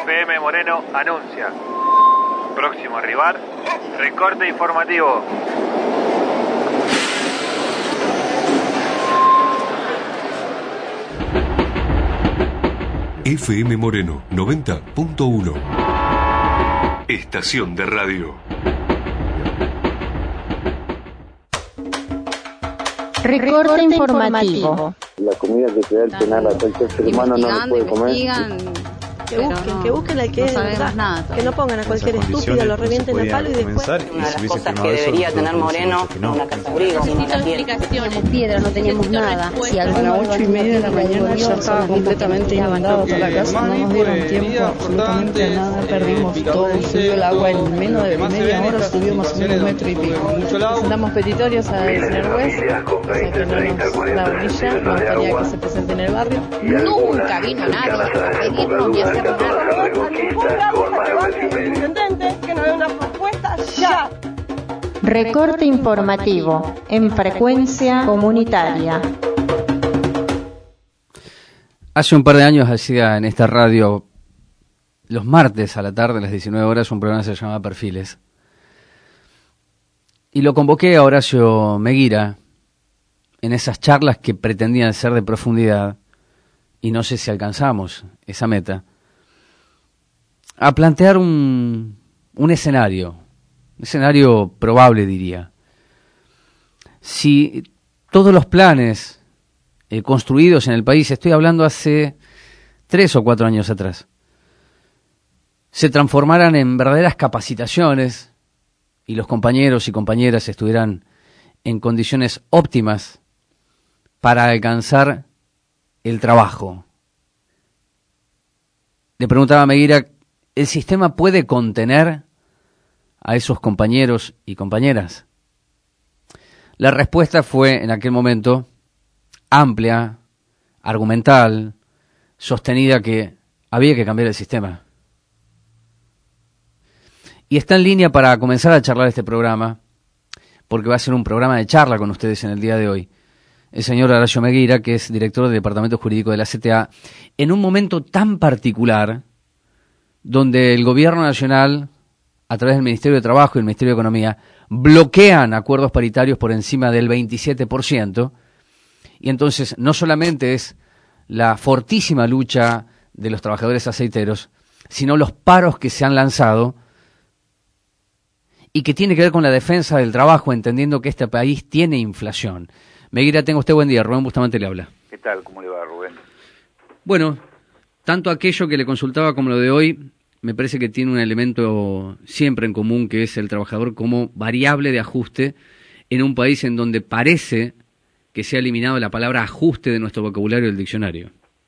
FM Moreno anuncia. Próximo rival, recorte informativo. FM Moreno 90.1. Estación de radio. Recorte informativo. La comida que te da el penal a cualquier ser humano no lo puede comer. Que busquen al que es verdad, nada, que no pongan a cualquier estúpido, lo revienten a palo y después. Una de las cosas que debería tener Moreno, una casa de abrigo. Teníamos piedra, no teníamos nada. Si a las 8:30 de la mañana ya estaba completamente inundado toda la casa, no nos dieron tiempo absolutamente a nada, perdimos todo, subió el agua en menos de media hora, subió más o menos 1,5 metros. Presentamos petitorios al señor juez, o sea que no nos da orilla, nos gustaría que se presente en el barrio. Nunca vino nadie a pedirnos ni a hacer nada. Intendente, que nos dé una propuesta ya. Recorte informativo en frecuencia comunitaria. Hace un par de años hacía en esta radio, los martes a la tarde, a las 19 horas, un programa que se llamaba Perfiles. Y lo convoqué a Horacio Meguira en esas charlas que pretendían ser de profundidad, y no sé si alcanzamos esa meta, a plantear un escenario probable, diría. Si todos los planes construidos en el país, estoy hablando hace 3 o 4 años atrás, se transformaran en verdaderas capacitaciones y los compañeros y compañeras estuvieran en condiciones óptimas para alcanzar el trabajo. Le preguntaba a Meguira, ¿el sistema puede contener a esos compañeros y compañeras? La respuesta fue en aquel momento amplia, argumental, sostenida, que había que cambiar el sistema. Y está en línea para comenzar a charlar este programa, porque va a ser un programa de charla con ustedes en el día de hoy, el señor Horacio Meguira, que es director del Departamento Jurídico de la CTA, en un momento tan particular, donde el Gobierno Nacional, a través del Ministerio de Trabajo y el Ministerio de Economía, bloquean acuerdos paritarios por encima del 27%, y entonces no solamente es la fortísima lucha de los trabajadores aceiteros, sino los paros que se han lanzado y que tiene que ver con la defensa del trabajo, entendiendo que este país tiene inflación. Meguira, tenga usted buen día. Rubén Bustamante le habla. ¿Qué tal? ¿Cómo le va, Rubén? Bueno, tanto aquello que le consultaba como lo de hoy, me parece que tiene un elemento siempre en común, que es el trabajador como variable de ajuste en un país en donde parece que se ha eliminado la palabra ajuste de nuestro vocabulario del diccionario.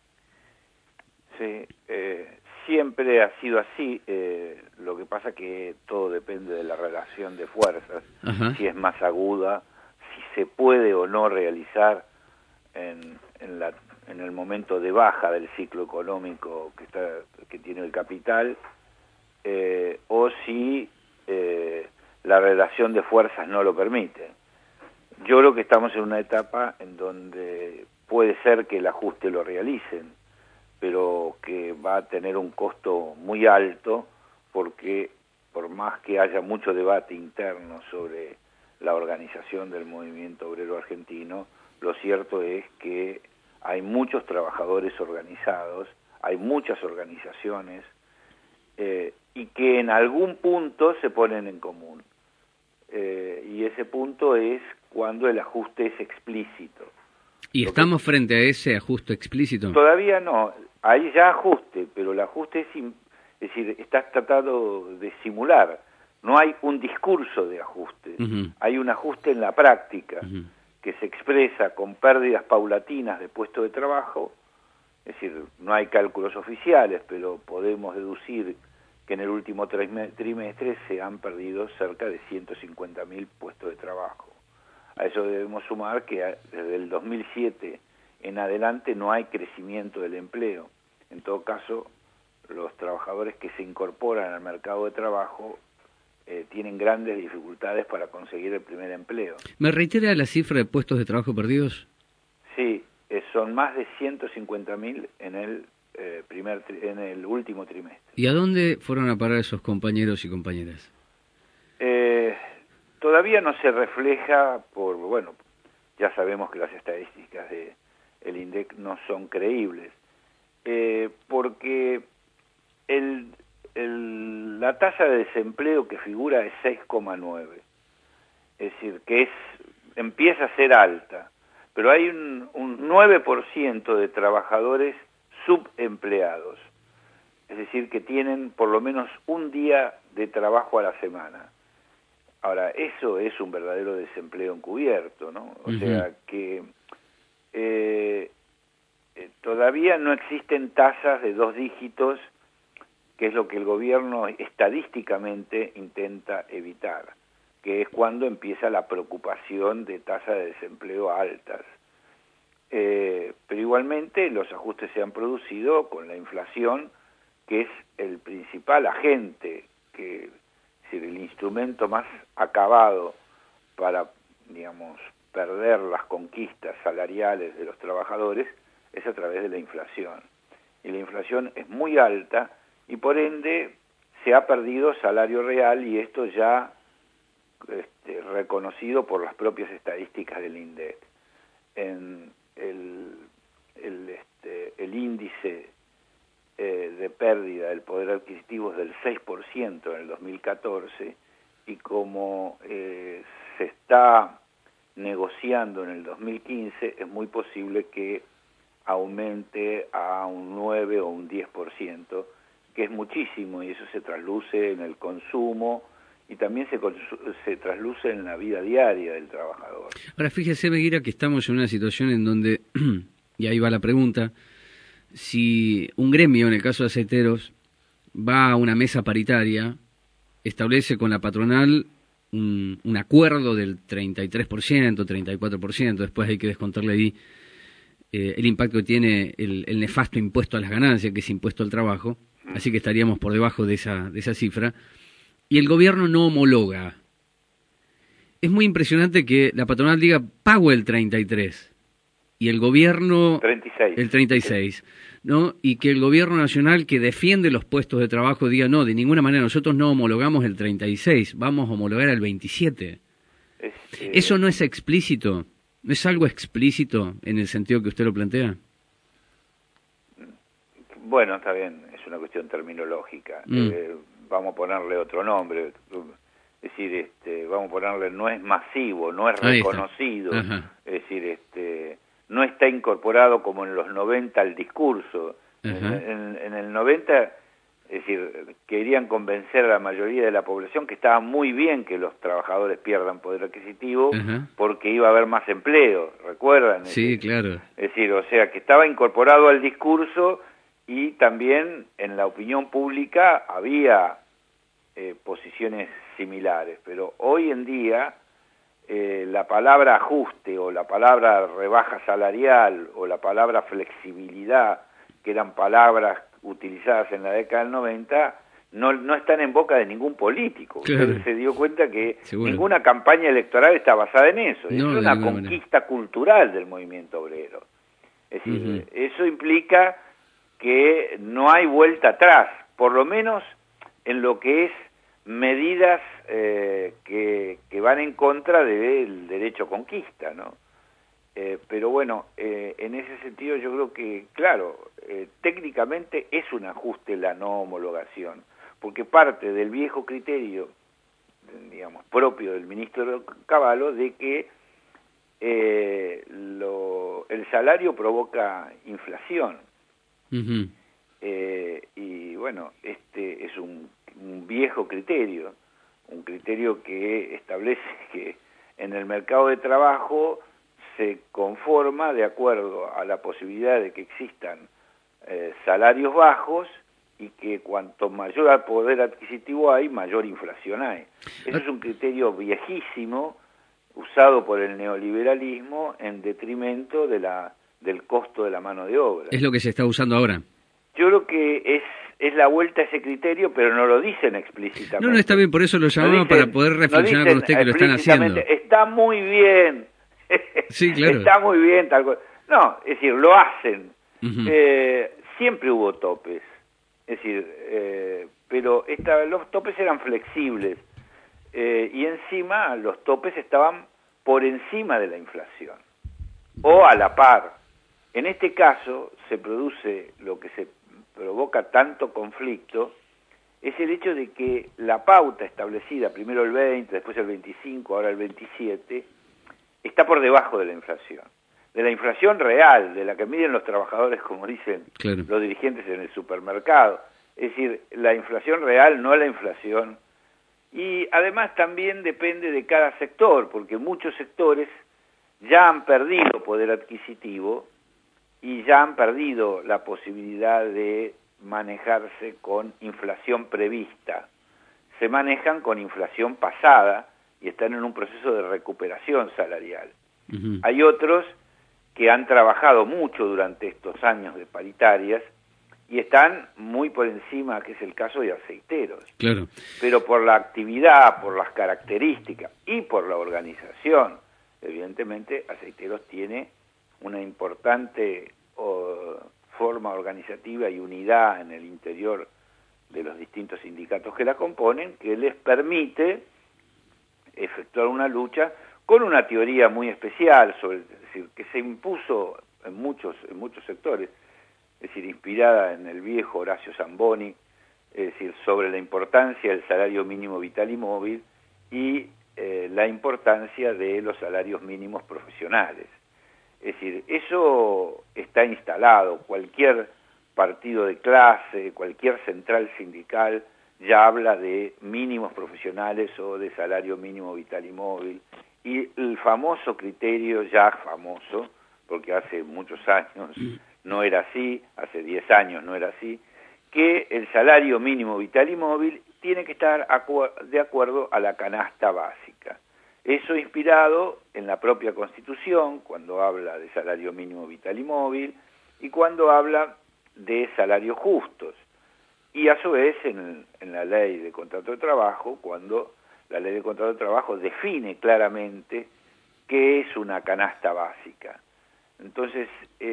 Sí, siempre ha sido así. Lo que pasa que todo depende de la relación de fuerzas. Ajá. Si es más aguda, si se puede o no realizar en el momento de baja del ciclo económico que tiene el capital, o si la relación de fuerzas no lo permite. Yo creo que estamos en una etapa en donde puede ser que el ajuste lo realicen, pero que va a tener un costo muy alto, porque por más que haya mucho debate interno sobre la organización del movimiento obrero argentino, lo cierto es que hay muchos trabajadores organizados, hay muchas organizaciones, y que en algún punto se ponen en común. Y ese punto es cuando el ajuste es explícito. ¿Y estamos frente a ese ajuste explícito? Todavía no, hay ya ajuste, pero el ajuste es decir, estás tratando de simular. No hay un discurso de ajuste, hay un ajuste en la práctica, que se expresa con pérdidas paulatinas de puestos de trabajo. Es decir, no hay cálculos oficiales, pero podemos deducir que en el último trimestre se han perdido cerca de 150.000 puestos de trabajo. A eso debemos sumar que desde el 2007 en adelante no hay crecimiento del empleo. En todo caso, los trabajadores que se incorporan al mercado de trabajo tienen grandes dificultades para conseguir el primer empleo. ¿Me reitera la cifra de puestos de trabajo perdidos? Sí, son más de 150.000 en el en el último trimestre. ¿Y a dónde fueron a parar esos compañeros y compañeras? Todavía no se refleja ya sabemos que las estadísticas del INDEC no son creíbles, porque la tasa de desempleo que figura es 6,9, es decir, que empieza a ser alta, pero hay un 9% de trabajadores subempleados, es decir, que tienen por lo menos un día de trabajo a la semana. Ahora, eso es un verdadero desempleo encubierto, ¿no? O sea que todavía no existen tasas de 2 dígitos, que es lo que el gobierno estadísticamente intenta evitar, que es cuando empieza la preocupación de tasas de desempleo altas. Pero igualmente los ajustes se han producido con la inflación, que es el principal agente, es decir, el instrumento más acabado para, digamos, perder las conquistas salariales de los trabajadores, es a través de la inflación. Y la inflación es muy alta y por ende se ha perdido salario real, y esto ya reconocido por las propias estadísticas del INDEC. En el índice de pérdida del poder adquisitivo es del 6% en el 2014, y como se está negociando en el 2015, es muy posible que aumente a un 9 o un 10%, que es muchísimo, y eso se trasluce en el consumo y también se trasluce en la vida diaria del trabajador. Ahora, fíjese, Beguira, que estamos en una situación en donde, y ahí va la pregunta, si un gremio, en el caso de aceiteros, va a una mesa paritaria, establece con la patronal un acuerdo del 33%, 34%, después hay que descontarle ahí el impacto que tiene el nefasto impuesto a las ganancias, que es impuesto al trabajo, así que estaríamos por debajo de esa cifra, y el gobierno no homologa. Es muy impresionante que la patronal diga, pago el 33%, y el gobierno 36. El 36, ¿no? Y que el gobierno nacional, que defiende los puestos de trabajo, diga, no, de ninguna manera, nosotros no homologamos el 36, vamos a homologar el 27. ¿Eso no es explícito? ¿No es algo explícito en el sentido que usted lo plantea? Bueno, está bien, es una cuestión terminológica. Vamos a ponerle otro nombre. Es decir, vamos a ponerle, no es masivo, no es reconocido. Es decir, no está incorporado como en los 90 al discurso. En el 90, es decir, querían convencer a la mayoría de la población que estaba muy bien que los trabajadores pierdan poder adquisitivo porque iba a haber más empleo, ¿recuerdan? Sí, claro. Es decir, o sea, que estaba incorporado al discurso, y también en la opinión pública había posiciones similares, pero hoy en día la palabra ajuste o la palabra rebaja salarial o la palabra flexibilidad, que eran palabras utilizadas en la década del 90, no están en boca de ningún político. Claro. Usted se dio cuenta que Seguro. Ninguna campaña electoral está basada en eso. No, es una conquista cultural del movimiento obrero. Es decir, eso implica que no hay vuelta atrás, por lo menos en lo que es medidas que van en contra del derecho a conquista, ¿no? Pero bueno, en ese sentido yo creo que, claro, técnicamente es un ajuste la no homologación, porque parte del viejo criterio, digamos, propio del ministro Cavallo, de que el salario provoca inflación. Y bueno, este es un viejo criterio, un criterio que establece que en el mercado de trabajo se conforma de acuerdo a la posibilidad de que existan salarios bajos, y que cuanto mayor poder adquisitivo hay, mayor inflación hay. Eso es un criterio viejísimo, usado por el neoliberalismo en detrimento del costo de la mano de obra. ¿Es lo que se está usando ahora? Yo creo que es la vuelta a ese criterio, pero no lo dicen explícitamente. No, está bien, por eso lo llamaba, para poder reflexionar con usted que lo están haciendo. Está muy bien. Sí, claro. Está muy bien, tal cosa. No, es decir, lo hacen. siempre hubo topes, es decir, pero los topes eran flexibles y encima los topes estaban por encima de la inflación o a la par. En este caso se produce lo que se provoca tanto conflicto, es el hecho de que la pauta establecida, primero el 20, después el 25, ahora el 27, está por debajo de la inflación real, de la que miden los trabajadores, como dicen los dirigentes en el supermercado. Es decir, la inflación real, no la inflación. Y además también depende de cada sector, porque muchos sectores ya han perdido poder adquisitivo y ya han perdido la posibilidad de manejarse con inflación prevista. Se manejan con inflación pasada y están en un proceso de recuperación salarial. Hay otros que han trabajado mucho durante estos años de paritarias y están muy por encima, que es el caso de aceiteros. Claro. Pero por la actividad, por las características y por la organización, evidentemente aceiteros tiene una importante forma organizativa y unidad en el interior de los distintos sindicatos que la componen, que les permite efectuar una lucha con una teoría muy especial, es decir, que se impuso en muchos sectores, es decir, inspirada en el viejo Horacio Zamboni, es decir, sobre la importancia del salario mínimo vital y móvil y la importancia de los salarios mínimos profesionales. Es decir, eso está instalado. Cualquier partido de clase, cualquier central sindical ya habla de mínimos profesionales o de salario mínimo vital y móvil. Y el famoso criterio, ya famoso, porque hace muchos años no era así, hace 10 años no era así, que el salario mínimo vital y móvil tiene que estar de acuerdo a la canasta básica. Eso inspirado en la propia Constitución, cuando habla de salario mínimo vital y móvil, y cuando habla de salarios justos. Y a su vez en la ley de contrato de trabajo, cuando la ley de contrato de trabajo define claramente qué es una canasta básica. Entonces,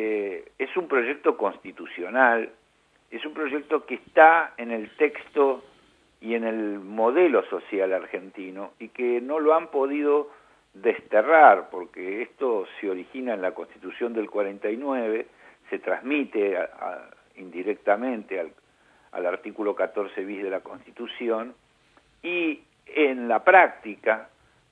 es un proyecto constitucional, es un proyecto que está en el texto y en el modelo social argentino y que no lo han podido desterrar, porque esto se origina en la Constitución del 49, se transmite indirectamente al artículo 14 bis de la Constitución, y en la práctica,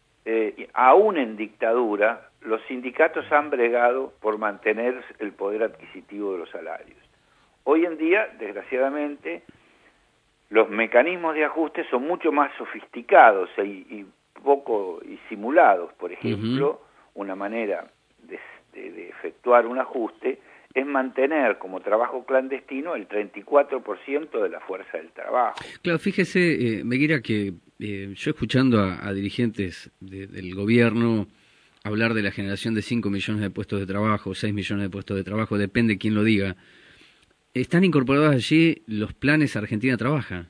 aún en dictadura, los sindicatos han bregado por mantener el poder adquisitivo de los salarios. Hoy en día, desgraciadamente, los mecanismos de ajuste son mucho más sofisticados y simulados. Por ejemplo, una manera de efectuar un ajuste es mantener como trabajo clandestino el 34% de la fuerza del trabajo. Claro, fíjese, Meguira, que yo escuchando a dirigentes del gobierno hablar de la generación de 5 millones de puestos de trabajo, 6 millones de puestos de trabajo, depende quién lo diga, ¿están incorporados allí los planes Argentina Trabaja?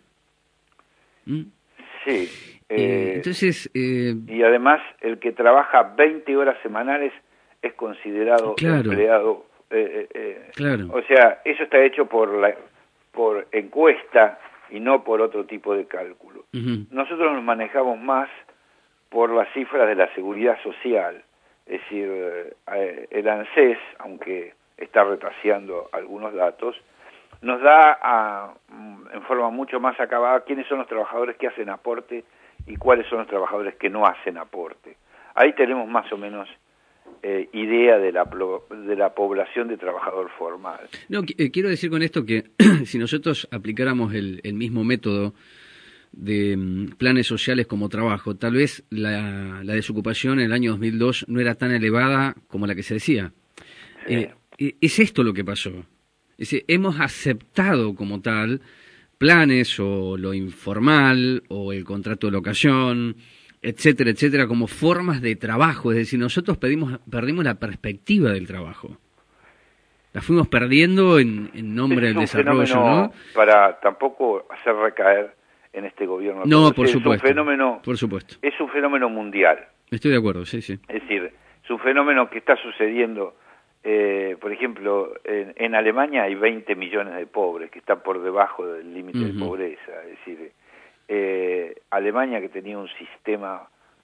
Sí. Entonces, y además, el que trabaja 20 horas semanales es considerado empleado. Claro. O sea, eso está hecho por encuesta y no por otro tipo de cálculo. Nosotros nos manejamos más por las cifras de la seguridad social. Es decir, el ANSES, aunque está retraseando algunos datos, nos da en forma mucho más acabada quiénes son los trabajadores que hacen aporte y cuáles son los trabajadores que no hacen aporte. Ahí tenemos más o menos idea de la población de trabajador formal. No, quiero decir con esto que si nosotros aplicáramos el mismo método de planes sociales como trabajo, tal vez la desocupación en el año 2002 no era tan elevada como la que se decía. Sí. Es esto lo que pasó. Es decir, hemos aceptado como tal planes o lo informal o el contrato de locación, etcétera, etcétera, como formas de trabajo. Es decir, nosotros perdimos la perspectiva del trabajo. La fuimos perdiendo en nombre del desarrollo, ¿no? Para tampoco hacer recaer en este gobierno. No, por supuesto. Es un fenómeno, por supuesto. Es un fenómeno mundial. Estoy de acuerdo, sí, sí. Es decir, es un fenómeno que está sucediendo Por ejemplo, en Alemania hay 20 millones de pobres que están por debajo del límite de pobreza. Es decir, Alemania, que tenía un sistema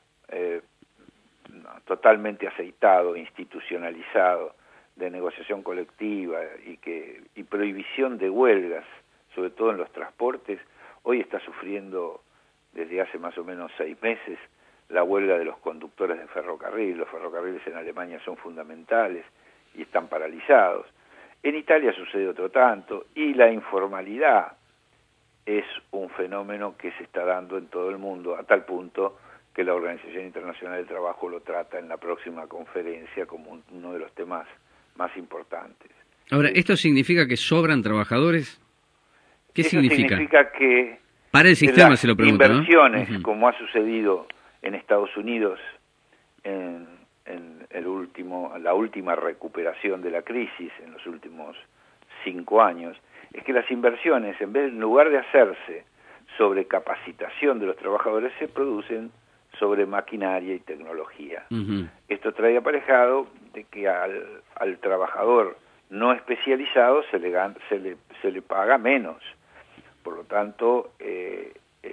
totalmente aceitado, institucionalizado, de negociación colectiva y prohibición de huelgas, sobre todo en los transportes, hoy está sufriendo desde hace más o menos 6 meses la huelga de los conductores de ferrocarril. Los ferrocarriles en Alemania son fundamentales y están paralizados. En Italia sucede otro tanto, y la informalidad es un fenómeno que se está dando en todo el mundo, a tal punto que la Organización Internacional del Trabajo lo trata en la próxima conferencia como uno de los temas más importantes. Ahora, ¿esto significa que sobran trabajadores? ¿Qué significa? Significa que para el sistema, se lo pregunto, inversiones, ¿no? como ha sucedido en Estados Unidos en la última recuperación de la crisis en los últimos 5 años, es que las inversiones, en lugar de hacerse sobre capacitación de los trabajadores, se producen sobre maquinaria y tecnología. Esto trae aparejado de que al trabajador no especializado se le paga menos. Por lo tanto, el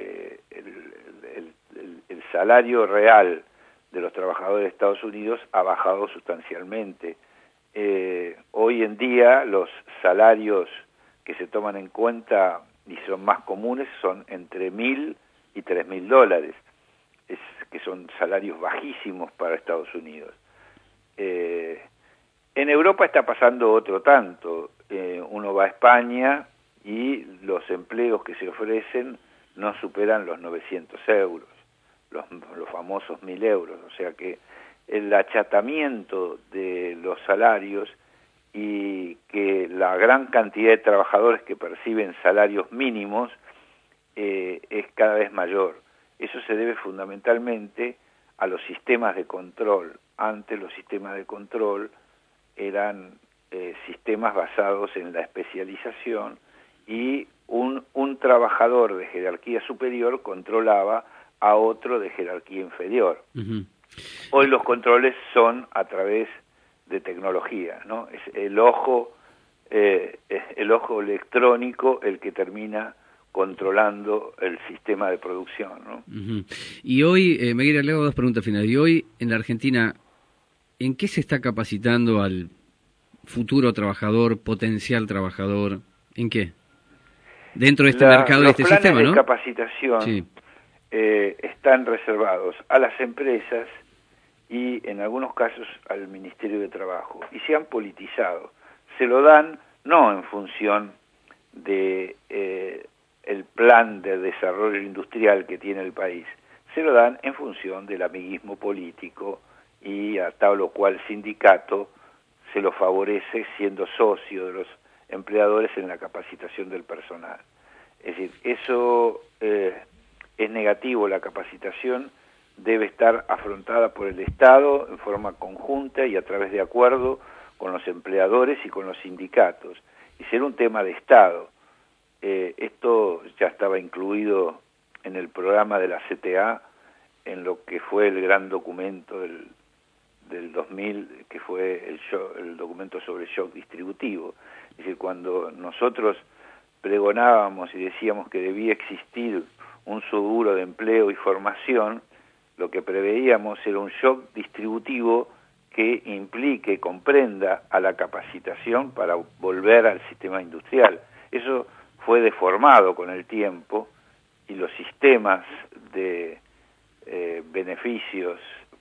salario real de los trabajadores de Estados Unidos ha bajado sustancialmente. Hoy en día los salarios que se toman en cuenta y son más comunes son entre $1.000 y $3.000, que son salarios bajísimos para Estados Unidos. En Europa está pasando otro tanto. Uno va a España y los empleos que se ofrecen no superan los 900 euros, los famosos 1.000 euros. O sea que el achatamiento de los salarios y que la gran cantidad de trabajadores que perciben salarios mínimos es cada vez mayor. Eso se debe fundamentalmente a los sistemas de control. Antes los sistemas de control eran sistemas basados en la especialización y un trabajador de jerarquía superior controlaba a otro de jerarquía inferior. Hoy los controles son a través de tecnología, ¿no? Es el ojo electrónico el que termina controlando el sistema de producción, ¿no? Y hoy, Meguira, le hago 2 preguntas finales. Y hoy, en la Argentina, ¿en qué se está capacitando al futuro trabajador, potencial trabajador? ¿En qué? Dentro de este mercado, de este sistema, ¿no? Los planes de capacitación están reservados a las empresas y, en algunos casos, al Ministerio de Trabajo. Y se han politizado. Se lo dan no en función de el plan de desarrollo industrial que tiene el país, se lo dan en función del amiguismo político y a tal o cual sindicato se lo favorece siendo socio de los empleadores en la capacitación del personal. Es decir, eso es negativo. La capacitación debe estar afrontada por el Estado en forma conjunta y a través de acuerdo con los empleadores y con los sindicatos, y ser un tema de Estado. Esto ya estaba incluido en el programa de la CTA, en lo que fue el gran documento del 2000, que fue el documento sobre shock distributivo. Es decir, cuando nosotros pregonábamos y decíamos que debía existir un seguro de empleo y formación, lo que preveíamos era un shock distributivo que implique, comprenda a la capacitación para volver al sistema industrial. Eso fue deformado con el tiempo y los sistemas de beneficios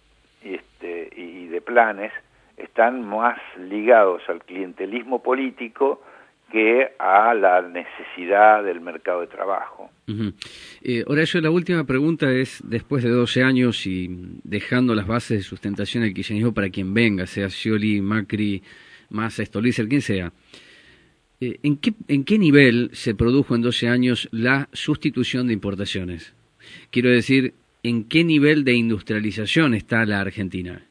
y de planes están más ligados al clientelismo político que a la necesidad del mercado de trabajo. Horacio, la última pregunta es, después de 12 años y dejando las bases de sustentación del kirchnerismo para quien venga, sea Scioli, Macri, Massa, Stolbizer, quien sea, ¿en qué nivel se produjo en 12 años la sustitución de importaciones? Quiero decir, ¿en qué nivel de industrialización está la Argentina?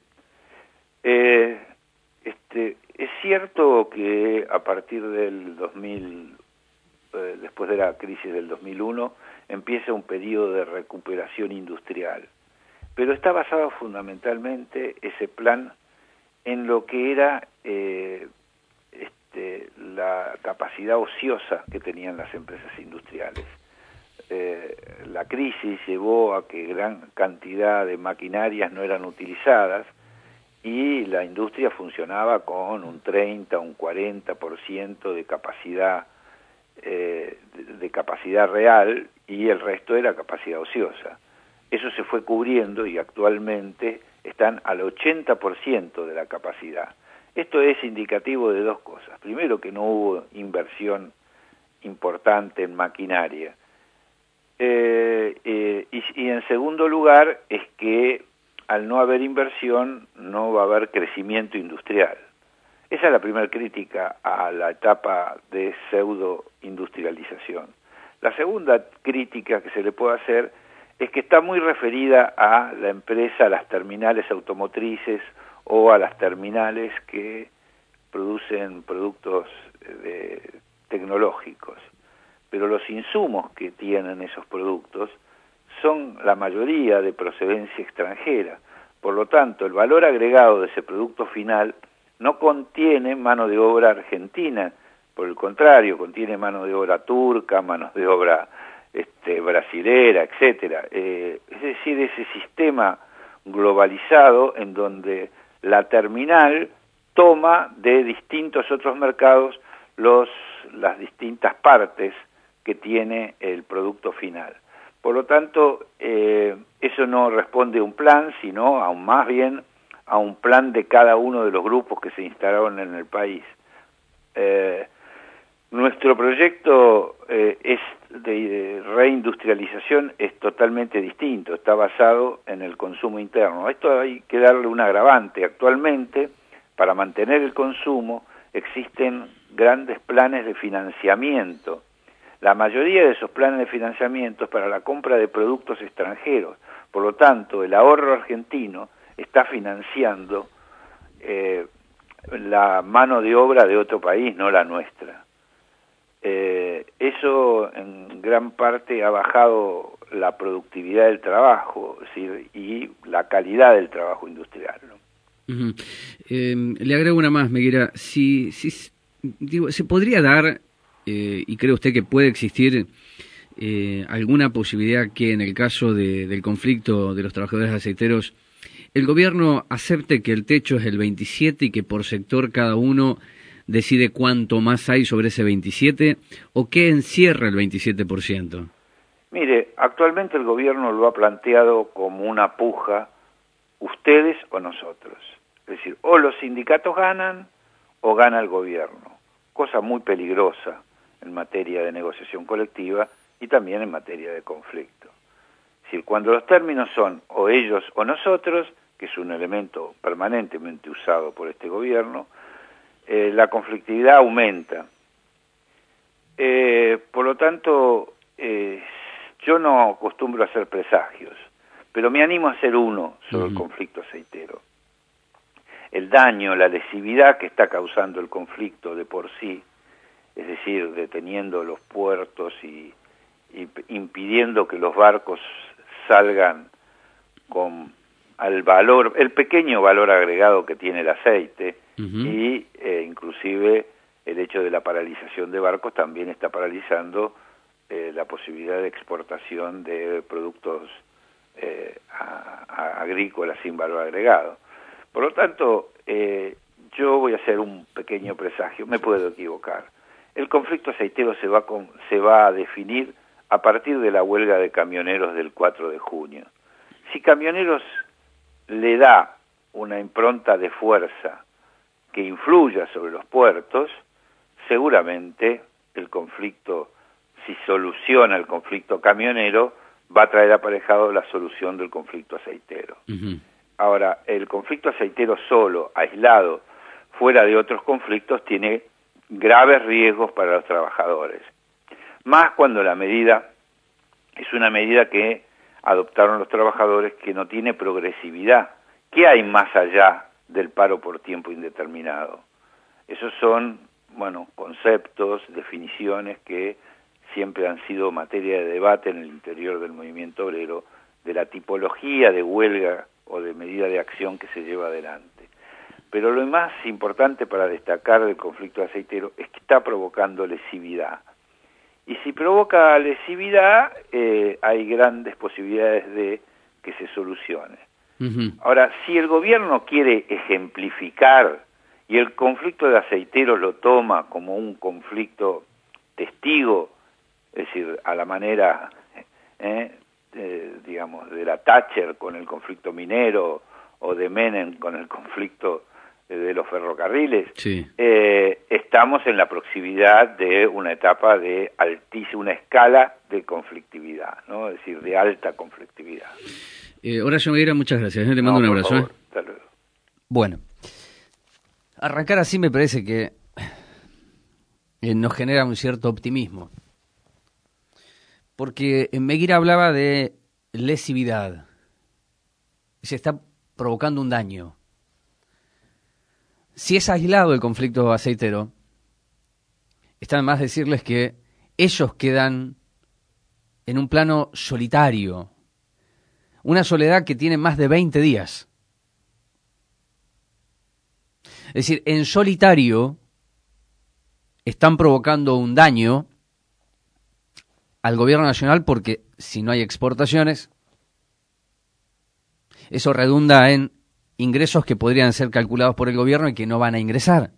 Es cierto que a partir del 2000, después de la crisis del 2001, empieza un periodo de recuperación industrial, pero está basado fundamentalmente ese plan en lo que era la capacidad ociosa que tenían las empresas industriales. La crisis llevó a que gran cantidad de maquinarias no eran utilizadas y la industria funcionaba con un 30, un 40% de capacidad real, y el resto era capacidad ociosa. Eso se fue cubriendo y actualmente están al 80% de la capacidad. Esto es indicativo de dos cosas. Primero, que no hubo inversión importante en maquinaria. Y en segundo lugar, es que al no haber inversión no va a haber crecimiento industrial. Esa es la primera crítica a la etapa de pseudo-industrialización. La segunda crítica que se le puede hacer es que está muy referida a la empresa, a las terminales automotrices o a las terminales que producen productos tecnológicos. Pero los insumos que tienen esos productos son la mayoría de procedencia extranjera. Por lo tanto, el valor agregado de ese producto final no contiene mano de obra argentina, por el contrario, contiene mano de obra turca, mano de obra brasilera, etcétera. Es decir, ese sistema globalizado en donde la terminal toma de distintos otros mercados las distintas partes que tiene el producto final. Por lo tanto, eso no responde a un plan, sino más bien a un plan de cada uno de los grupos que se instalaron en el país. Nuestro proyecto de reindustrialización es totalmente distinto, está basado en el consumo interno. A esto hay que darle un agravante. Actualmente, para mantener el consumo, existen grandes planes de financiamiento. La mayoría de esos planes de financiamiento es para la compra de productos extranjeros. Por lo tanto, el ahorro argentino está financiando la mano de obra de otro país, no la nuestra. Eso en gran parte ha bajado la productividad del trabajo, es decir, y la calidad del trabajo industrial, ¿no? Le agrego una más, Meguera. ¿Se podría dar, y cree usted que puede existir, alguna posibilidad que en el caso del conflicto de los trabajadores aceiteros, el gobierno acepte que el techo es el 27 y que por sector cada uno decide cuánto más hay sobre ese 27, o qué encierra el 27%? Mire, actualmente el gobierno lo ha planteado como una puja, ustedes o nosotros. Es decir, o los sindicatos ganan o gana el gobierno, cosa muy peligrosa en materia de negociación colectiva y también en materia de conflicto. Es decir, cuando los términos son o ellos o nosotros, que es un elemento permanentemente usado por este gobierno, la conflictividad aumenta. Por lo tanto, yo no acostumbro a hacer presagios, pero me animo a hacer uno sobre el conflicto aceitero. El daño, la lesividad que está causando el conflicto de por sí, es decir, deteniendo los puertos y impidiendo que los barcos salgan con el pequeño valor agregado que tiene el aceite, y inclusive el hecho de la paralización de barcos también está paralizando la posibilidad de exportación de productos agrícolas sin valor agregado. Por lo tanto, yo voy a hacer un pequeño presagio, me puedo equivocar. El conflicto aceitero se va a definir a partir de la huelga de camioneros del 4 de junio. Si Camioneros le da una impronta de fuerza que influya sobre los puertos, seguramente el conflicto, si soluciona el conflicto camionero, va a traer aparejado la solución del conflicto aceitero. Ahora, el conflicto aceitero solo, aislado, fuera de otros conflictos, tiene graves riesgos para los trabajadores. Más cuando la medida es una medida que adoptaron los trabajadores que no tiene progresividad. ¿Qué hay más allá del paro por tiempo indeterminado? Esos son, conceptos, definiciones que siempre han sido materia de debate en el interior del movimiento obrero, de la tipología de huelga o de medida de acción que se lleva adelante. Pero lo más importante para destacar del conflicto aceitero es que está provocando lesividad. Y si provoca lesividad, hay grandes posibilidades de que se solucione. Ahora, si el gobierno quiere ejemplificar y el conflicto de aceiteros lo toma como un conflicto testigo, es decir, a la manera, digamos, de la Thatcher con el conflicto minero o de Menem con el conflicto de los ferrocarriles, sí. Estamos en la proximidad de una etapa de una escala de conflictividad, ¿no? Es decir, de alta conflictividad. Horacio Meguira, muchas gracias. Te mando un abrazo. Favor, hasta luego. Bueno, arrancar así me parece que nos genera un cierto optimismo. Porque Meguira hablaba de lesividad. Se está provocando un daño. Si es aislado el conflicto aceitero, está de más decirles que ellos quedan en un plano solitario. Una soledad que tiene más de 20 días. Es decir, en solitario están provocando un daño al gobierno nacional porque si no hay exportaciones, eso redunda en ingresos que podrían ser calculados por el gobierno y que no van a ingresar.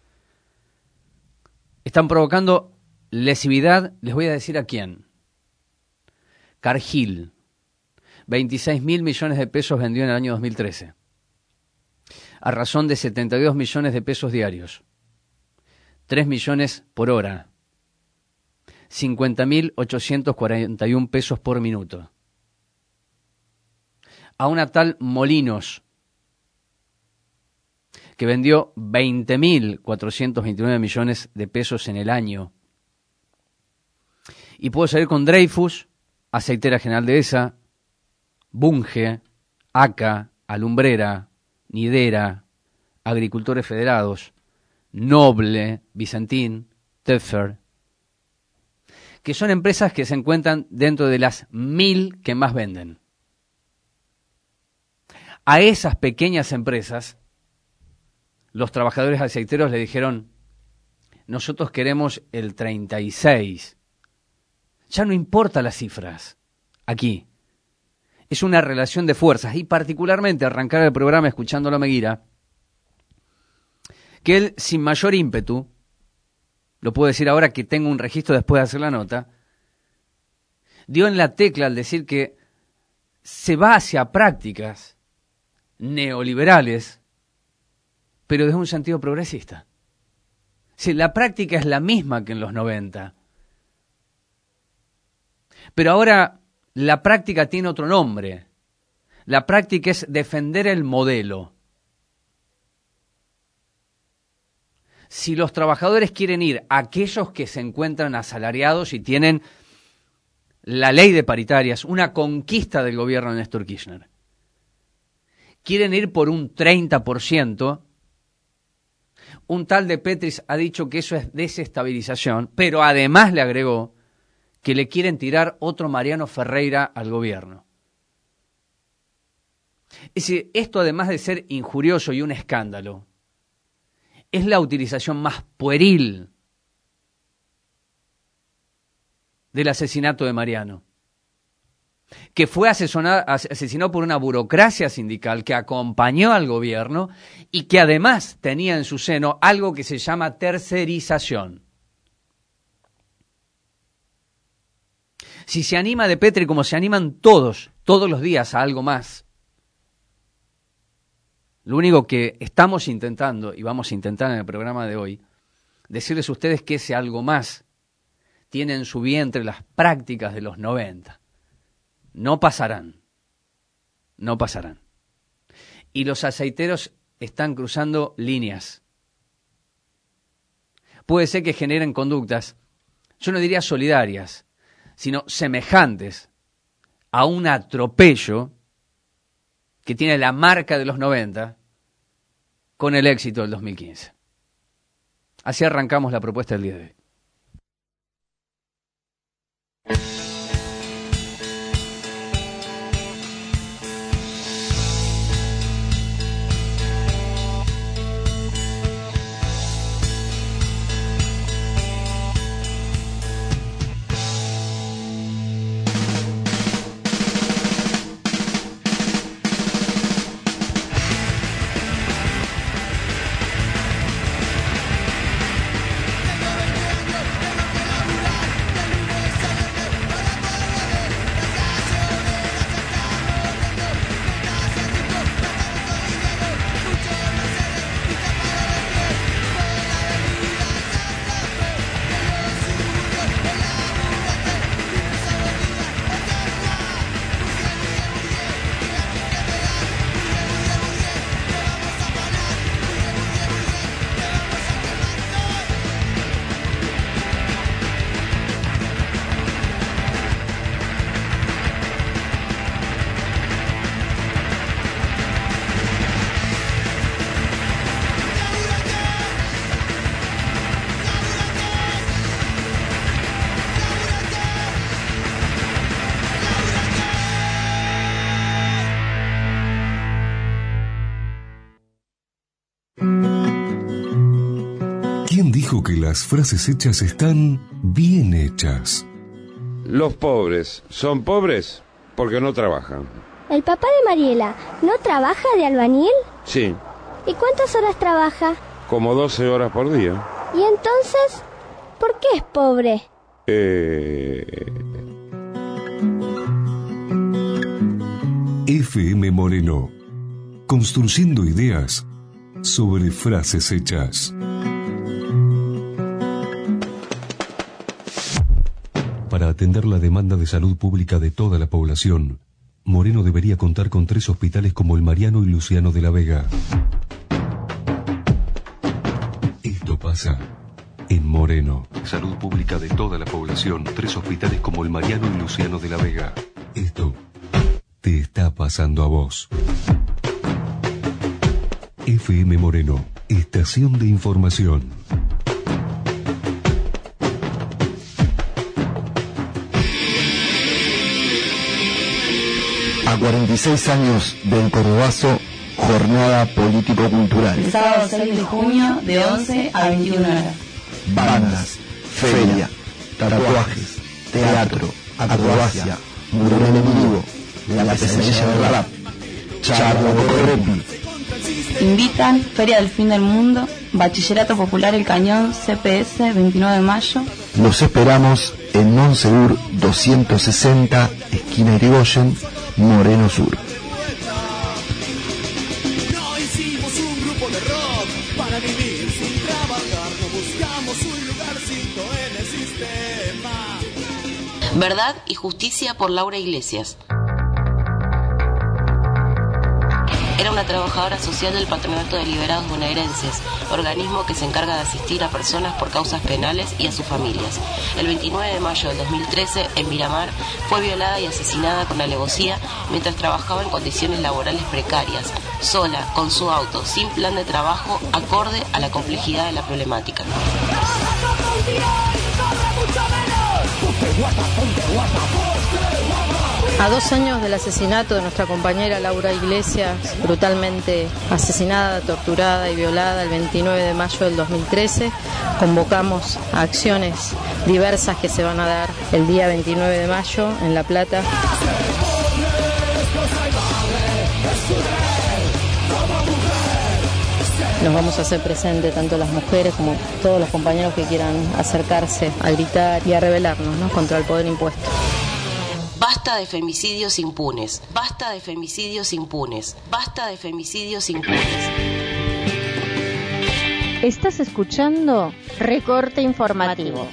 Están provocando lesividad, les voy a decir a quién. Cargill, 26.000 millones de pesos vendió en el año 2013, a razón de 72 millones de pesos diarios, 3 millones por hora, 50.841 pesos por minuto. A una tal Molinos, que vendió 20.429 millones de pesos en el año. Y puedo seguir con Dreyfus, Aceitera General Dehesa, Bunge, ACA, Alumbrera, Nidera, Agricultores Federados, Noble, Vicentín, Teffer, que son empresas que se encuentran dentro de las 1.000 que más venden. A esas pequeñas empresas, los trabajadores aceiteros le dijeron, nosotros queremos el 36. Ya no importa las cifras, aquí. Es una relación de fuerzas, y particularmente arrancar el programa escuchándolo a Meguira, que él sin mayor ímpetu, lo puedo decir ahora que tengo un registro después de hacer la nota, dio en la tecla al decir que se va hacia prácticas neoliberales, pero desde un sentido progresista. Sí, la práctica es la misma que en los 90. Pero ahora la práctica tiene otro nombre. La práctica es defender el modelo. Si los trabajadores quieren ir, aquellos que se encuentran asalariados y tienen la ley de paritarias, una conquista del gobierno de Néstor Kirchner, quieren ir por un 30%, un tal de Petris ha dicho que eso es desestabilización, pero además le agregó que le quieren tirar otro Mariano Ferreira al gobierno. Es decir, esto además de ser injurioso y un escándalo, es la utilización más pueril del asesinato de Mariano, que fue asesinado por una burocracia sindical que acompañó al gobierno y que además tenía en su seno algo que se llama tercerización. Si se anima de Petri como se animan todos los días a algo más, lo único que estamos intentando, y vamos a intentar en el programa de hoy, decirles a ustedes que ese algo más tiene en su vientre las prácticas de los 90. No pasarán. No pasarán. Y los aceiteros están cruzando líneas. Puede ser que generen conductas, yo no diría solidarias, sino semejantes a un atropello que tiene la marca de los 90 con el éxito del 2015. Así arrancamos la propuesta del día de hoy. dijo que las frases hechas están bien hechas. Los pobres son pobres porque no trabajan. ¿El papá de Mariela no trabaja de albañil? Sí. ¿Y cuántas horas trabaja? Como 12 horas por día. ¿Y entonces por qué es pobre? FM Moreno, construyendo ideas sobre frases hechas. Para atender la demanda de salud pública de toda la población, Moreno debería contar con 3 hospitales como el Mariano y Luciano de la Vega. Esto pasa en Moreno. Salud pública de toda la población, 3 hospitales como el Mariano y Luciano de la Vega. Esto te está pasando a vos. FM Moreno, estación de información. A 46 años del Cordobazo, jornada político-cultural. El sábado 6 de junio, de 11 a 21 horas. Bandas, feria, tatuajes, teatro, acrobacia, mural en vivo, la pesadilla del rap, charla Cocorrepi. Invitan Feria del Fin del Mundo, Bachillerato Popular El Cañón, CPS, 29 de mayo. Los esperamos en Monsegur 260, esquina Irigoyen, Moreno Sur. No hicimos un grupo de rock para vivir sin trabajar, no buscamos un lugarcito en el sistema. Verdad y Justicia por Laura Iglesias. Era una trabajadora social del Patronato de Liberados Bonaerenses, organismo que se encarga de asistir a personas por causas penales y a sus familias. El 29 de mayo del 2013, en Miramar, fue violada y asesinada con alevosía mientras trabajaba en condiciones laborales precarias, sola, con su auto, sin plan de trabajo, acorde a la complejidad de la problemática. A 2 años del asesinato de nuestra compañera Laura Iglesias, brutalmente asesinada, torturada y violada el 29 de mayo del 2013, convocamos a acciones diversas que se van a dar el día 29 de mayo en La Plata. Nos vamos a hacer presentes tanto las mujeres como todos los compañeros que quieran acercarse a gritar y a rebelarnos, ¿no?, contra el poder impuesto. Basta de femicidios impunes, basta de femicidios impunes, basta de femicidios impunes. Estás escuchando Recorte Informativo.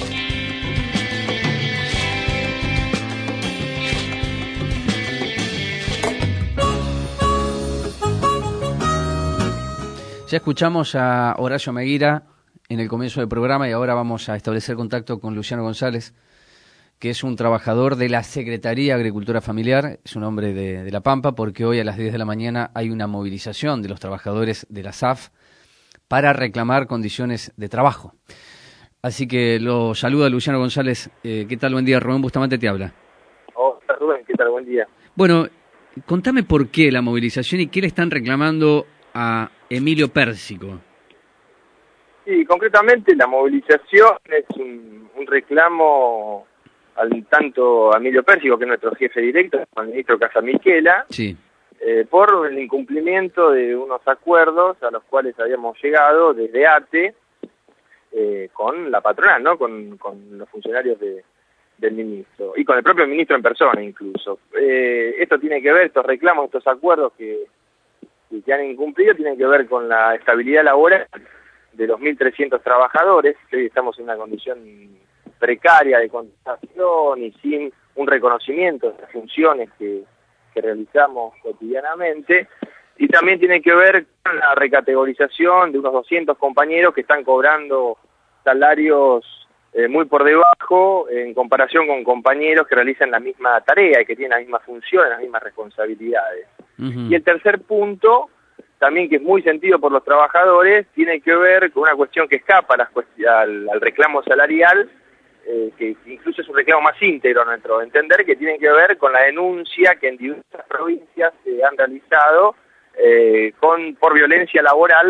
Ya escuchamos a Horacio Meguira en el comienzo del programa y ahora vamos a establecer contacto con Luciano González, que es un trabajador de la Secretaría de Agricultura Familiar, es un hombre de La Pampa, porque hoy a las 10 de la mañana hay una movilización de los trabajadores de la SAF para reclamar condiciones de trabajo. Así que lo saluda Luciano González. ¿Qué tal? Buen día. Rubén Bustamante te habla. Hola Rubén, ¿qué tal? Buen día. Bueno, contame por qué la movilización y qué le están reclamando a Emilio Pérsico. Sí, concretamente la movilización es un reclamo tanto a Emilio Pérsico, que es nuestro jefe directo, al ministro Casamichela, sí, por el incumplimiento de unos acuerdos a los cuales habíamos llegado desde ATE con la patronal, ¿no?, con los funcionarios del ministro, y con el propio ministro en persona incluso. Esto tiene que ver, estos reclamos, estos acuerdos que han incumplido, tienen que ver con la estabilidad laboral de los 1.300 trabajadores, que hoy estamos en una condición precaria de contratación y sin un reconocimiento de las funciones que realizamos cotidianamente, y también tiene que ver con la recategorización de unos 200 compañeros que están cobrando salarios muy por debajo en comparación con compañeros que realizan la misma tarea y que tienen la misma función, las mismas responsabilidades. Y el tercer punto, también que es muy sentido por los trabajadores, tiene que ver con una cuestión que escapa al reclamo salarial, que incluso es un reclamo más íntegro a nuestro entender, que tiene que ver con la denuncia que en diversas provincias se han realizado por violencia laboral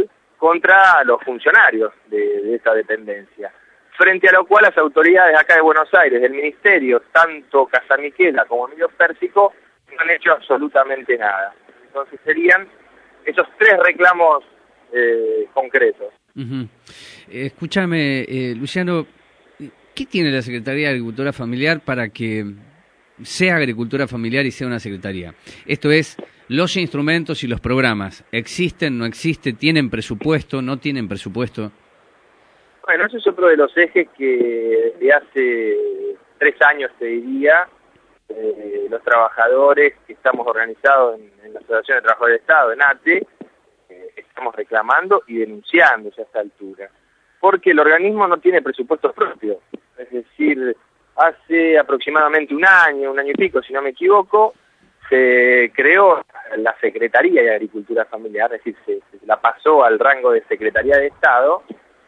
contra los funcionarios de esta dependencia. Frente a lo cual las autoridades acá de Buenos Aires, del Ministerio, tanto Casamiquela como Emilio Pérsico, no han hecho absolutamente nada. Entonces serían esos 3 reclamos concretos. Escúchame, Luciano, ¿qué tiene la Secretaría de Agricultura Familiar para que sea agricultura familiar y sea una secretaría? Esto es, los instrumentos y los programas, ¿existen, no existen, tienen presupuesto, no tienen presupuesto? Bueno, ese es otro de los ejes que desde hace 3 años, te diría, los trabajadores que estamos organizados en la Asociación de Trabajadores del Estado, en ATE, estamos reclamando y denunciando a esta altura, porque el organismo no tiene presupuesto propio. Es decir, hace aproximadamente un año y pico, si no me equivoco, se creó la Secretaría de Agricultura Familiar, es decir, se la pasó al rango de Secretaría de Estado.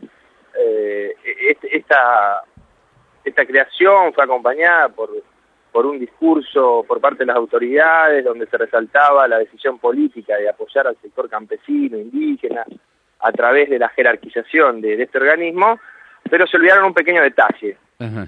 Esta creación fue acompañada por un discurso por parte de las autoridades donde se resaltaba la decisión política de apoyar al sector campesino, indígena, a través de la jerarquización de este organismo, pero se olvidaron un pequeño detalle.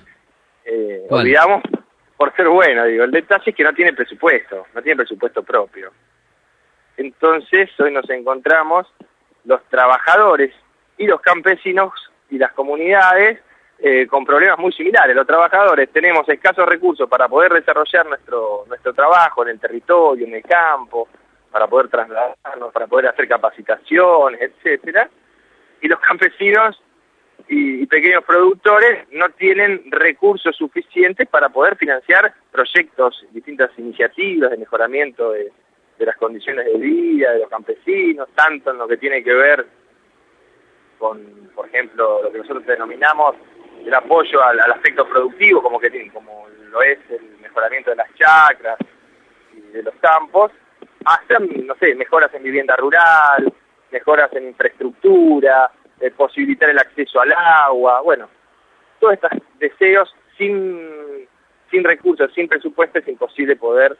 Olvidamos, por ser bueno, digo, el detalle es que no tiene presupuesto propio. Entonces, hoy nos encontramos los trabajadores y los campesinos y las comunidades con problemas muy similares. Los trabajadores tenemos escasos recursos para poder desarrollar nuestro trabajo en el territorio, en el campo, para poder trasladarnos, para poder hacer capacitaciones, etcétera. Y los campesinos y pequeños productores no tienen recursos suficientes para poder financiar proyectos, distintas iniciativas de mejoramiento de las condiciones de vida de los campesinos, tanto en lo que tiene que ver con, por ejemplo, lo que nosotros denominamos el apoyo al aspecto productivo, como lo es el mejoramiento de las chacras y de los campos, hasta, no sé, mejoras en vivienda rural, mejoras en infraestructura, posibilitar el acceso al agua, bueno, todos estos deseos sin recursos, sin presupuesto, es imposible poder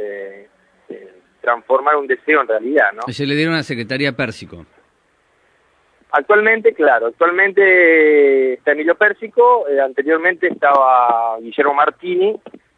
transformar un deseo en realidad, ¿no? Se le dieron a Secretaría Pérsico. Actualmente está Emilio Pérsico, anteriormente estaba Guillermo Martini,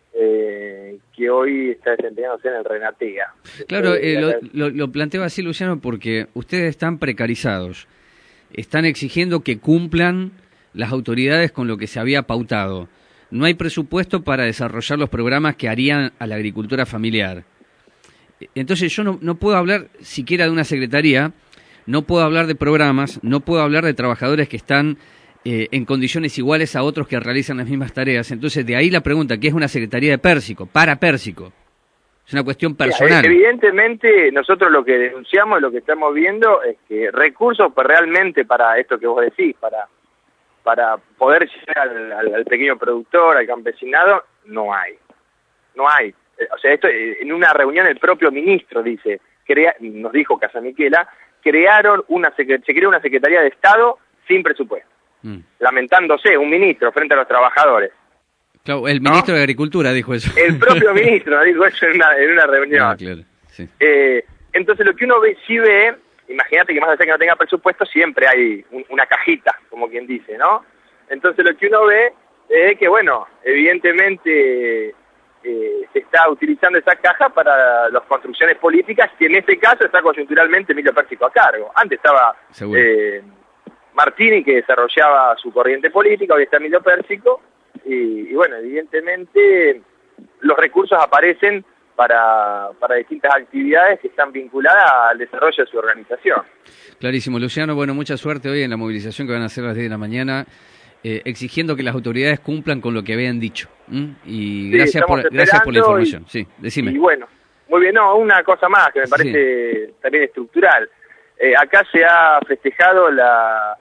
que hoy está desempeñándose en el Renatea. Claro, lo planteo así, Luciano, porque ustedes están precarizados, están exigiendo que cumplan las autoridades con lo que se había pautado. No hay presupuesto para desarrollar los programas que harían a la agricultura familiar. Entonces yo no puedo hablar siquiera de una secretaría, no puedo hablar de programas, no puedo hablar de trabajadores que están en condiciones iguales a otros que realizan las mismas tareas. Entonces, de ahí la pregunta, ¿qué es una secretaría de Pérsico? Para Pérsico. Es una cuestión personal. Evidentemente, nosotros lo que denunciamos y lo que estamos viendo es que recursos realmente para esto que vos decís, para poder llegar al pequeño productor, al campesinado, no hay. No hay. O sea, esto en una reunión el propio ministro dice, nos dijo Casamiquela, se creó una Secretaría de Estado sin presupuesto. Lamentándose, un ministro frente a los trabajadores. Claro, el ministro de Agricultura dijo eso. El propio ministro dijo eso en una reunión. Ah, claro, sí. Entonces lo que uno sí ve, imagínate que más allá que no tenga presupuesto, siempre hay una cajita, como quien dice, ¿no? Entonces lo que uno ve es que, bueno, evidentemente se está utilizando esa caja para las construcciones políticas, que en este caso está coyunturalmente Emilio Pérsico a cargo. Antes estaba Martini, que desarrollaba su corriente política, hoy está Emilio Pérsico, y bueno, evidentemente los recursos aparecen para distintas actividades que están vinculadas al desarrollo de su organización. Clarísimo, Luciano, bueno, mucha suerte hoy en la movilización que van a hacer a las 10 de la mañana, exigiendo que las autoridades cumplan con lo que habían dicho. Y gracias por la información. Sí, decime. Y bueno, muy bien, una cosa más que me parece también estructural. Acá se ha festejado la...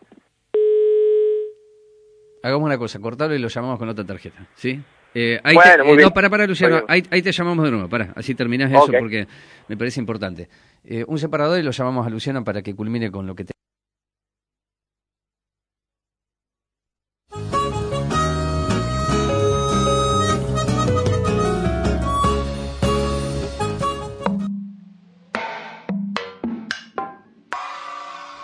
Hagamos una cosa, cortalo y lo llamamos con otra tarjeta, ¿sí? No, para Luciano, ahí te llamamos de nuevo, así terminás eso porque me parece importante. Un separador y lo llamamos a Luciano para que culmine con lo que te...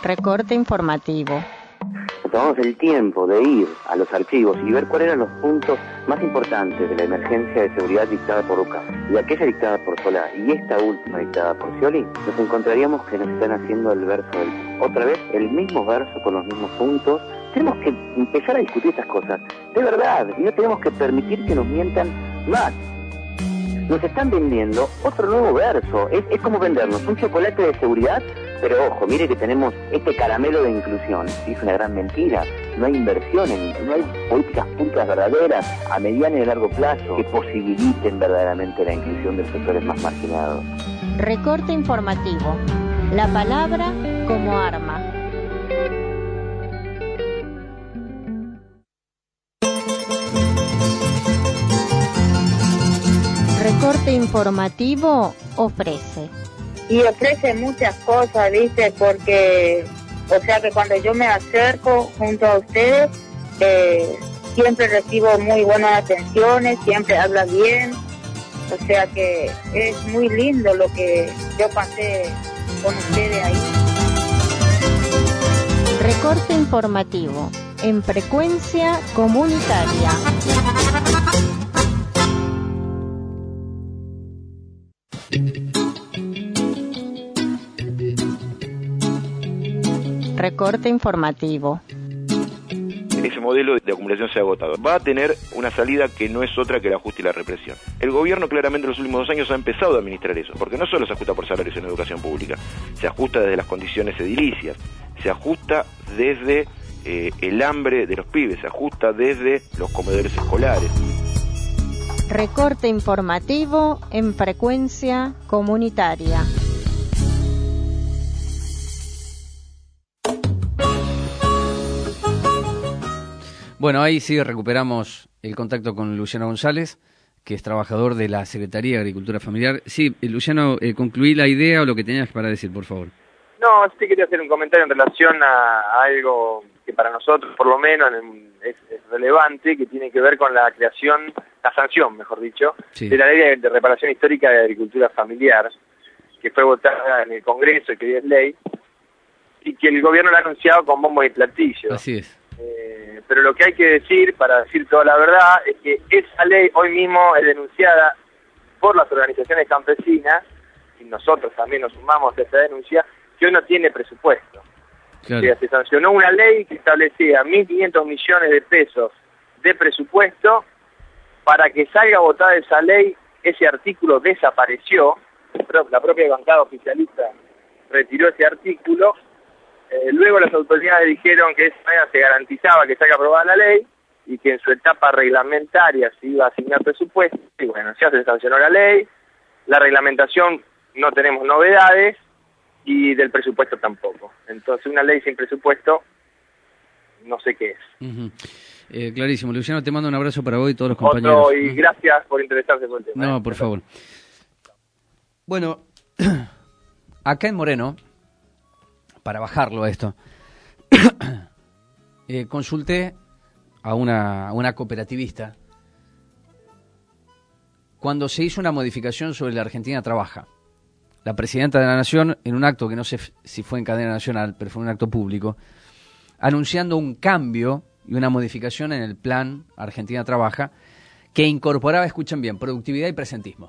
Recorte informativo. Nos tomamos el tiempo de ir a los archivos y ver cuáles eran los puntos más importantes de la emergencia de seguridad dictada por Lucas y aquella dictada por Solá y esta última dictada por Scioli. Nos encontraríamos que nos están haciendo el verso otra vez el mismo verso con los mismos puntos. Tenemos que empezar a discutir estas cosas de verdad y no tenemos que permitir que nos mientan más. Nos están vendiendo otro nuevo verso. Es como vendernos un chocolate de seguridad, pero ojo, mire que tenemos este caramelo de inclusión. Es una gran mentira. No hay inversión, no hay políticas públicas verdaderas a mediano y a largo plazo que posibiliten verdaderamente la inclusión de los sectores más marginados. Recorte informativo. La palabra como arma. Recorte informativo ofrece. Y ofrece muchas cosas, ¿viste? Porque, o sea que cuando yo me acerco junto a ustedes, siempre recibo muy buenas atenciones, siempre habla bien. O sea que es muy lindo lo que yo pasé con ustedes ahí. Recorte informativo en frecuencia comunitaria. Recorte informativo. Ese modelo de acumulación se ha agotado. Va a tener una salida que no es otra que el ajuste y la represión. El gobierno claramente en los últimos 2 años ha empezado a administrar eso, porque no solo se ajusta por salarios en educación pública, se ajusta desde las condiciones edilicias, se ajusta desde el hambre de los pibes, se ajusta desde los comedores escolares. Recorte informativo en frecuencia comunitaria. Bueno, ahí sí recuperamos el contacto con Luciano González, que es trabajador de la Secretaría de Agricultura Familiar. Sí, Luciano, concluí la idea o lo que tenías para decir, por favor. No, sí quería hacer un comentario en relación a algo que para nosotros, por lo menos, es relevante, que tiene que ver con la creación, la sanción, mejor dicho, sí, de la Ley de Reparación Histórica de Agricultura Familiar, que fue votada en el Congreso y que hoy es ley, y que el gobierno la ha anunciado con bombo y platillo. Así es. Pero lo que hay que decir, para decir toda la verdad, es que esa ley hoy mismo es denunciada por las organizaciones campesinas, y nosotros también nos sumamos a esa denuncia, que hoy no tiene presupuesto. Claro. O sea, se sancionó una ley que establecía 1.500 millones de pesos de presupuesto. Para que salga votada esa ley, ese artículo desapareció, la propia bancada oficialista retiró ese artículo. Luego las autoridades dijeron que de esa manera se garantizaba que salga aprobada la ley y que en su etapa reglamentaria se iba a asignar presupuesto. Y bueno, ya se sancionó la ley, la reglamentación no tenemos novedades y del presupuesto tampoco. Entonces una ley sin presupuesto no sé qué es. Uh-huh. Clarísimo. Luciano, te mando un abrazo para vos y todos los compañeros. Y gracias por interesarse por el tema. No, por favor. Bueno, acá en Moreno, para bajarlo a esto, consulté a una cooperativista cuando se hizo una modificación sobre la Argentina Trabaja. La presidenta de la Nación, en un acto que no sé si fue en cadena nacional, pero fue un acto público, anunciando un cambio y una modificación en el plan Argentina Trabaja que incorporaba, escuchen bien, productividad y presentismo.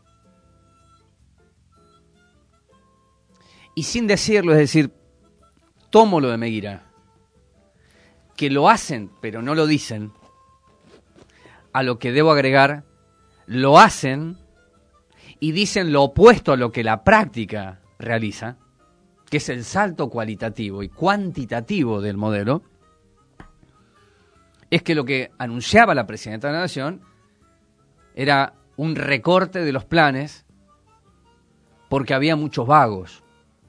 Y sin decirlo, es decir, tomo lo de Meguira, que lo hacen, pero no lo dicen, a lo que debo agregar, lo hacen y dicen lo opuesto a lo que la práctica realiza, que es el salto cualitativo y cuantitativo del modelo, es que lo que anunciaba la presidenta de la Nación era un recorte de los planes porque había muchos vagos.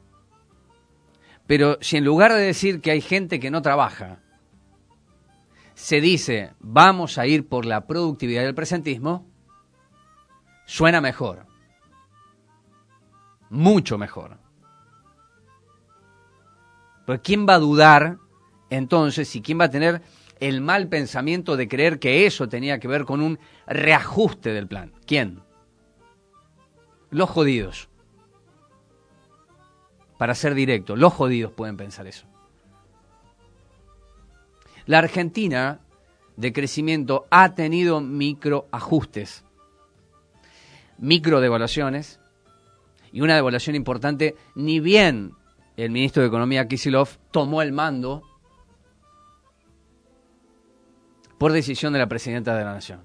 Pero si en lugar de decir que hay gente que no trabaja, se dice vamos a ir por la productividad y el presentismo, suena mejor. Mucho mejor. Pero ¿quién va a dudar entonces y quién va a tener el mal pensamiento de creer que eso tenía que ver con un reajuste del plan? ¿Quién? Los jodidos. para ser directo. Los jodidos pueden pensar eso. La Argentina de crecimiento ha tenido microajustes, microdevaluaciones, y una devaluación importante, ni bien el ministro de Economía Kicillof tomó el mando por decisión de la presidenta de la Nación.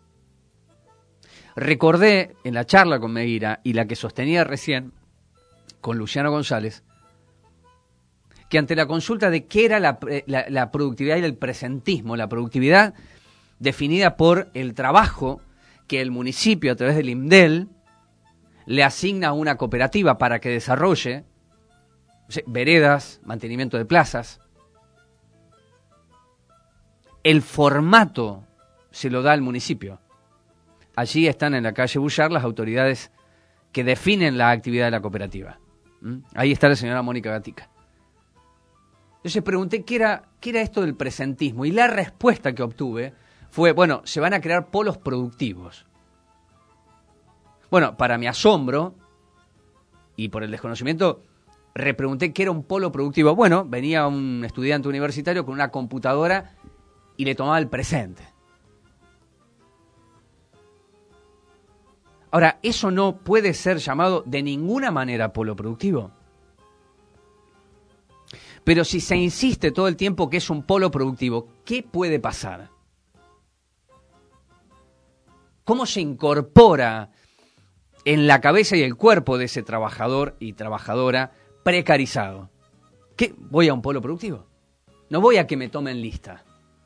Recordé en la charla con Meguira y la que sostenía recién con Luciano González, que ante la consulta de qué era la productividad y el presentismo, la productividad definida por el trabajo que el municipio a través del IMDEL le asigna a una cooperativa para que desarrolle veredas, mantenimiento de plazas. El formato se lo da al municipio. Allí están en la calle Bullar las autoridades que definen la actividad de la cooperativa. Ahí está la señora Mónica Gatica. Entonces pregunté qué era esto del presentismo, y la respuesta que obtuve fue, bueno, se van a crear polos productivos. Bueno, para mi asombro y por el desconocimiento, repregunté qué era un polo productivo. Bueno, venía un estudiante universitario con una computadora y le tomaba el presente. Ahora, eso no puede ser llamado de ninguna manera polo productivo. Pero si se insiste todo el tiempo que es un polo productivo, ¿qué puede pasar? ¿Cómo se incorpora en la cabeza y el cuerpo de ese trabajador y trabajadora precarizado? ¿Qué? ¿Voy a un polo productivo? No voy a que me tomen lista.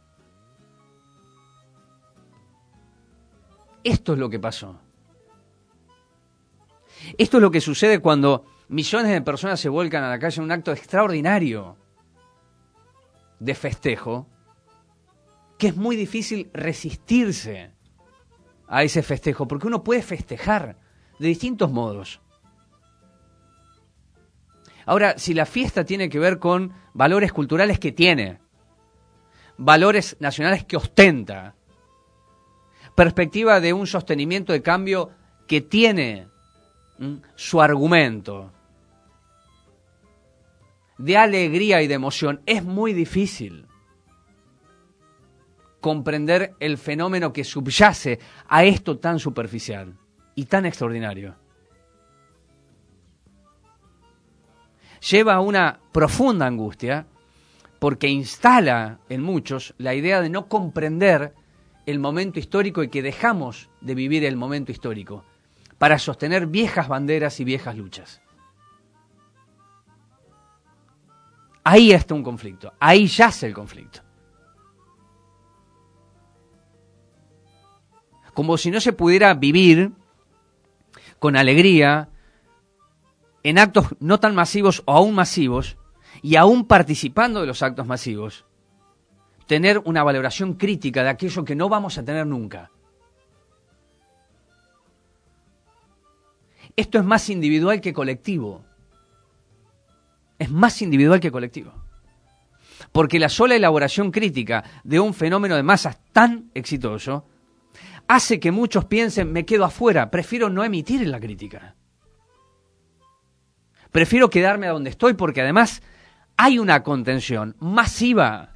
Esto es lo que pasó. Esto es lo que sucede cuando millones de personas se vuelcan a la calle en un acto extraordinario de festejo, que es muy difícil resistirse a ese festejo, porque uno puede festejar de distintos modos. Ahora, si la fiesta tiene que ver con valores culturales que tiene, valores nacionales que ostenta, perspectiva de un sostenimiento de cambio que tiene su argumento, de alegría y de emoción, es muy difícil comprender el fenómeno que subyace a esto tan superficial y tan extraordinario. Lleva a una profunda angustia porque instala en muchos la idea de no comprender el momento histórico y que dejamos de vivir el momento histórico para sostener viejas banderas y viejas luchas. Ahí está un conflicto, ahí yace el conflicto. Como si no se pudiera vivir con alegría en actos no tan masivos o aún masivos, y aún participando de los actos masivos, tener una valoración crítica de aquello que no vamos a tener nunca. Esto es más individual que colectivo. Es más individual que colectivo. Porque la sola elaboración crítica de un fenómeno de masas tan exitoso hace que muchos piensen, me quedo afuera, prefiero no emitir la crítica. Prefiero quedarme a donde estoy porque además hay una contención masiva.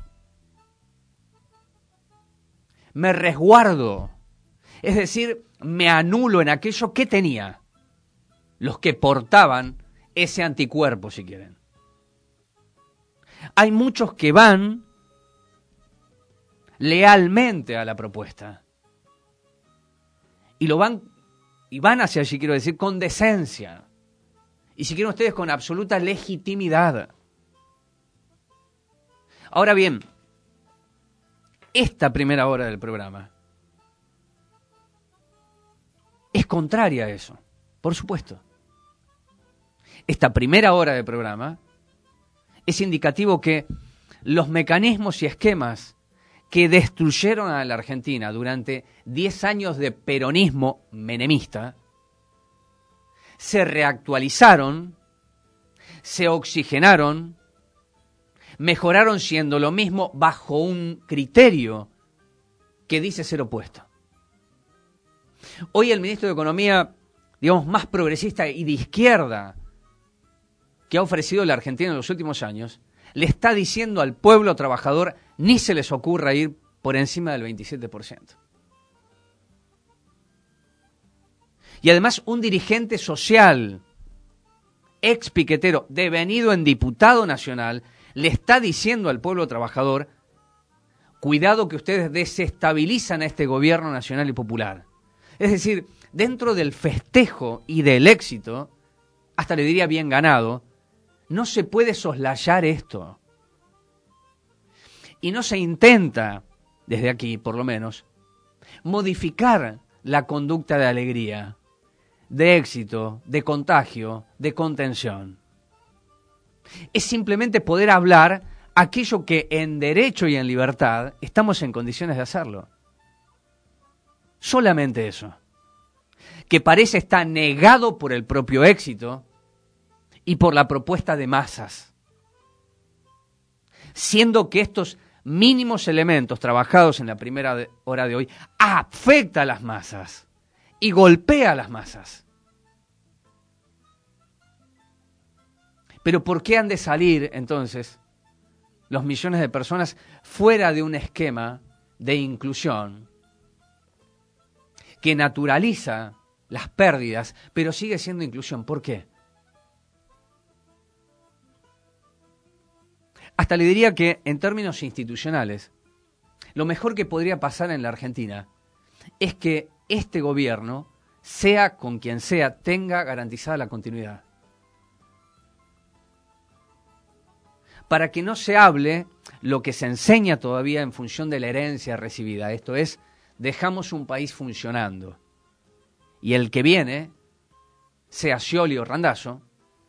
Me resguardo, es decir, me anulo en aquello que tenía, los que portaban ese anticuerpo, si quieren. Hay muchos que van lealmente a la propuesta y van hacia allí, quiero decir, con decencia y, si quieren ustedes, con absoluta legitimidad. Ahora bien, esta primera hora del programa es contraria a eso, por supuesto. Esta primera hora del programa es indicativo que los mecanismos y esquemas que destruyeron a la Argentina durante 10 años de peronismo menemista se reactualizaron, se oxigenaron, mejoraron siendo lo mismo bajo un criterio que dice ser opuesto. Hoy el ministro de Economía, digamos, más progresista y de izquierda, que ha ofrecido la Argentina en los últimos años, le está diciendo al pueblo trabajador, ni se les ocurra ir por encima del 27%. Y además un dirigente social, ex piquetero, devenido en diputado nacional, le está diciendo al pueblo trabajador, cuidado que ustedes desestabilizan a este gobierno nacional y popular. Es decir, dentro del festejo y del éxito, hasta le diría bien ganado, no se puede soslayar esto. Y no se intenta, desde aquí por lo menos, modificar la conducta de alegría, de éxito, de contagio, de contención. Es simplemente poder hablar aquello que en derecho y en libertad estamos en condiciones de hacerlo. Solamente eso, que parece estar negado por el propio éxito y por la propuesta de masas, siendo que estos mínimos elementos trabajados en la primera hora de hoy afecta a las masas y golpea a las masas. Pero ¿por qué han de salir entonces los millones de personas fuera de un esquema de inclusión que naturaliza las pérdidas, pero sigue siendo inclusión? ¿Por qué? Hasta le diría que en términos institucionales, lo mejor que podría pasar en la Argentina es que este gobierno, sea con quien sea, tenga garantizada la continuidad. Para que no se hable lo que se enseña todavía en función de la herencia recibida. Esto es, dejamos un país funcionando. Y el que viene, sea Scioli o Randazzo,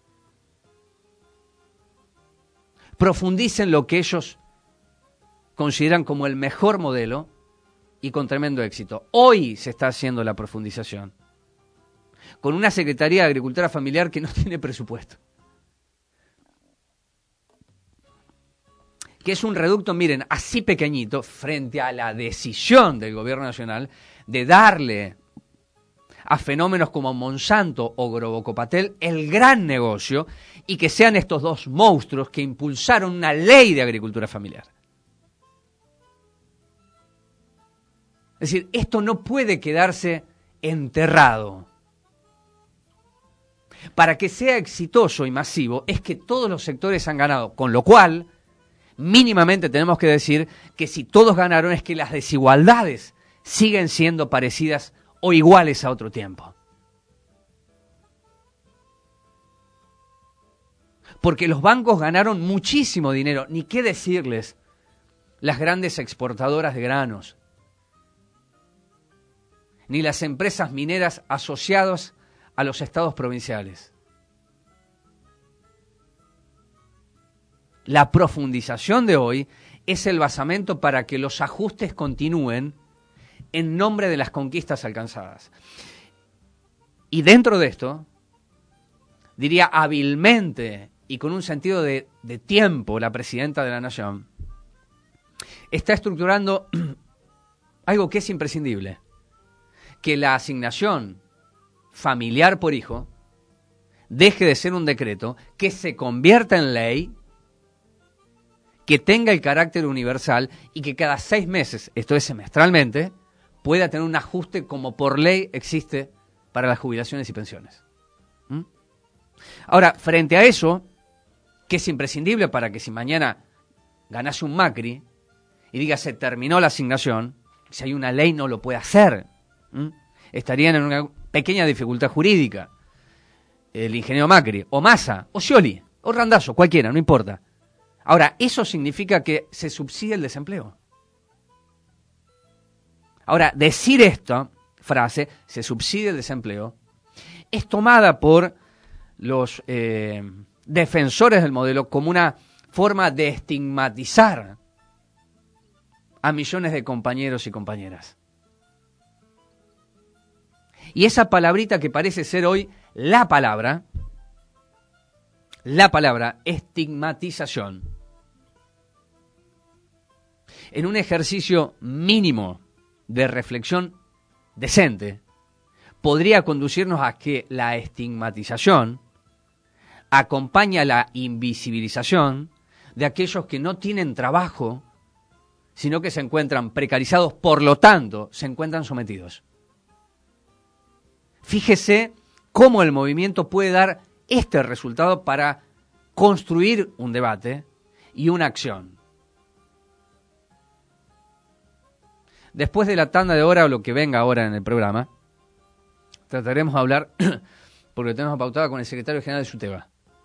profundicen lo que ellos consideran como el mejor modelo y con tremendo éxito. Hoy se está haciendo la profundización, con una Secretaría de Agricultura Familiar que no tiene presupuesto. Que es un reducto, miren, así pequeñito, frente a la decisión del gobierno nacional de darle a fenómenos como Monsanto o Grobocopatel el gran negocio y que sean estos dos monstruos que impulsaron una ley de agricultura familiar. Es decir, esto no puede quedarse enterrado. Para que sea exitoso y masivo es que todos los sectores han ganado, con lo cual mínimamente tenemos que decir que si todos ganaron es que las desigualdades siguen siendo parecidas o iguales a otro tiempo. Porque los bancos ganaron muchísimo dinero, ni qué decirles las grandes exportadoras de granos, ni las empresas mineras asociadas a los estados provinciales. La profundización de hoy es el basamento para que los ajustes continúen en nombre de las conquistas alcanzadas. Y dentro de esto, diría hábilmente y con un sentido de tiempo, la presidenta de la Nación está estructurando algo que es imprescindible, que la asignación familiar por hijo deje de ser un decreto, que se convierta en ley, que tenga el carácter universal y que cada 6 meses, esto es semestralmente, pueda tener un ajuste como por ley existe para las jubilaciones y pensiones. Ahora, frente a eso, que es imprescindible para que si mañana ganase un Macri y diga se terminó la asignación, si hay una ley no lo puede hacer. Estarían en una pequeña dificultad jurídica. El ingeniero Macri, o Massa, o Scioli, o Randazzo, cualquiera, no importa. Ahora, eso significa que se subsidia el desempleo. Ahora, decir esta frase, se subsidia el desempleo, es tomada por los defensores del modelo como una forma de estigmatizar a millones de compañeros y compañeras. Y esa palabrita que parece ser hoy la palabra estigmatización, en un ejercicio mínimo de reflexión decente, podría conducirnos a que la estigmatización acompaña la invisibilización de aquellos que no tienen trabajo, sino que se encuentran precarizados, por lo tanto, se encuentran sometidos. Fíjese cómo el movimiento puede dar este resultado para construir un debate y una acción. Después de la tanda de hora o lo que venga ahora en el programa, trataremos de hablar, porque tenemos pautada con el secretario general de SUTEBA.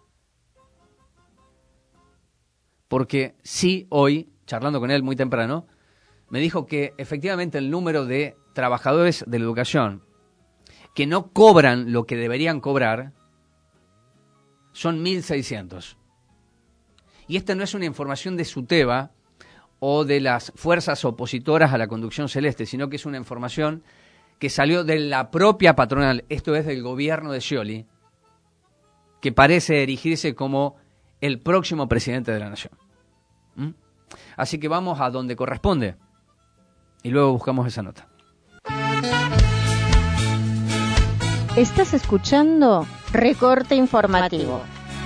Porque sí, hoy, charlando con él muy temprano, me dijo que efectivamente el número de trabajadores de la educación que no cobran lo que deberían cobrar son 1.600. Y esta no es una información de SUTEBA o de las fuerzas opositoras a la conducción celeste, sino que es una información que salió de la propia patronal, esto es del gobierno de Scioli, que parece erigirse como el próximo presidente de la nación. Así que vamos a donde corresponde y luego buscamos esa nota. Estás escuchando Recorte Informativo.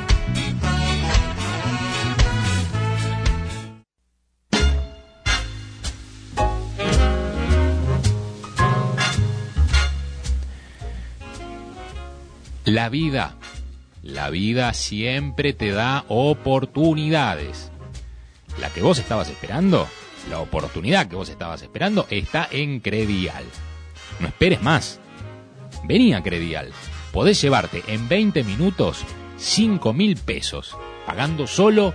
La vida siempre te da oportunidades. La que vos estabas esperando, la oportunidad que vos estabas esperando está en Credial. No esperes más. Vení a Credial. Podés llevarte en 20 minutos 5.000 pesos, pagando solo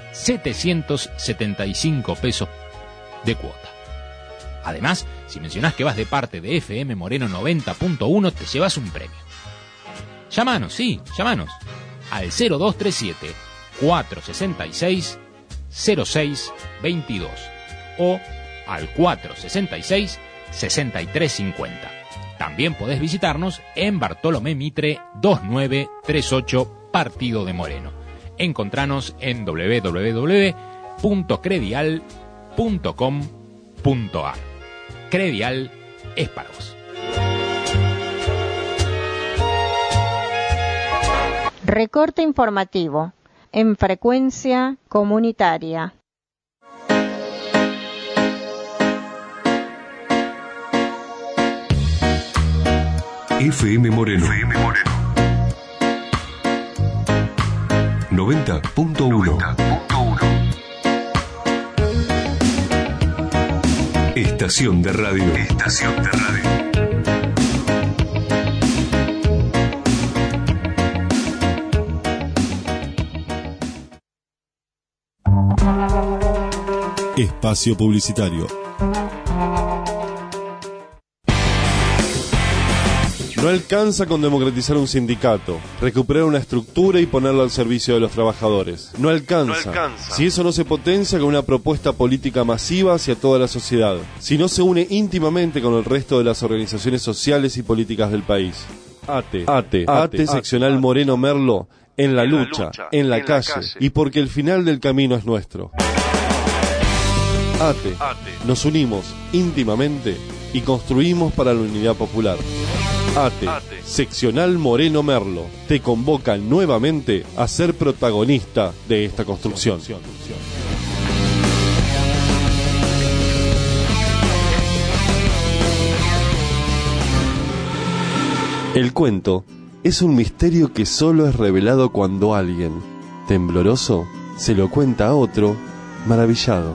775 pesos de cuota. Además, si mencionás que vas de parte de FM Moreno 90.1, te llevas un premio. Llámanos al 0237 466 0622 o al 466 6350. También podés visitarnos en Bartolomé Mitre 2938, Partido de Moreno. Encontranos en www.credial.com.ar. Credial es para vos. Recorte informativo en frecuencia comunitaria. FM Moreno. 90.1. Estación de radio. Espacio publicitario. No alcanza con democratizar un sindicato, recuperar una estructura y ponerla al servicio de los trabajadores. No alcanza. Si eso no se potencia con una propuesta política masiva hacia toda la sociedad, si no se une íntimamente con el resto de las organizaciones sociales y políticas del país. ATE seccional Moreno Merlo, en la lucha, en la calle, y porque el final del camino es nuestro. ATE, nos unimos íntimamente y construimos para la unidad popular. ATE, seccional Moreno Merlo, te convoca nuevamente a ser protagonista de esta construcción. El cuento es un misterio que solo es revelado cuando alguien, tembloroso, se lo cuenta a otro, maravillado.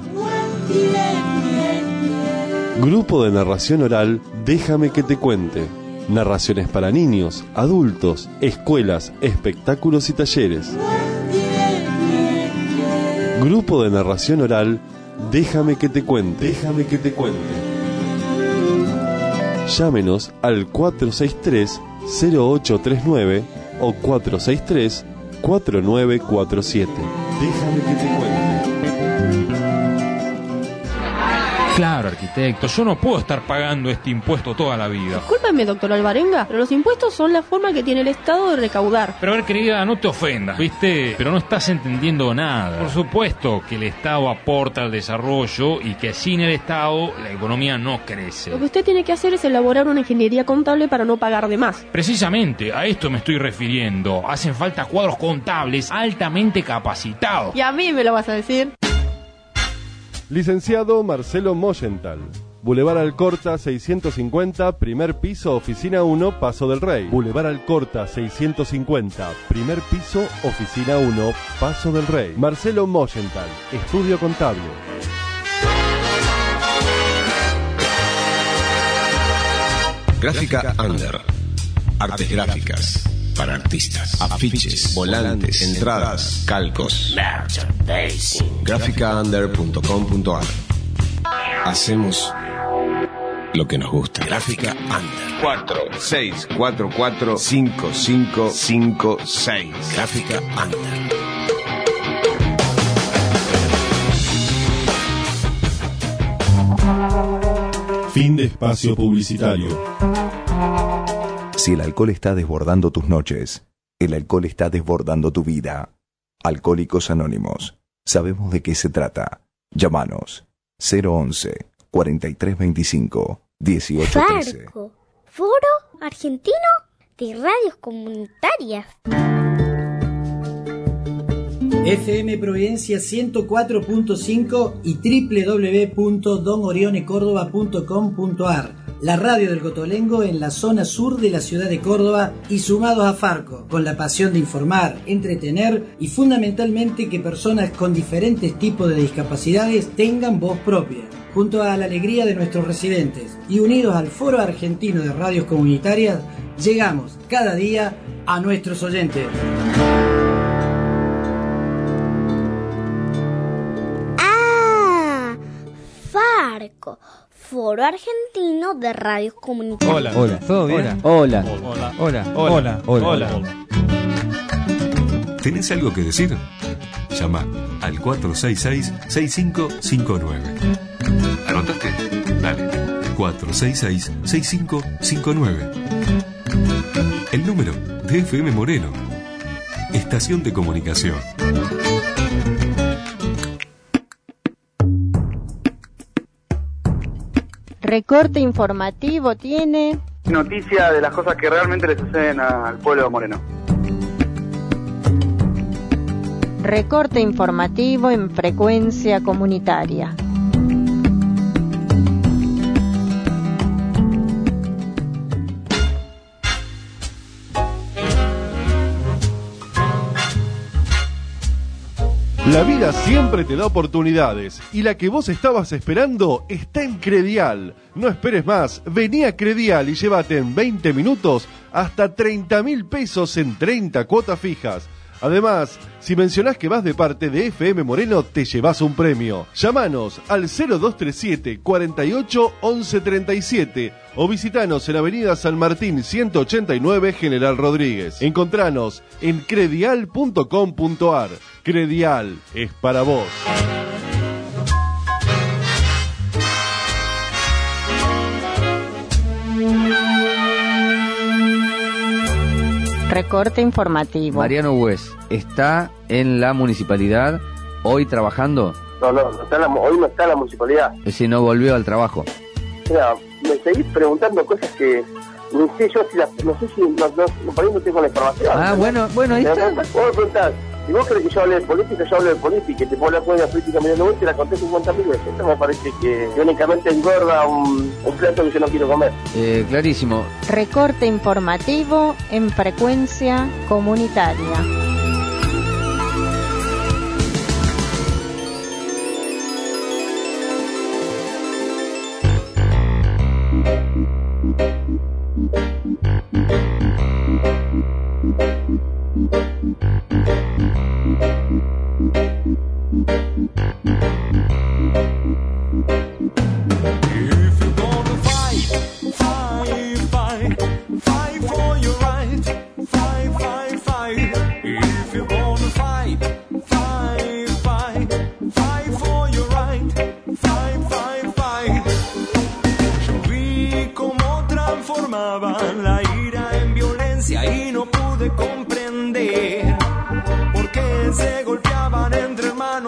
Grupo de narración oral, déjame que te cuente. Narraciones para niños, adultos, escuelas, espectáculos y talleres. Grupo de narración oral, déjame que te cuente. Llámenos al 463-0839 o 463-4947. Déjame que te cuente. Claro, arquitecto, yo no puedo estar pagando este impuesto toda la vida. Discúlpeme, doctor Alvarenga, pero los impuestos son la forma que tiene el Estado de recaudar. Pero a ver, querida, no te ofendas, ¿viste? Pero no estás entendiendo nada. Por supuesto que el Estado aporta al desarrollo y que sin el Estado la economía no crece. Lo que usted tiene que hacer es elaborar una ingeniería contable para no pagar de más. Precisamente, a esto me estoy refiriendo. Hacen falta cuadros contables altamente capacitados. Y a mí me lo vas a decir. Licenciado Marcelo Moyenthal. Boulevard Alcorta 650, primer piso, oficina 1, Paso del Rey. Boulevard Alcorta 650, primer piso, oficina 1, Paso del Rey. Marcelo Moyenthal, estudio contable. Gráfica Under. Artes gráficas para artistas. Afiches, volantes, entradas, calcos. Gráficaunder.com.ar. Hacemos lo que nos gusta. Gráfica Under. 46445556. Gráfica Under. Fin de espacio publicitario. Si el alcohol está desbordando tus noches, el alcohol está desbordando tu vida. Alcohólicos Anónimos. Sabemos de qué se trata. Llámanos 011 4325 1813. Farco, Foro Argentino de Radios Comunitarias. FM Providencia 104.5 y www.donorionecordoba.com.ar. La radio del Cotolengo en la zona sur de la ciudad de Córdoba y sumados a Farco, con la pasión de informar, entretener y fundamentalmente que personas con diferentes tipos de discapacidades tengan voz propia. Junto a la alegría de nuestros residentes y unidos al Foro Argentino de Radios Comunitarias, llegamos cada día a nuestros oyentes. Ah, Farco. Foro Argentino de Radios Comunitarias. Hola, ¿todo bien? Hola. Hola. ¿Tenés algo que decir? Llama al 466-6559. ¿Anotaste? Dale. 466-6559. El número de FM Moreno. Estación de comunicación. Recorte informativo tiene... Noticia de las cosas que realmente le suceden al pueblo de Moreno. Recorte informativo en frecuencia comunitaria. La vida siempre te da oportunidades y la que vos estabas esperando está en Credial. No esperes más, vení a Credial y llévate en 20 minutos hasta 30.000 pesos en 30 cuotas fijas. Además, si mencionás que vas de parte de FM Moreno, te llevas un premio. Llámanos al 0237 48 11 37 o visitanos en Avenida San Martín 189 General Rodríguez. Encontranos en credial.com.ar. Credial es para vos. Recorte informativo. Mariano Hues está en la municipalidad hoy trabajando. No está hoy no está en la municipalidad. Es decir, no volvió al trabajo. Mira, me seguís preguntando cosas que no sé yo si por ahí no tengo la información. Ah, bueno, ahí está. Vos me preguntás, si vos querés que yo hable de política, yo hablo de política, y te puedo hablar de la política Mariano Hues y la conté 50.000 veces. Esto me parece que únicamente engorda un plato que yo no quiero comer. Clarísimo. Recorte informativo en frecuencia comunitaria. Fight for your right. Fight.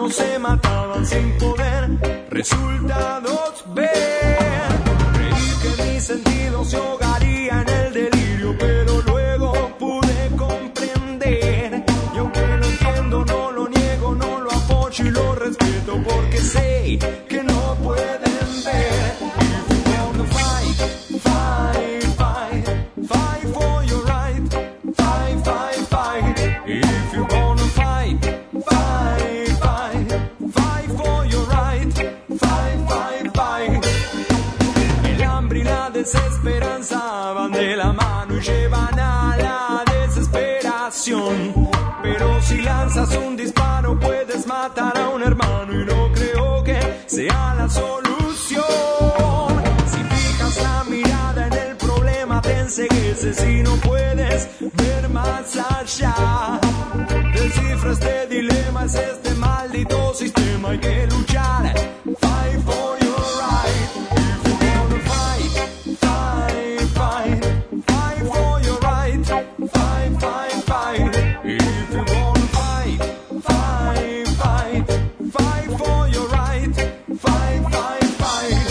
manos se mataban sin poder resultados ver. Creí que mi sentido se ahogaría en el delirio, pero luego pude comprender. Y aunque no entiendo, no lo niego, no lo apoyo y lo respeto, porque sé que no pueden ver. If you wanna fight, fight, fight, fight for your right, fight, fight, fight. If you wanna fight, fight, fight, fight for your right, fight, fight, fight. El hambre y la desesperanza van de la mano y llevan a la desesperación. Pero si lanzas un disparo puedes matar a un hermano y no creo que sea la solución. Si fijas la mirada en el problema te encegueces y no puedes ver más allá. Descifra este dilema, es este maldito sistema, hay que luchar. Fight for your right. If you wanna fight, fight, fight, fight for your right. Fight, fight, fight. If you wanna fight, fight, fight, fight for your right. Fight, fight, fight.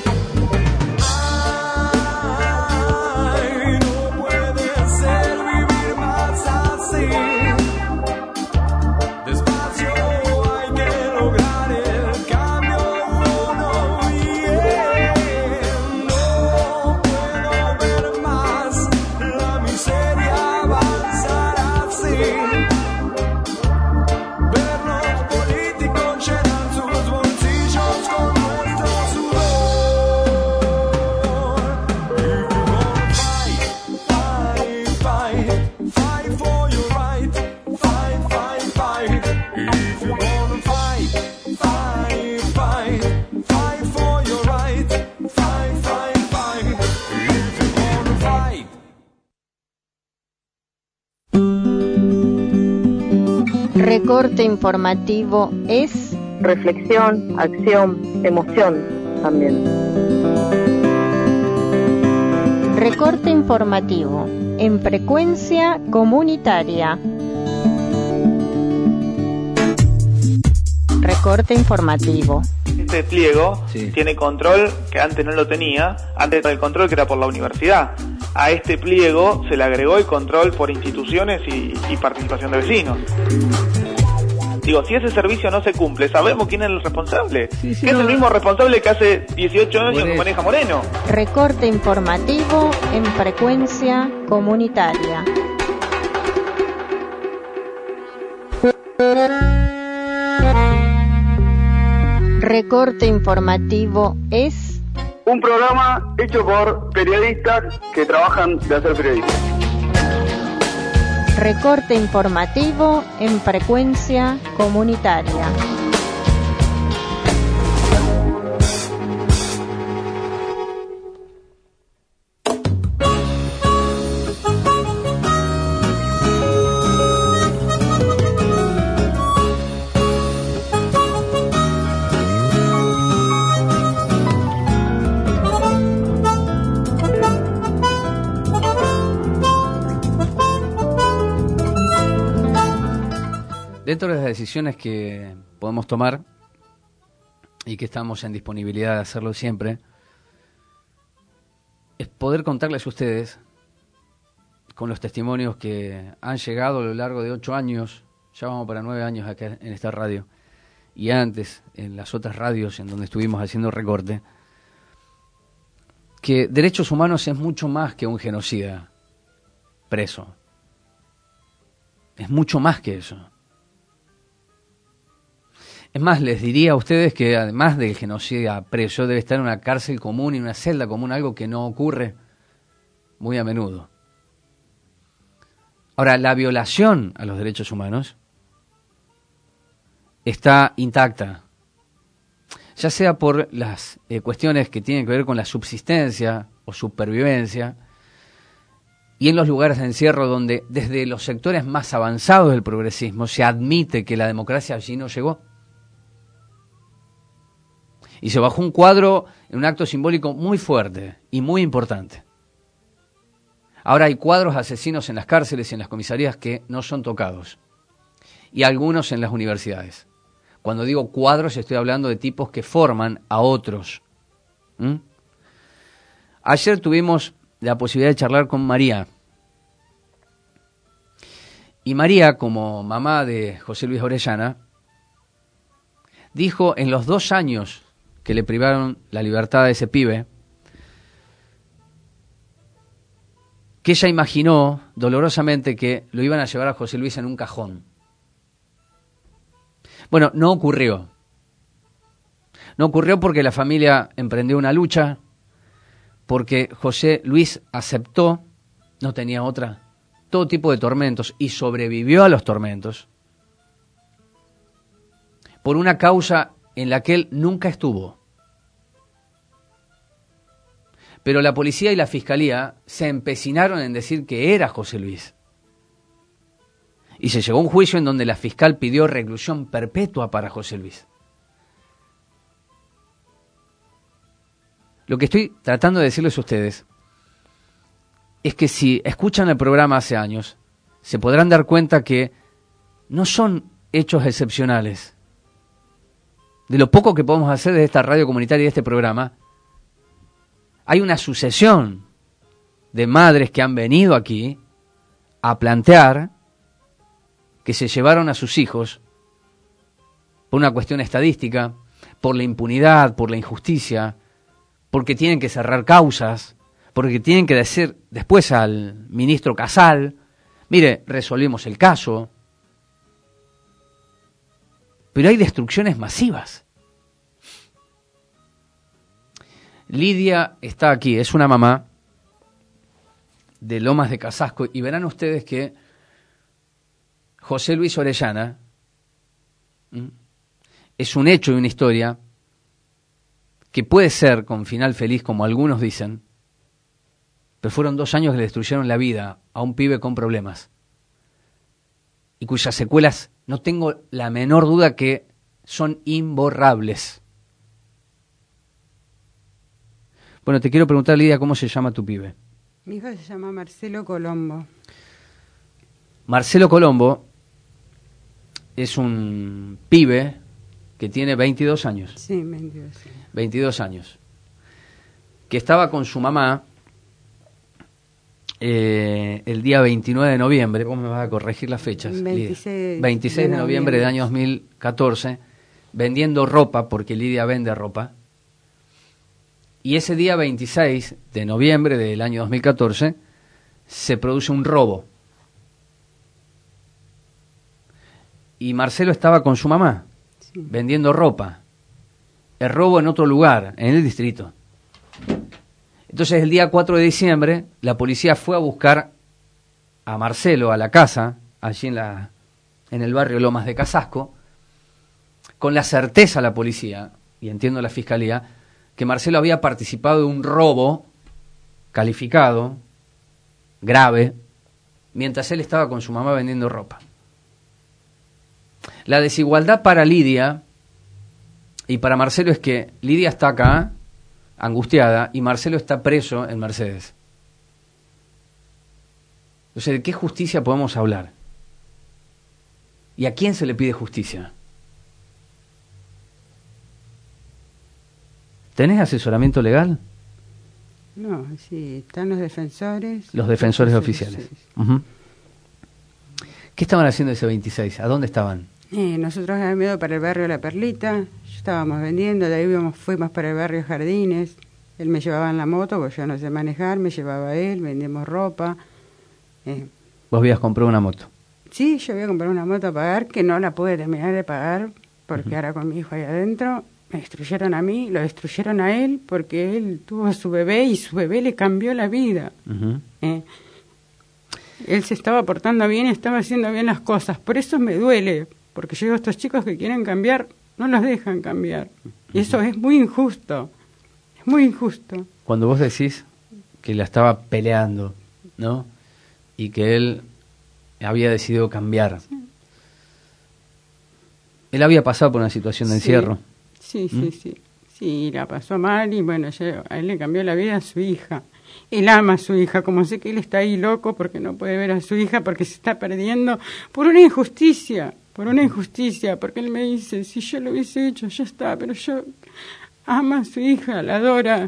Ay, no puede ser vivir más así. Despacio hay que lograr el cambio uno y no puedo ver más la miseria avanzar así. Ver los políticos llenan sus bolsillos con nuestro sudor. If you wanna fight, fight, fight, fight for your right, fight, fight, fight. If you wanna fight, fight, fight, fight for your right, fight, fight, fight. If you wanna fight. Recorte informativo es reflexión, acción, emoción también. recorte informativo en frecuencia comunitaria. Recorte informativo. Este pliego tiene control que antes no lo tenía, antes el control que era por la universidad. A este pliego se le agregó el control por instituciones y participación de vecinos. Digo, si ese servicio no se cumple, ¿sabemos quién es el responsable? Que es el mismo responsable que hace 18 años que maneja Moreno. Recorte informativo en frecuencia comunitaria. Recorte informativo es un programa hecho por periodistas que trabajan de hacer periodismo. Recorte informativo en frecuencia comunitaria. Dentro de las decisiones que podemos tomar y que estamos en disponibilidad de hacerlo siempre, es poder contarles a ustedes, con los testimonios que han llegado a lo largo de 8 años, ya vamos para 9 años acá en esta radio, y antes en las otras radios en donde estuvimos haciendo recorte, que derechos humanos es mucho más que un genocida preso. Es mucho más que eso. Es más, les diría a ustedes que además del genocida preso, debe estar en una cárcel común y una celda común, algo que no ocurre muy a menudo. Ahora, la violación a los derechos humanos está intacta, ya sea por las cuestiones que tienen que ver con la subsistencia o supervivencia, y en los lugares de encierro donde desde los sectores más avanzados del progresismo se admite que la democracia allí no llegó. Y se bajó un cuadro en un acto simbólico muy fuerte y muy importante. Ahora hay cuadros asesinos en las cárceles y en las comisarías que no son tocados. Y algunos en las universidades. Cuando digo cuadros, estoy hablando de tipos que forman a otros. Ayer tuvimos la posibilidad de charlar con María. Y María, como mamá de José Luis Orellana, dijo en los 2 años que le privaron la libertad a ese pibe, que ella imaginó dolorosamente que lo iban a llevar a José Luis en un cajón. Bueno, no ocurrió. No ocurrió porque la familia emprendió una lucha, porque José Luis aceptó, no tenía otra, todo tipo de tormentos y sobrevivió a los tormentos por una causa en la que él nunca estuvo. Pero la policía y la fiscalía se empecinaron en decir que era José Luis. Y se llegó a un juicio en donde la fiscal pidió reclusión perpetua para José Luis. Lo que estoy tratando de decirles a ustedes es que si escuchan el programa hace años, se podrán dar cuenta que no son hechos excepcionales. De lo poco que podemos hacer de esta radio comunitaria y de este programa, hay una sucesión de madres que han venido aquí a plantear que se llevaron a sus hijos por una cuestión estadística, por la impunidad, por la injusticia, porque tienen que cerrar causas, porque tienen que decir después al ministro Casal, mire, resolvimos el caso. Pero hay destrucciones masivas. Lidia está aquí, es una mamá de Lomas de Casasco, y verán ustedes que José Luis Orellana es un hecho y una historia que puede ser con final feliz, como algunos dicen, pero fueron 2 años que le destruyeron la vida a un pibe con problemas y cuyas secuelas no tengo la menor duda que son imborrables. Bueno, te quiero preguntar, Lidia, ¿cómo se llama tu pibe? Mi hijo se llama Marcelo Colombo. Marcelo Colombo es un pibe que tiene 22 años. Sí, 22 años. 22 años. Que estaba con su mamá el día 29 de noviembre. ¿Cómo me vas a corregir las fechas? 26 de noviembre del año 2014, vendiendo ropa, porque Lidia vende ropa. Y ese día 26 de noviembre del año 2014 se produce un robo. Y Marcelo estaba con su mamá, vendiendo ropa. El robo en otro lugar, en el distrito. Entonces el día 4 de diciembre la policía fue a buscar a Marcelo a la casa, allí en el barrio Lomas de Casasco, con la certeza la policía, y entiendo la fiscalía, que Marcelo había participado de un robo calificado, grave, mientras él estaba con su mamá vendiendo ropa. La desigualdad para Lidia y para Marcelo es que Lidia está acá, angustiada, y Marcelo está preso en Mercedes. Entonces, ¿de qué justicia podemos hablar? ¿Y a quién se le pide justicia? ¿Tenés asesoramiento legal? No, sí, están los defensores. Los defensores oficiales. Sí. Uh-huh. ¿Qué estaban haciendo ese 26? ¿A dónde estaban? Nosotros habíamos ido para el barrio La Perlita, estábamos vendiendo, de ahí fuimos para el barrio Jardines, él me llevaba en la moto, porque yo no sé manejar, me llevaba él, vendíamos ropa. ¿Vos habías comprado una moto? Sí, yo había comprado una moto a pagar, que no la pude terminar de pagar, porque ahora con mi hijo ahí adentro, me destruyeron a mí, lo destruyeron a él, porque él tuvo a su bebé y su bebé le cambió la vida. Él se estaba portando bien, estaba haciendo bien las cosas, por eso me duele, porque yo digo, estos chicos que quieren cambiar, no los dejan cambiar. Y eso es muy injusto, es muy injusto. Cuando vos decís que la estaba peleando, ¿no? Y que él había decidido cambiar. Sí. Él había pasado por una situación de encierro. Sí, sí, la pasó mal y bueno, a él le cambió la vida a su hija. Él ama a su hija, como sé que él está ahí loco porque no puede ver a su hija porque se está perdiendo por una injusticia. por una injusticia, porque él me dice, si yo lo hubiese hecho, ya está, pero yo ama a su hija, la adora,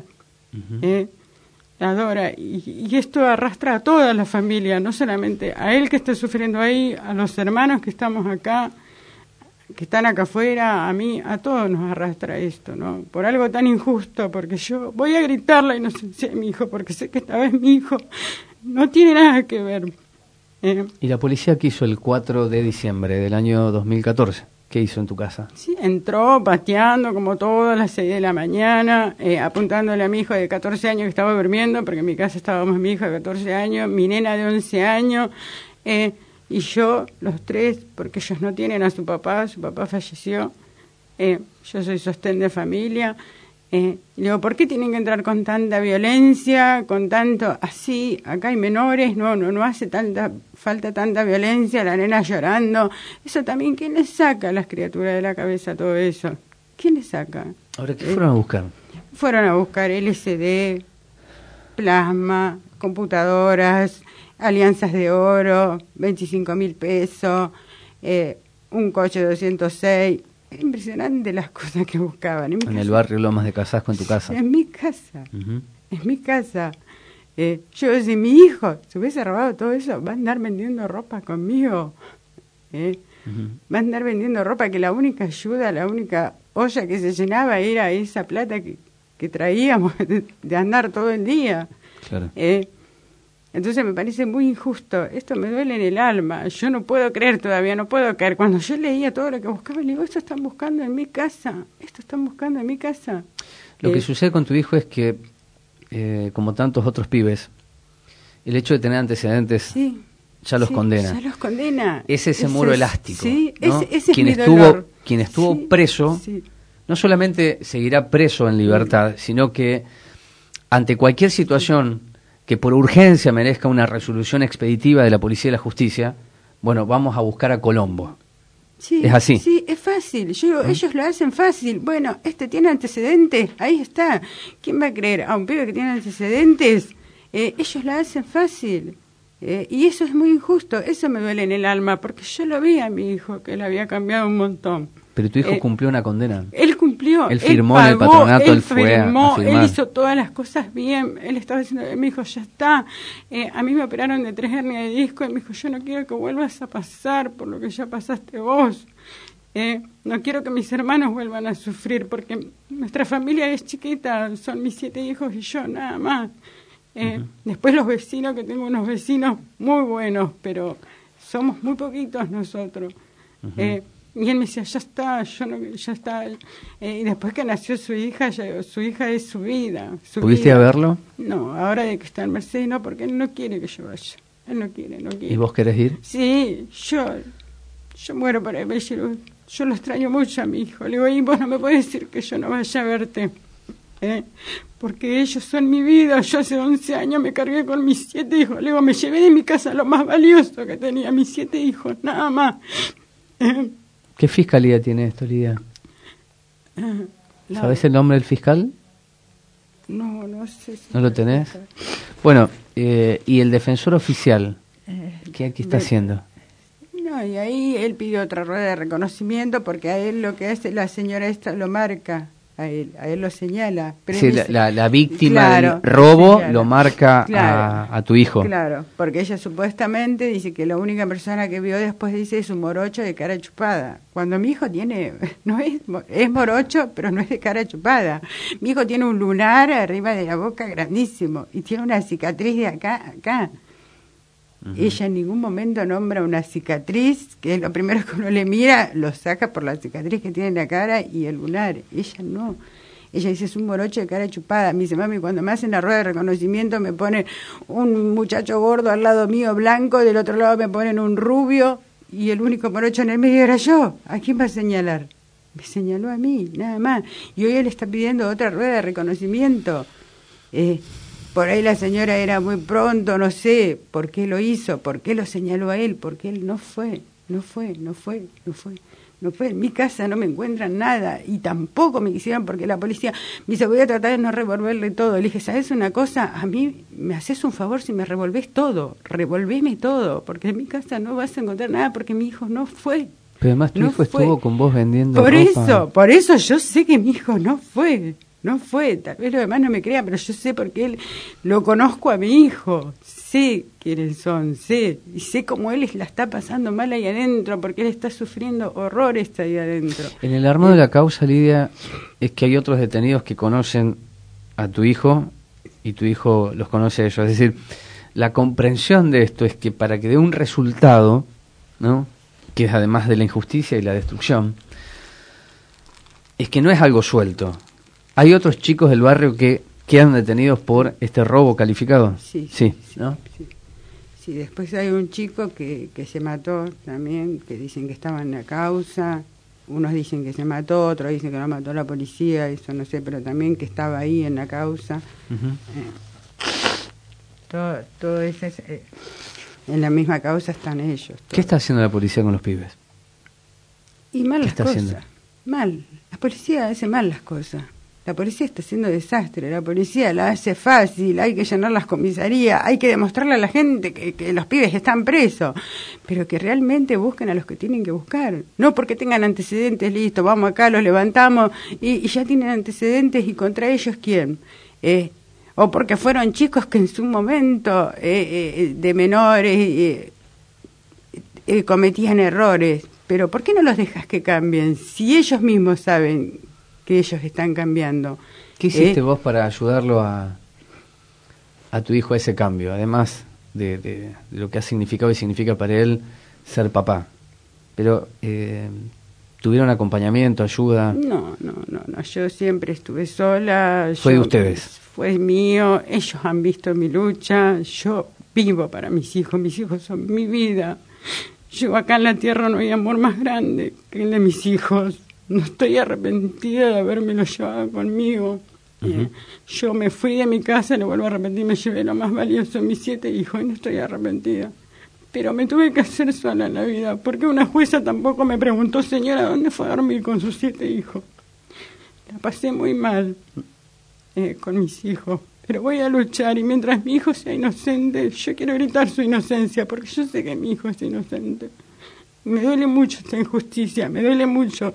la adora, y esto arrastra a toda la familia, no solamente a él que está sufriendo ahí, a los hermanos que estamos acá, que están acá afuera, a mí, a todos nos arrastra esto, ¿no? Por algo tan injusto, porque yo voy a gritar la inocencia de mi hijo, porque sé que esta vez mi hijo no tiene nada que ver. ¿Y la policía qué hizo el 4 de diciembre del año 2014? ¿Qué hizo en tu casa? Sí, entró pateando como todo a las 6 de la mañana, apuntándole a mi hijo de 14 años que estaba durmiendo, porque en mi casa estábamos mi hijo de 14 años, mi nena de 11 años, y yo, los tres, porque ellos no tienen a su papá falleció, yo soy sostén de familia, y digo, ¿por qué tienen que entrar con tanta violencia, con tanto así? Acá hay menores, no hace falta tanta violencia, la nena llorando. Eso también, ¿quién les saca a las criaturas de la cabeza todo eso? ¿Quién les saca? Ahora, ¿qué fueron a buscar? Fueron a buscar LCD, plasma, computadoras, alianzas de oro, 25.000 pesos, un coche 206. Es impresionante las cosas que buscaban. En el barrio Lomas de Casasco, en tu casa. En mi casa. En mi casa. Yo, si mi hijo se hubiese robado todo eso, va a andar vendiendo ropa conmigo. Va a andar vendiendo ropa, que la única ayuda, la única olla que se llenaba era esa plata que traíamos de andar todo el día. Claro. Entonces me parece muy injusto, esto me duele en el alma, yo no puedo creer todavía, no puedo creer. Cuando yo leía todo lo que buscaban, le digo, esto están buscando en mi casa, esto están buscando en mi casa. Lo que sucede con tu hijo es que, como tantos otros pibes, el hecho de tener antecedentes ya los condena. Ya los condena. Es ese muro elástico. Sí, ¿no? ese es mi dolor. Quien estuvo preso, no solamente seguirá preso en libertad, sino que ante cualquier situación que por urgencia merezca una resolución expeditiva de la Policía y la Justicia, bueno, vamos a buscar a Colombo. Sí, es así. Sí, es fácil. Yo digo, ellos lo hacen fácil. Bueno, tiene antecedentes, ahí está. ¿Quién va a creer a un pibe que tiene antecedentes? Ellos lo hacen fácil. Y eso es muy injusto, eso me duele en el alma, porque yo lo vi a mi hijo, que él había cambiado un montón. Pero tu hijo cumplió una condena. Él cumplió. Él firmó él en el patronato, él fue firmó, a firmar. Él hizo todas las cosas bien. Él estaba diciendo, mi hijo, ya está. A mí me operaron de 3 hernias de disco y me dijo, yo no quiero que vuelvas a pasar por lo que ya pasaste vos. No quiero que mis hermanos vuelvan a sufrir, porque nuestra familia es chiquita, son mis 7 hijos y yo, nada más. Después los vecinos, que tengo unos vecinos muy buenos, pero somos muy poquitos nosotros. Y él me decía, ya está, ya está. Y después que nació su hija es su vida. ¿Pudiste a verlo? No, ahora de que está en Mercedes no, porque él no quiere que yo vaya. Él no quiere. ¿Y vos querés ir? Sí, yo muero para ver. Yo lo extraño mucho a mi hijo. Le digo, y vos no me podés decir que yo no vaya a verte. Porque ellos son mi vida. Yo hace 11 años me cargué con mis 7 hijos. Le digo, me llevé de mi casa lo más valioso que tenía, mis 7 hijos, nada más. ¿Qué fiscalía tiene esto, Lidia? ¿Sabés el nombre del fiscal? No sé. ¿No lo tenés? Bueno, ¿y el defensor oficial? ¿Qué aquí está haciendo? No, y ahí él pidió otra rueda de reconocimiento, porque a él lo que hace la señora esta lo marca. A él lo señala. Pero sí, la víctima del robo lo marca a tu hijo. Claro, porque ella supuestamente dice que la única persona que vio después dice es un morocho de cara chupada. Cuando mi hijo es morocho, pero no es de cara chupada. Mi hijo tiene un lunar arriba de la boca grandísimo y tiene una cicatriz de acá a acá. Ella en ningún momento nombra una cicatriz, que es lo primero que uno le mira, lo saca por la cicatriz que tiene en la cara y el lunar. Ella no. Ella dice, es un morocho de cara chupada. Me dice, mami, cuando me hacen la rueda de reconocimiento me ponen un muchacho gordo al lado mío blanco, del otro lado me ponen un rubio y el único morocho en el medio era yo. ¿A quién va a señalar? Me señaló a mí, nada más. Y hoy él está pidiendo otra rueda de reconocimiento. Por ahí la señora era muy pronto, no sé por qué lo hizo, por qué lo señaló a él, porque él no fue. En mi casa no me encuentran nada y tampoco me quisieron, porque la policía me dice, voy a tratar de no revolverle todo. Le dije, ¿sabes una cosa? A mí me haces un favor si me revolvés todo, revolveme todo, porque en mi casa no vas a encontrar nada, porque mi hijo no fue. Pero además tu hijo estuvo con vos vendiendo ropa. Por eso yo sé que mi hijo no fue. Tal vez los demás no me crean, pero yo sé porque él lo conozco a mi hijo. Sé quiénes son, sé. Y sé cómo él la está pasando mal ahí adentro, porque él está sufriendo horrores ahí adentro. En el armado de la causa, Lidia, es que hay otros detenidos que conocen a tu hijo y tu hijo los conoce a ellos. Es decir, la comprensión de esto es que para que dé un resultado, ¿no?, que es además de la injusticia y la destrucción, es que no es algo suelto. ¿Hay otros chicos del barrio que quedan detenidos por este robo calificado? Sí, ¿no? Sí, después hay un chico que se mató también, que dicen que estaba en la causa. Unos dicen que se mató, otros dicen que lo mató la policía, eso no sé, pero también que estaba ahí en la causa. Todo eso es, en la misma causa están ellos. Todo. ¿Qué está haciendo la policía con los pibes? Y mal las cosas. Haciendo? Mal. La policía hace mal las cosas. La policía está haciendo desastre, la policía la hace fácil, hay que llenar las comisarías, hay que demostrarle a la gente que los pibes están presos, pero que realmente busquen a los que tienen que buscar. No porque tengan antecedentes, listo, vamos acá, los levantamos y ya tienen antecedentes y contra ellos, ¿quién? O porque fueron chicos que en su momento de menores cometían errores, pero ¿por qué no los dejas que cambien si ellos mismos saben que ellos están cambiando? ¿Qué hiciste vos para ayudarlo a tu hijo a ese cambio? Además de lo que ha significado y significa para él ser papá. Pero, ¿tuvieron acompañamiento, ayuda? No, yo siempre estuve sola. ¿Fue de ustedes? Fue mío, ellos han visto mi lucha, yo vivo para mis hijos son mi vida. Yo acá en la tierra no hay amor más grande que el de mis hijos. No estoy arrepentida de habérmelo llevado conmigo. Yo me fui de mi casa, lo vuelvo a repetir, me llevé lo más valioso, mis 7 hijos, y no estoy arrepentida. Pero me tuve que hacer sola en la vida, porque una jueza tampoco me preguntó, señora, ¿dónde fue a dormir con sus 7 hijos? La pasé muy mal con mis hijos, pero voy a luchar, y mientras mi hijo sea inocente, yo quiero gritar su inocencia, porque yo sé que mi hijo es inocente. Me duele mucho esta injusticia, me duele mucho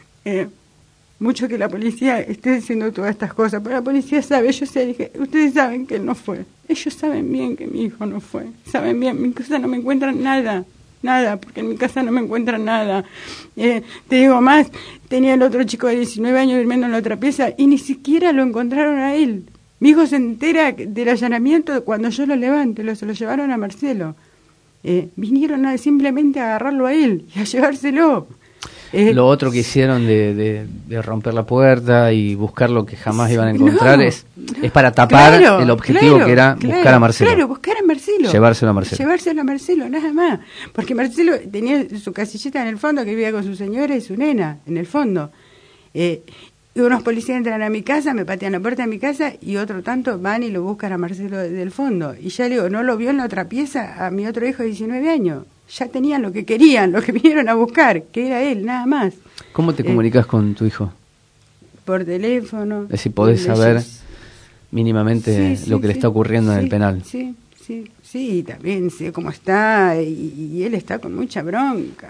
que la policía esté haciendo todas estas cosas, pero la policía sabe, ustedes saben que él no fue, ellos saben bien que mi hijo no fue, saben bien, en mi casa no me encuentran nada, porque en mi casa no me encuentran nada. Te digo más, tenía el otro chico de 19 años durmiendo en la otra pieza y ni siquiera lo encontraron a él. Mi hijo se entera del allanamiento cuando yo lo levanto, se lo llevaron a Marcelo. Vinieron simplemente a agarrarlo a él y a llevárselo. Lo otro que hicieron de romper la puerta y buscar lo que jamás iban a encontrar es para tapar el objetivo que era buscar a Marcelo. Claro, buscar a Marcelo. Llevárselo a Marcelo. Llevárselo a Marcelo, nada más. Porque Marcelo tenía su casillita en el fondo, que vivía con su señora y su nena, en el fondo. Y unos policías entran a mi casa, me patean la puerta de mi casa y otro tanto van y lo buscan a Marcelo del fondo. Y ya le digo, no lo vio en la otra pieza a mi otro hijo de 19 años. Ya tenían lo que querían, lo que vinieron a buscar, que era él, nada más. ¿Cómo te comunicas con tu hijo? Por teléfono. Es decir, podés saber mínimamente lo que le está ocurriendo en el penal. Sí, también sé cómo está y él está con mucha bronca.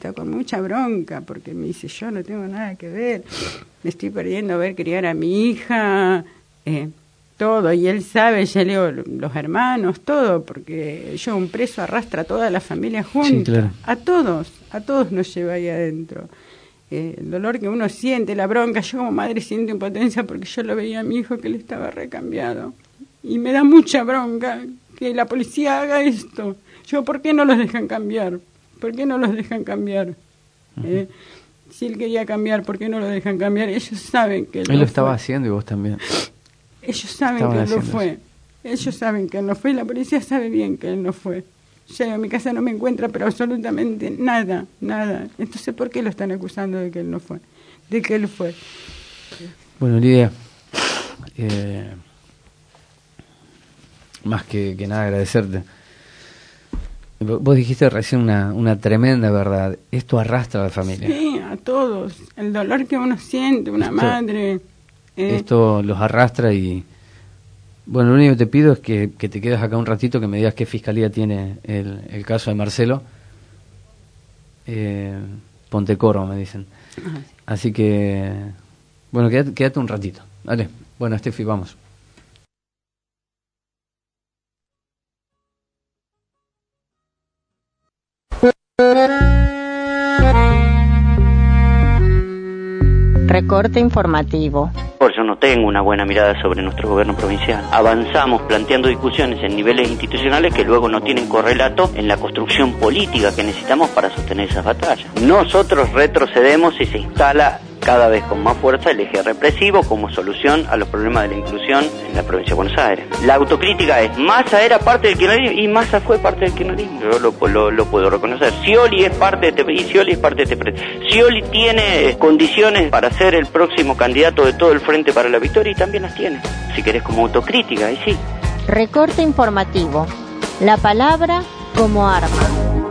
Porque me dice, yo no tengo nada que ver, me estoy perdiendo a ver criar a mi hija, todo, y él sabe, ya leo los hermanos, todo, porque yo un preso arrastra a toda la familia junta. Sí, claro. A todos nos lleva ahí adentro. El dolor que uno siente, la bronca, yo como madre siento impotencia porque yo lo veía a mi hijo que él estaba recambiado. Y me da mucha bronca que la policía haga esto. ¿Por qué no los dejan cambiar? Si él quería cambiar, ¿por qué no lo dejan cambiar? Ellos saben que él lo estaba haciendo y vos también. Ellos saben que él no fue. Ellos saben que él no fue y la policía sabe bien que él no fue. Ya en mi casa no me encuentra, pero absolutamente nada. Entonces, ¿por qué lo están acusando de que él no fue? De que él fue. Bueno, Lidia, más que nada agradecerte. Vos dijiste recién una tremenda verdad. Esto arrastra a la familia. Sí, a todos. El dolor que uno siente, una madre. Esto los arrastra y... Bueno, lo único que te pido es que te quedes acá un ratito, que me digas qué fiscalía tiene el caso de Marcelo. Pontecorvo, me dicen. Así que, bueno, quédate un ratito. Dale. Bueno, Steffi, vamos. Recorte informativo. Yo no tengo una buena mirada sobre nuestro gobierno provincial. Avanzamos planteando discusiones en niveles institucionales que luego no tienen correlato en la construcción política que necesitamos para sostener esas batallas. Nosotros retrocedemos y se instala cada vez con más fuerza el eje represivo como solución a los problemas de la inclusión en la provincia de Buenos Aires. La autocrítica es, Massa era parte del kirchnerismo y Massa fue parte del kirchnerismo. Yo lo puedo reconocer. Scioli es parte de Scioli tiene condiciones para ser el próximo candidato de todo el Frente para la Victoria y también las tiene. Si querés como autocrítica, y sí. Recorte informativo. La palabra como arma.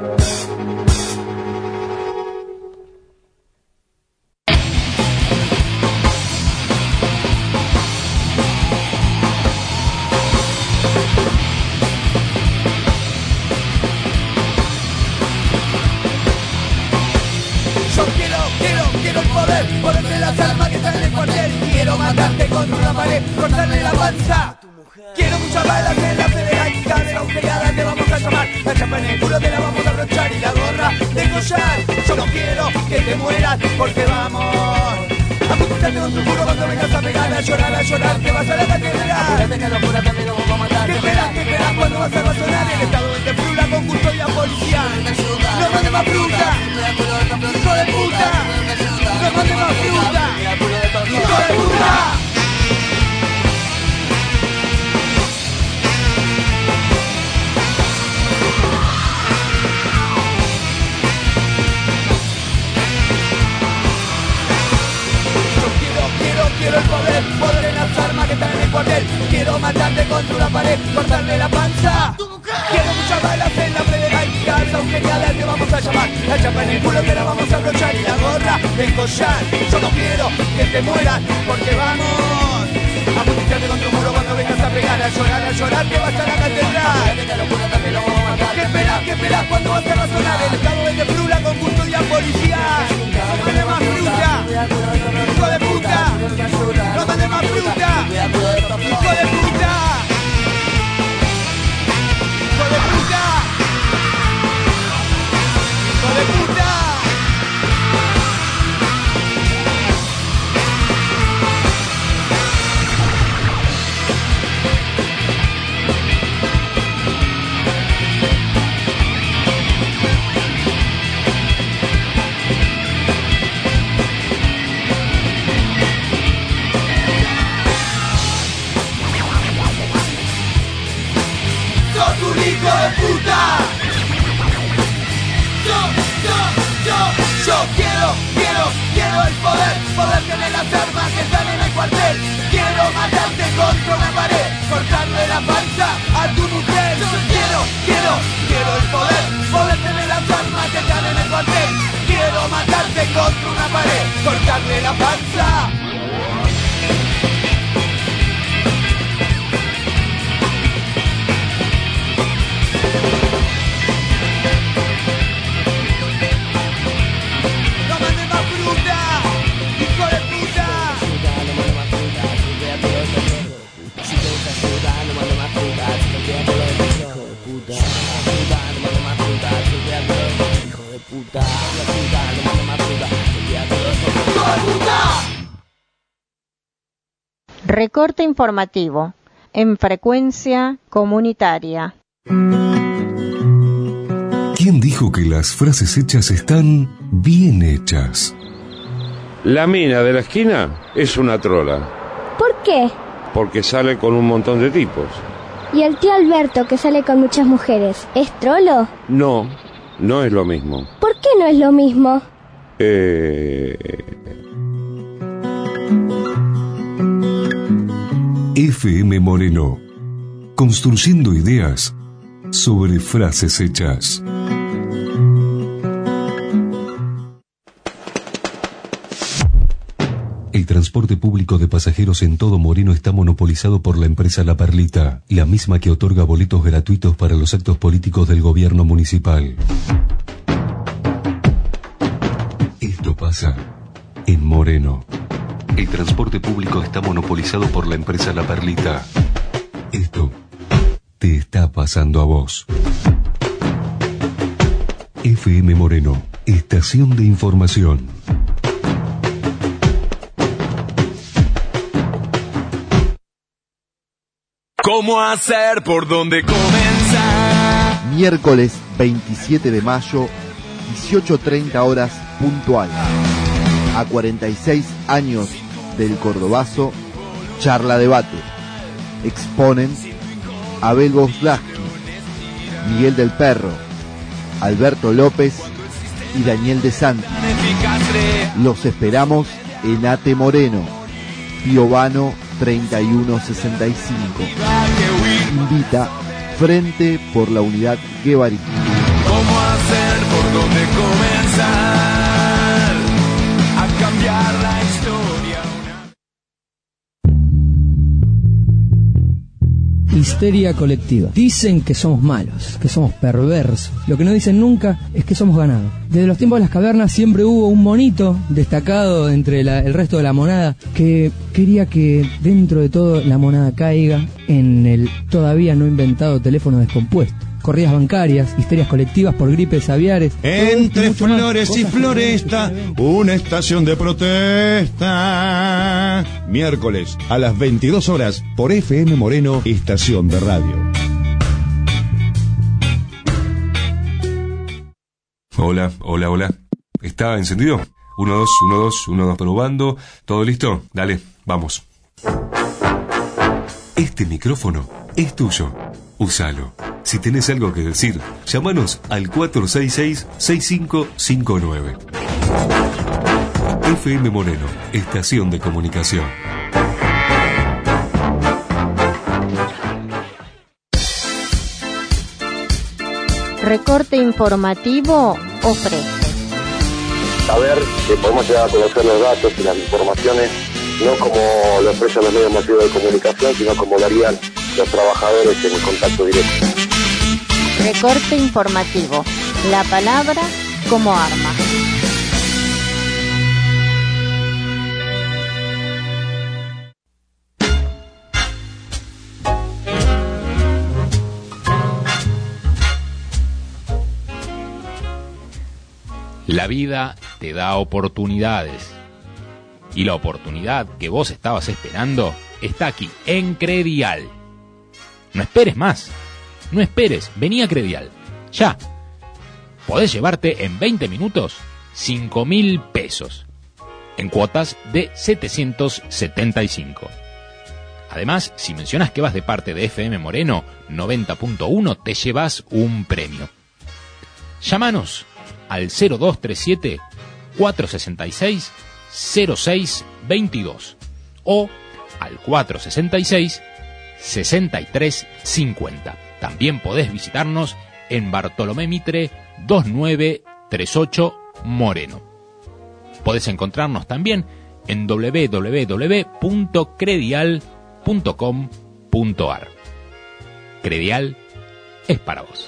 Cortarle la panza. Quiero muchas balas en la federal y de la agujereada te vamos a llamar. La chapa en el culo te la vamos a abrochar y la gorra de collar. Yo no quiero que te mueras porque vamos a juntarte con tu muro cuando vengas a pegar, a llorar, te vas a la catedral. Apúrate que locura también nos vamos a matar. ¿Qué esperas cuando vas a razonar? El estado de frula con custodia policial. No mande más fruta, hijo de puta. No mande más fruta, hijo de puta. Quiero el poder en las armas que están en el cuartel. Quiero matarte contra una pared, cortarle la panza. Quiero muchas balas en la federal y casa agujereada te vamos a llamar. La chapa en el culo te la vamos a abrochar y la gorra de collar. Yo no quiero que te mueras porque vamos a putearte contra un muro cuando vengas a pegar, a llorar te vas a la catedral. ¿Qué esperas cuando vas a razonar? El estado de frula con custodia policial. No mande más fruta, hijo de puta. No mande más fruta, hijo de puta. Hijo de puta. Hijo de puta. Hijo de puta. Yo quiero el poder tener las armas que están en el cuartel. Quiero matarte contra una pared, cortarle la panza a tu mujer. Yo quiero el poder tener las armas que están en el cuartel. Quiero matarte contra una pared, cortarle la panza. Recorte informativo en frecuencia comunitaria. ¿Quién dijo que las frases hechas están bien hechas? La mina de la esquina es una trola. ¿Por qué? Porque sale con un montón de tipos. ¿Y el tío Alberto, que sale con muchas mujeres, es trolo? No, no es lo mismo. ¿Por qué no es lo mismo? FM Moreno, construyendo ideas sobre frases hechas. El transporte público de pasajeros en todo Moreno está monopolizado por la empresa La Perlita, la misma que otorga boletos gratuitos para los actos políticos del gobierno municipal. pasa en Moreno. El transporte público está monopolizado por la empresa La Perlita. Esto te está pasando a vos. FM Moreno, estación de información. ¿Cómo hacer? ¿Por dónde comenzar? Miércoles 27 de mayo, 18:30 horas puntual. A 46 años del Cordobazo, charla debate. Exponen Abel Boslaski, Miguel del Perro, Alberto López y Daniel de Santi. Los esperamos en Ate Moreno, Piovano 3165. Invita Frente por la Unidad Guevarí. ¿Cómo hacer? ¿Por dónde comenzar? A cambiar la historia. Histeria colectiva. Dicen que somos malos, que somos perversos. Lo que no dicen nunca es que somos ganados. Desde los tiempos de las cavernas siempre hubo un monito destacado entre el resto de la monada que quería que dentro de todo la monada caiga en el todavía no inventado teléfono descompuesto. Corridas bancarias, histerias colectivas por gripes aviares. Entre flores y floresta, una estación de protesta. Miércoles a las 22 horas por FM Moreno, estación de radio. Hola. ¿Está encendido? 1, 2, 1, 2, 1, 2, probando. ¿Todo listo? Dale, vamos. Este micrófono es tuyo. Úsalo. Si tenés algo que decir, llámanos al 466-6559. FM Moreno, estación de comunicación. Recorte informativo ofrece. Saber que podemos llegar a conocer los datos y las informaciones, no como lo expresan los medios masivos de comunicación, sino como lo harían los trabajadores en contacto directo. Recorte informativo. La palabra como arma. La vida te da oportunidades. Y la oportunidad que vos estabas esperando está aquí, en Credial. No esperes más. No esperes, vení a Credial. Ya. Podés llevarte en 20 minutos 5.000 pesos. En cuotas de 775. Además, si mencionas que vas de parte de FM Moreno 90.1, te llevas un premio. Llámanos al 0237 466 0622 o al 466 6350. También podés visitarnos en Bartolomé Mitre 2938 Moreno. Podés encontrarnos también en www.credial.com.ar. Credial es para vos.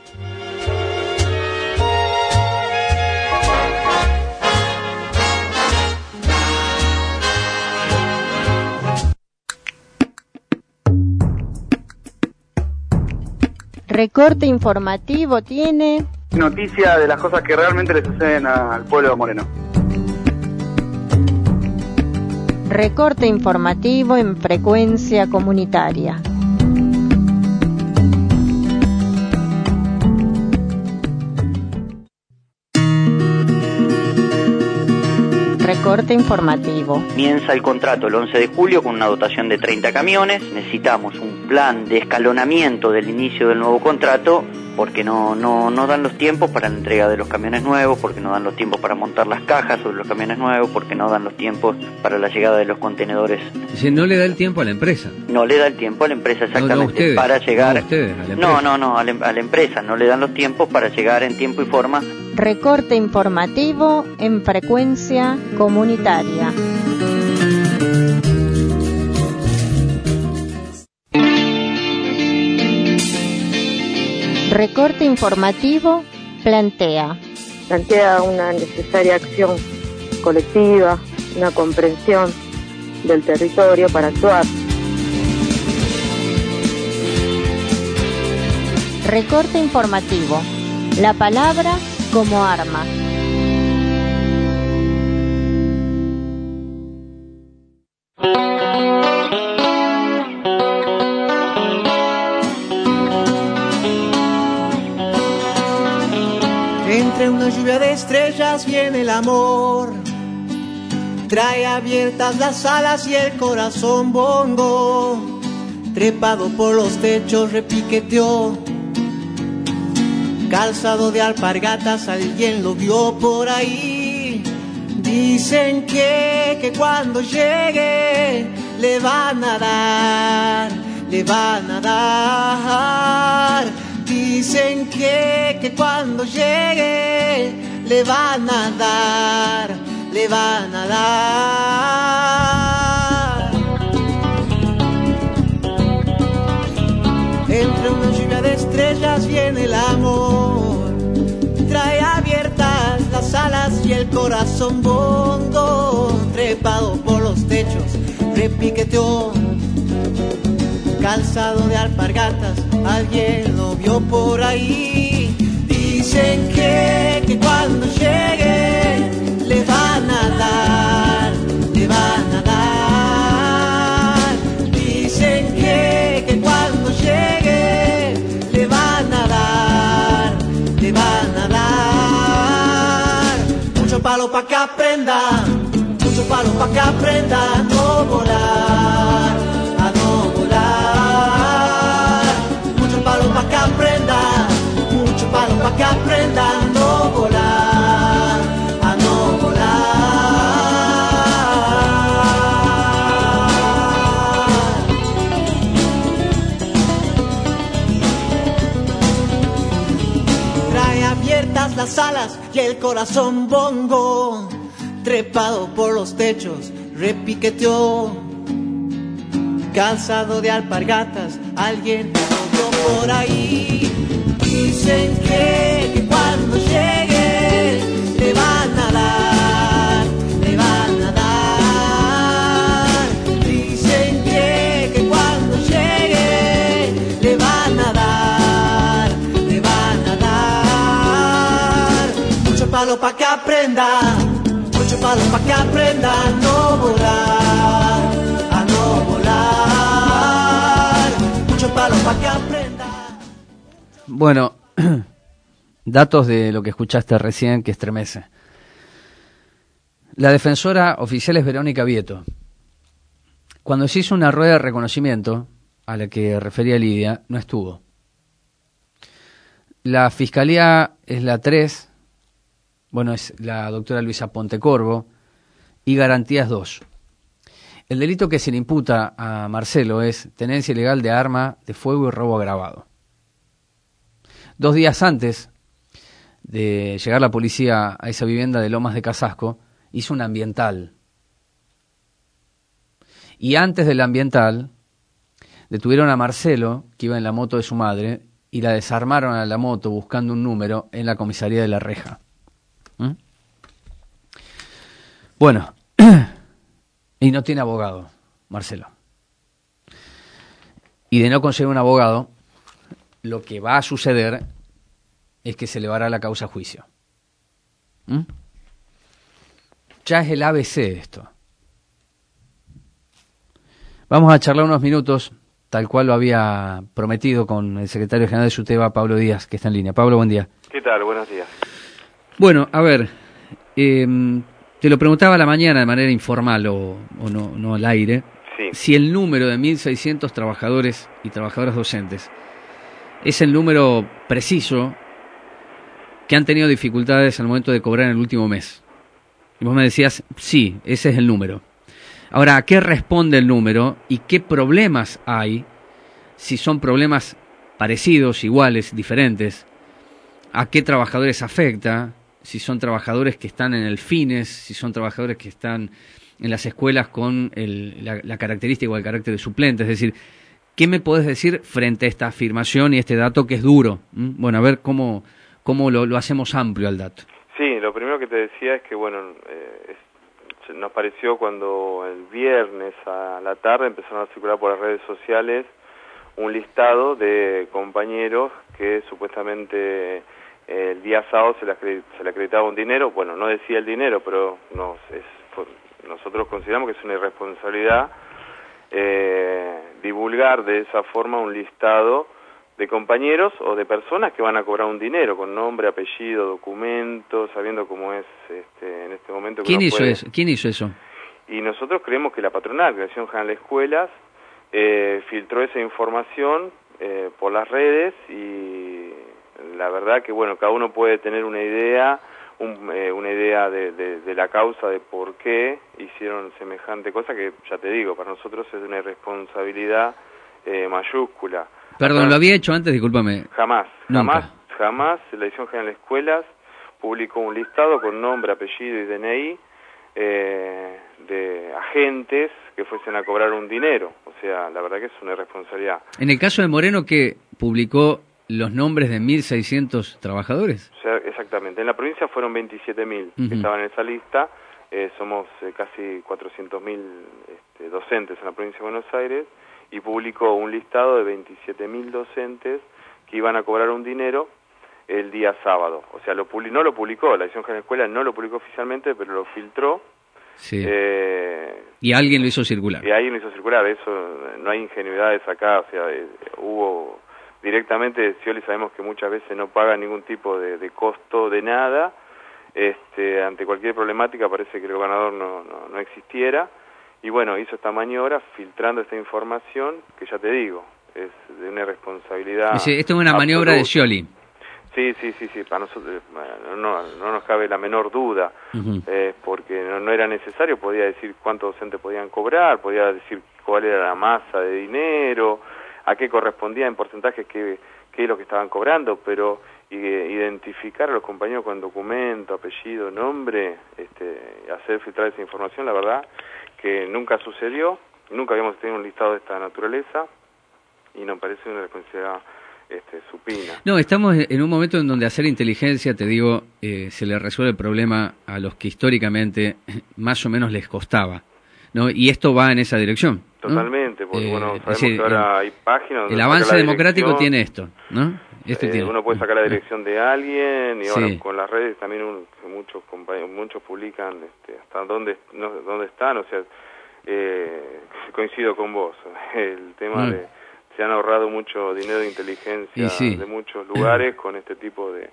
Recorte informativo tiene... Noticia de las cosas que realmente le suceden al pueblo de Moreno. Recorte informativo en frecuencia comunitaria. Recorte informativo. Comienza el contrato el 11 de julio con una dotación de 30 camiones. Necesitamos un plan de escalonamiento del inicio del nuevo contrato porque no dan los tiempos para la entrega de los camiones nuevos, porque no dan los tiempos para montar las cajas sobre los camiones nuevos, porque no dan los tiempos para la llegada de los contenedores. Si no le da el tiempo a la empresa. No le da el tiempo a la empresa exactamente ustedes, para llegar. A la empresa. A la empresa no le dan los tiempos para llegar en tiempo y forma. Recorte informativo en frecuencia comunitaria. Recorte informativo plantea una necesaria acción colectiva, una comprensión del territorio para actuar. Recorte informativo. La palabra como arma. Entre una lluvia de estrellas viene el amor. Trae abiertas las alas y el corazón bongo. Trepado por los techos repiqueteó. Calzado de alpargatas, alguien lo vio por ahí. Dicen que cuando llegue le van a dar, le van a dar. Dicen que cuando llegue le van a dar, le van a dar. Entre una lluvia de estrellas viene el amor. Trae abiertas las alas y el corazón bongo. Trepado por los techos, repiqueteó. Calzado de alpargatas, alguien lo vio por ahí. Dicen que cuando llegue le van a dar, le van a dar. Dicen que cuando llegue le van a dar, le van a dar. Mucho palo pa' que aprenda, mucho palo pa' que aprenda a no volar, a no volar. Mucho palo pa' que aprenda, mucho palo pa' que aprenda a no volar, a no volar. Trae abiertas las alas y el corazón bongo. Trepado por los techos, repiqueteó. Calzado de alpargatas, alguien lo vio por ahí. Dicen que cuando llegue le van a dar, le van a dar. Dicen que cuando llegue le van a dar, le van a dar. Mucho palo pa' que aprenda, mucho palo pa' que aprenda a no volar, a no volar. Mucho palo pa' que aprenda. Bueno, datos de lo que escuchaste recién que estremece. La defensora oficial es Verónica Vieto. Cuando se hizo una rueda de reconocimiento, a la que refería Lidia, no estuvo. La fiscalía es la 3, bueno, es la doctora Luisa Pontecorvo, y Garantías 2. El delito que se le imputa a Marcelo es tenencia ilegal de arma de fuego y robo agravado. 2 días antes de llegar la policía a esa vivienda de Lomas de Casasco, hizo un ambiental. Y antes del ambiental, detuvieron a Marcelo, que iba en la moto de su madre, y la desarmaron a la moto buscando un número en la comisaría de La Reja. Bueno, y no tiene abogado, Marcelo. Y de no conseguir un abogado, lo que va a suceder es que se elevará la causa a juicio. Ya es el ABC de esto. Vamos a charlar unos minutos, tal cual lo había prometido, con el secretario general de SUTEBA, Pablo Díaz, que está en línea. Pablo, buen día. ¿Qué tal? Buenos días. Bueno, a ver, te lo preguntaba a la mañana de manera informal o no al aire, sí, si el número de 1.600 trabajadores y trabajadoras docentes es el número preciso que han tenido dificultades al momento de cobrar en el último mes. Y vos me decías, sí, ese es el número. Ahora, ¿a qué responde el número y qué problemas hay? Si son problemas parecidos, iguales, diferentes, ¿a qué trabajadores afecta? Si son trabajadores que están en el FINES, si son trabajadores que están en las escuelas con la característica o el carácter de suplente. Es decir, ¿qué me podés decir frente a esta afirmación y este dato que es duro? Bueno, a ver cómo lo hacemos amplio al dato. Sí, lo primero que te decía es que, bueno, nos pareció cuando el viernes a la tarde empezaron a circular por las redes sociales un listado de compañeros que supuestamente el día sábado se le acreditaba un dinero. Bueno, no decía el dinero, pero nosotros consideramos que es una irresponsabilidad divulgar de esa forma un listado de compañeros o de personas que van a cobrar un dinero con nombre, apellido, documento, sabiendo cómo es en este momento. ¿Quién hizo eso? ¿Quién hizo eso? Y nosotros creemos que la patronal, la Dirección General de Escuelas, filtró esa información por las redes, y la verdad que bueno, cada uno puede tener una idea, de la causa de por qué hicieron semejante cosa, que ya te digo, para nosotros es una irresponsabilidad mayúscula. Perdón, ¿lo había hecho antes? Discúlpame. Jamás la Dirección General de Escuelas publicó un listado con nombre, apellido y DNI de agentes que fuesen a cobrar un dinero. O sea, la verdad que es una irresponsabilidad. En el caso de Moreno, ¿qué publicó los nombres de 1.600 trabajadores? O sea, exactamente. En la provincia fueron 27.000 que estaban en esa lista. Somos casi 400.000 docentes en la provincia de Buenos Aires, y publicó un listado de 27.000 docentes que iban a cobrar un dinero el día sábado. O sea, no lo publicó, la Dirección General de Escuela no lo publicó oficialmente, pero lo filtró. Sí. Y alguien lo hizo circular. Y alguien lo hizo circular, eso, no hay ingenuidades acá, o sea, hubo directamente, Scioli sabemos que muchas veces no paga ningún tipo de costo de nada, ante cualquier problemática parece que el gobernador no existiera, y bueno, hizo esta maniobra filtrando esta información que ya te digo, es de una irresponsabilidad. Esto es una maniobra de Scioli. Sí, para nosotros no nos cabe la menor duda, porque no era necesario, podía decir cuántos docentes podían cobrar, podía decir cuál era la masa de dinero, a qué correspondía en porcentajes, qué es lo que estaban cobrando, pero identificar a los compañeros con documento, apellido, nombre, hacer filtrar esa información, la verdad que nunca sucedió, nunca habíamos tenido un listado de esta naturaleza, y nos parece una responsabilidad supina. No, estamos en un momento en donde hacer inteligencia, te digo, se le resuelve el problema a los que históricamente más o menos les costaba, ¿no? Y esto va en esa dirección, ¿no? Totalmente, porque bueno, sabemos que ahora hay páginas donde el avance democrático tiene esto, ¿no? Uno puede sacar la dirección de alguien, y ahora con las redes también muchos publican hasta dónde están, o sea, coincido con vos, el tema de se han ahorrado mucho dinero de inteligencia de muchos lugares con este tipo de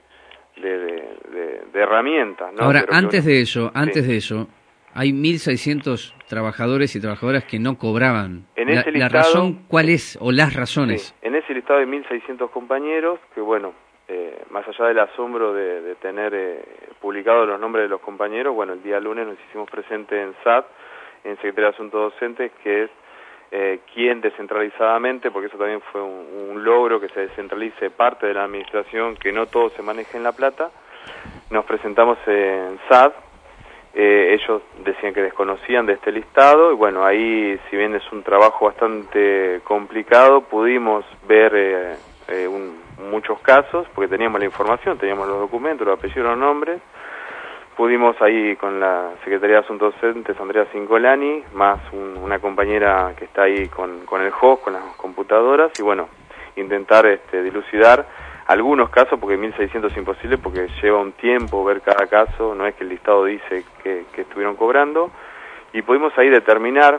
herramientas, ¿no? Ahora, antes de eso, hay 1.600 trabajadores y trabajadoras que no cobraban. ¿La razón cuál es, o las razones? Sí. En ese listado hay 1.600 compañeros que, bueno, más allá del asombro de tener publicados los nombres de los compañeros, bueno, el día lunes nos hicimos presentes en SAD, en Secretaría de Asuntos Docentes, que es quien descentralizadamente, porque eso también fue un logro, que se descentralice parte de la administración, que no todo se maneje en La Plata. Nos presentamos en SAD, ellos decían que desconocían de este listado, y bueno, ahí, si bien es un trabajo bastante complicado, pudimos ver muchos casos, porque teníamos la información, teníamos los documentos, los apellidos, los nombres. Pudimos ahí con la Secretaría de Asuntos Docentes, Andrea Cingolani, más una compañera que está ahí con el host, con las computadoras, y bueno, intentar dilucidar algunos casos, porque 1.600 es imposible, porque lleva un tiempo ver cada caso, no es que el listado dice que estuvieron cobrando, y pudimos ahí determinar,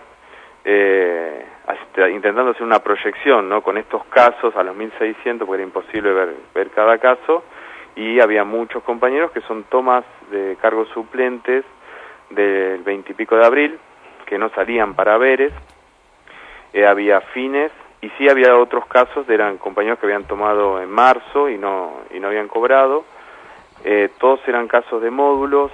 intentando hacer una proyección, ¿no?, con estos casos a los 1.600, porque era imposible ver cada caso, y había muchos compañeros que son tomas de cargos suplentes del 20 y pico de abril, que no salían para haberes, había fines, y sí había otros casos, eran compañeros que habían tomado en marzo y no habían cobrado, todos eran casos de módulos,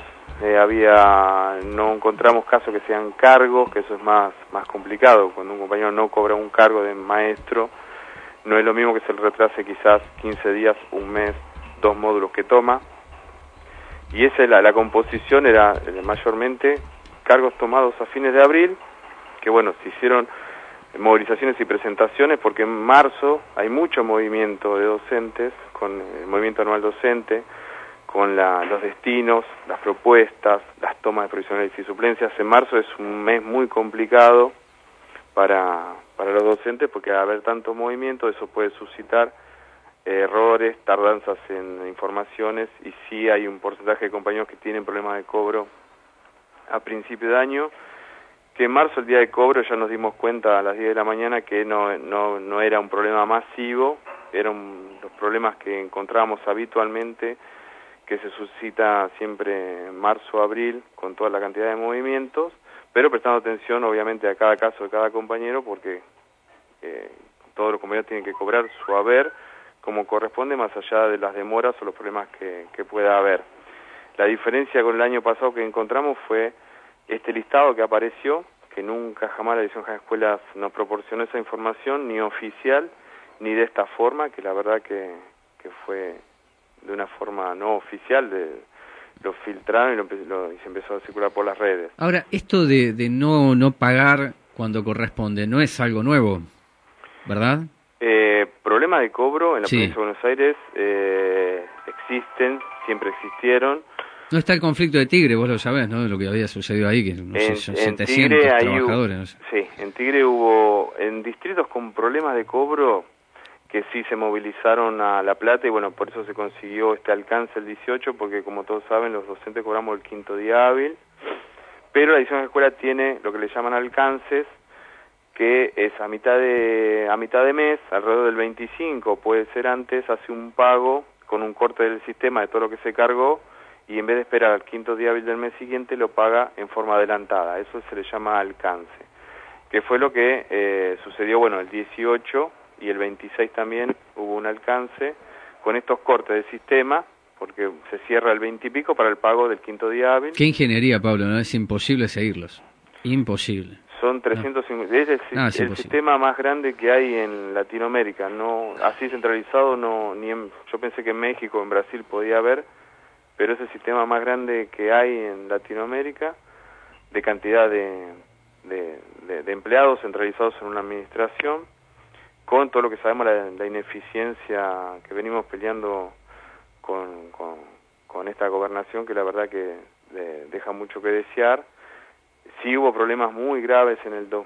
no encontramos casos que sean cargos, que eso es más complicado, cuando un compañero no cobra un cargo de maestro, no es lo mismo que se le retrase quizás 15 días, un mes, 2 módulos que toma, y esa es la composición, era mayormente cargos tomados a fines de abril, que bueno, se hicieron movilizaciones y presentaciones, porque en marzo hay mucho movimiento de docentes, con el movimiento anual docente, con los destinos, las propuestas, las tomas de provisionales y suplencias. En marzo es un mes muy complicado para los docentes, porque al haber tanto movimiento eso puede suscitar errores, tardanzas en informaciones, y sí hay un porcentaje de compañeros que tienen problemas de cobro a principio de año, que en marzo, el día de cobro, ya nos dimos cuenta a las 10 de la mañana que no era un problema masivo, eran los problemas que encontrábamos habitualmente, que se suscita siempre en marzo o abril, con toda la cantidad de movimientos, pero prestando atención obviamente a cada caso de cada compañero, porque todos los compañeros tienen que cobrar su haber como corresponde, más allá de las demoras o los problemas que pueda haber. La diferencia con el año pasado que encontramos fue este listado que apareció, que nunca jamás la Dirección General de Escuelas nos proporcionó esa información, ni oficial, ni de esta forma, que la verdad que fue de una forma no oficial, lo filtraron y se empezó a circular por las redes. Ahora, esto de no pagar cuando corresponde no es algo nuevo, ¿verdad? Problemas de cobro en la provincia de Buenos Aires existen, siempre existieron. No está el conflicto de Tigre, vos lo sabés, ¿no? De lo que había sucedido ahí, que no sé, son 700 Tigre, trabajadores. No sé. Sí, en Tigre hubo, en distritos con problemas de cobro, que sí se movilizaron a La Plata, y bueno, por eso se consiguió este alcance el 18, porque como todos saben, los docentes cobramos el quinto día hábil, pero la Dirección de Escuela tiene lo que le llaman alcances, que es a mitad de mes, alrededor del 25, puede ser antes, hace un pago con un corte del sistema de todo lo que se cargó, y en vez de esperar al quinto día hábil del mes siguiente, lo paga en forma adelantada. Eso se le llama alcance, que fue lo que sucedió, bueno, el 18 y el 26 también hubo un alcance con estos cortes del sistema, porque se cierra el 20 y pico para el pago del quinto día hábil. Qué ingeniería, Pablo, ¿no? Es imposible seguirlos. Imposible. Son 350, es el sistema más grande que hay en Latinoamérica, no así centralizado, yo pensé que en México, en Brasil podía haber, pero es el sistema más grande que hay en Latinoamérica, de cantidad de empleados centralizados en una administración, con todo lo que sabemos, la ineficiencia que venimos peleando con esta gobernación, que la verdad que deja mucho que desear. Sí hubo problemas muy graves en el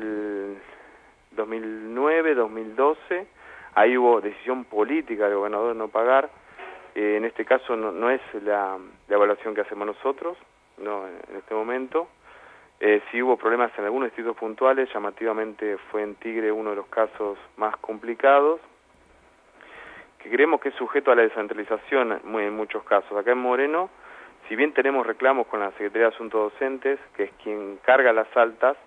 2009, 2012, ahí hubo decisión política del gobernador de no pagar. En este caso no es la evaluación que hacemos nosotros, no en este momento. Sí hubo problemas en algunos distritos puntuales, llamativamente fue en Tigre uno de los casos más complicados, que creemos que es sujeto a la descentralización en muchos casos. Acá en Moreno, si bien tenemos reclamos con la Secretaría de Asuntos Docentes, que es quien carga las altas,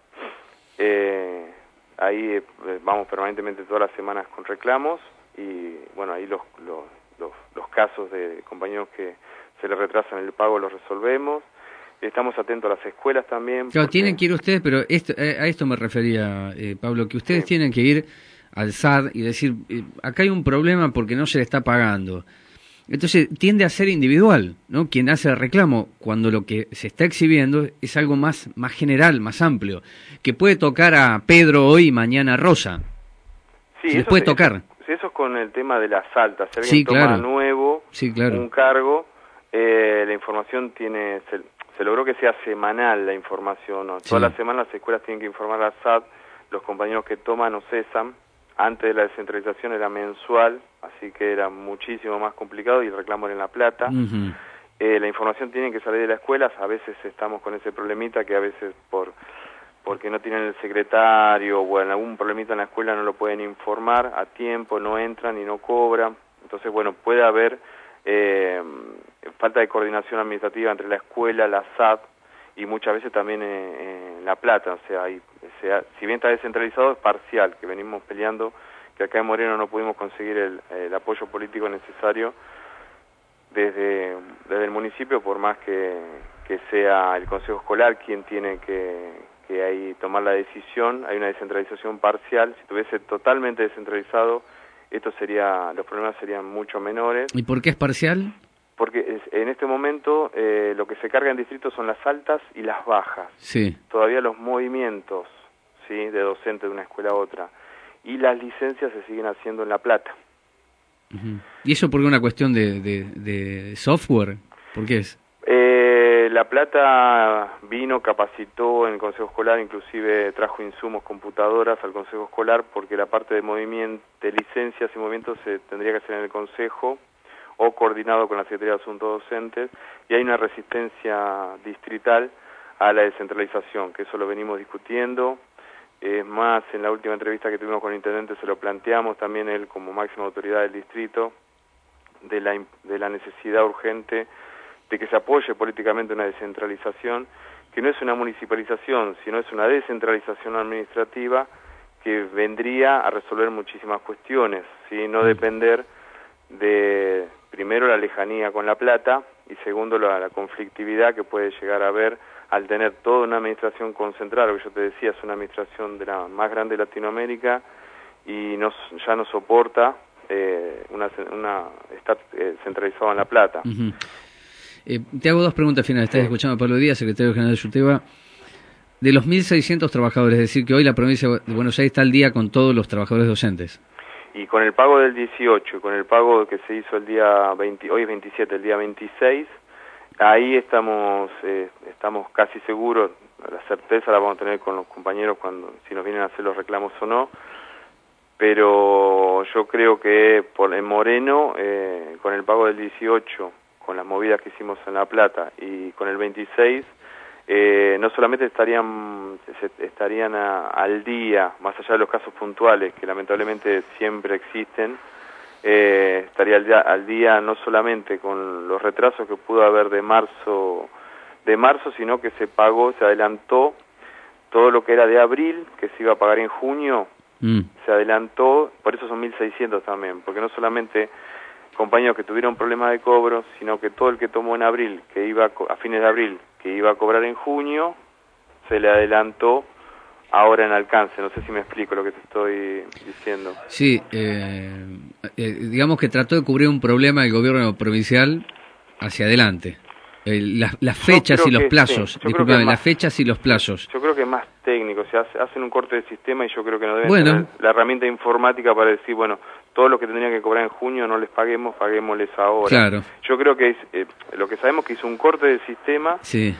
ahí vamos permanentemente todas las semanas con reclamos, y bueno, ahí los casos de compañeros que se les retrasan el pago los resolvemos. Estamos atentos a las escuelas también. Claro, tienen que ir ustedes, pero a esto me refería, Pablo, que ustedes tienen que ir al SAD y decir, acá hay un problema porque no se le está pagando. Entonces tiende a ser individual, ¿no? Quien hace el reclamo, cuando lo que se está exhibiendo es algo más general, más amplio, que puede tocar a Pedro hoy y mañana a Rosa. Sí, les puede tocar. Eso es con el tema de las altas. Si alguien toma nuevo un cargo, la información se logró que sea semanal la información, ¿no? Todas las semanas las escuelas tienen que informar a la SAD, los compañeros que toman o cesan. Antes de la descentralización era mensual, así que era muchísimo más complicado, y el reclamo era en La Plata. La información tiene que salir de las escuelas. A veces estamos con ese problemita, que a veces porque no tienen el secretario o en algún problemita en la escuela no lo pueden informar a tiempo, no entran y no cobran. Entonces, bueno, puede haber falta de coordinación administrativa entre la escuela, la SAD, y muchas veces también en La Plata. O sea, si bien está descentralizado, es parcial, que venimos peleando, que acá en Moreno no pudimos conseguir el apoyo político necesario desde el municipio, por más que sea el Consejo Escolar quien tiene que ahí tomar la decisión. Hay una descentralización parcial. Si estuviese totalmente descentralizado, los problemas serían mucho menores. ¿Y por qué es parcial? Porque en este momento lo que se carga en distritos son las altas y las bajas. Sí. Todavía los movimientos, ¿sí?, de docentes de una escuela a otra. Y las licencias se siguen haciendo en La Plata. ¿Y eso por qué una cuestión de software? ¿Por qué es? La Plata vino, capacitó en el Consejo Escolar, inclusive trajo insumos, computadoras al Consejo Escolar, porque la parte de movimiento, de licencias y movimientos se tendría que hacer en el Consejo o coordinado con la Secretaría de Asuntos Docentes, y hay una resistencia distrital a la descentralización, que eso lo venimos discutiendo. Es más, en la última entrevista que tuvimos con el intendente se lo planteamos, también él como máxima autoridad del distrito, de la necesidad urgente de que se apoye políticamente una descentralización, que no es una municipalización, sino es una descentralización administrativa que vendría a resolver muchísimas cuestiones, ¿sí? No depender de, primero, la lejanía con La Plata, y segundo, la conflictividad que puede llegar a haber al tener toda una administración concentrada, lo que yo te decía, es una administración de la más grande de Latinoamérica, y ya no soporta estar centralizado en La Plata. Te hago dos preguntas finales. Estás escuchando a Pablo Díaz, secretario general de SUTEBA. De los 1.600 trabajadores, es decir, que hoy la provincia de Buenos Aires está al día con todos los trabajadores docentes. Y con el pago del 18, con el pago que se hizo el día 20, hoy es 27, el día 26, ahí estamos casi seguros, la certeza la vamos a tener con los compañeros si nos vienen a hacer los reclamos o no, pero yo creo que en Moreno, con el pago del 18, con las movidas que hicimos en La Plata, y con el 26, no solamente estarían al día, más allá de los casos puntuales, que lamentablemente siempre existen, estaría al día no solamente con los retrasos que pudo haber de marzo, sino que se adelantó todo lo que era de abril, que se iba a pagar en junio, se adelantó, por eso son 1.600 también, porque no solamente compañeros que tuvieron problemas de cobro, sino que todo el que tomó en abril, que iba a fines de abril, que iba a cobrar en junio, se le adelantó ahora en alcance. No sé si me explico lo que te estoy diciendo. Sí, digamos que trató de cubrir un problema del gobierno provincial hacia adelante. Las fechas y los plazos, discúlpame, las fechas y los plazos. Yo creo que es más técnico, hacen un corte de sistema, y yo creo que no deben tener la herramienta informática para decir, bueno, todos los que tendrían que cobrar en junio no les paguémosles ahora. Claro. Yo creo que lo que sabemos que hizo un corte de sistema, sí,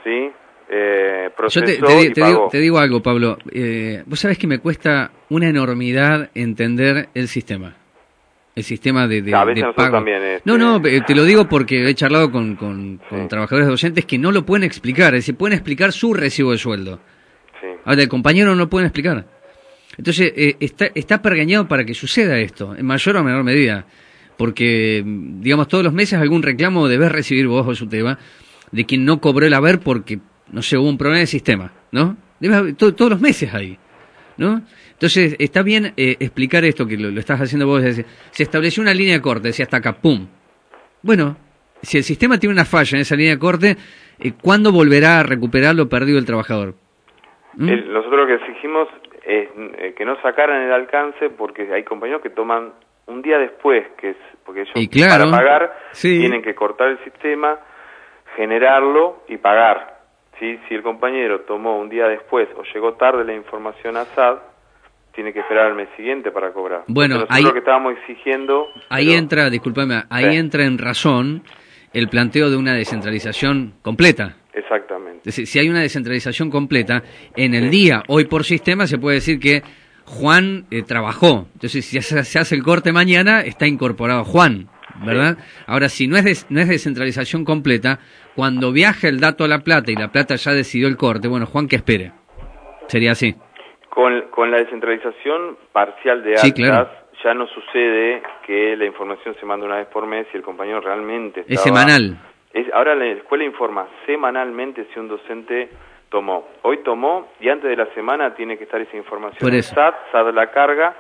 procesó y pagó. Te digo algo, Pablo, vos sabés que me cuesta una enormidad entender el sistema. El sistema de pago. También, No, te lo digo porque he charlado con trabajadores docentes que no lo pueden explicar, es decir, pueden explicar su recibo de sueldo. Sí. Ahora, el compañero no lo pueden explicar. Entonces, está pergeñado para que suceda esto, en mayor o menor medida. Porque, digamos, todos los meses algún reclamo debés recibir vos o SUTEBA de quien no cobró el haber porque, no sé, hubo un problema de sistema, ¿no? Todos los meses ahí, ¿no? Entonces, está bien explicar esto, que lo estás haciendo vos. Es decir, se estableció una línea de corte, decía hasta acá, ¡pum! Bueno, si el sistema tiene una falla en esa línea de corte, ¿cuándo volverá a recuperar lo perdido el trabajador? Nosotros lo que exigimos es que no sacaran el alcance, porque hay compañeros que toman un día después, porque ellos para pagar tienen que cortar el sistema, generarlo y pagar. ¿Sí? Si el compañero tomó un día después o llegó tarde la información a SAD, tiene que esperar al mes siguiente para cobrar. Bueno, nosotros lo que estábamos exigiendo... Ahí entra, discúlpame, entra en razón el planteo de una descentralización completa. Exactamente. Es decir, si hay una descentralización completa, en el día, hoy por sistema, se puede decir que Juan trabajó. Entonces, si se hace el corte mañana, está incorporado Juan, ¿verdad? Sí. Ahora, si no es descentralización completa, cuando viaja el dato a La Plata y La Plata ya decidió el corte, bueno, Juan, que espere. Sería así. Con la descentralización parcial de actas, claro, ya no sucede que la información se manda una vez por mes y el compañero realmente estaba... Es semanal. Ahora la escuela informa semanalmente si un docente tomó. Hoy tomó, y antes de la semana tiene que estar esa información en SAD la carga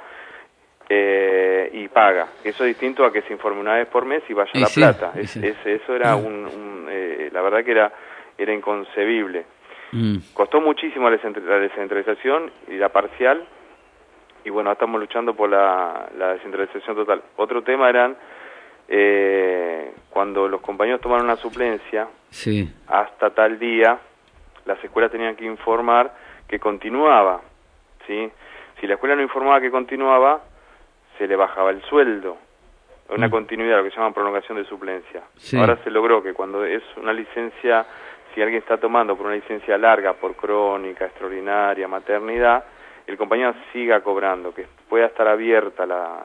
y paga. Eso es distinto a que se informe una vez por mes y vaya a La Plata. Eso era la verdad que era inconcebible. Costó muchísimo la descentralización y la parcial, y bueno, estamos luchando por la descentralización total. Otro tema eran cuando los compañeros tomaron una suplencia, hasta tal día las escuelas tenían que informar que continuaba, ¿sí? Si la escuela no informaba que continuaba, se le bajaba el sueldo. una continuidad, lo que llaman prolongación de suplencia. Sí. Ahora se logró que cuando es una licencia, si alguien está tomando por una licencia larga, por crónica, extraordinaria, maternidad, el compañero siga cobrando, que pueda estar abierta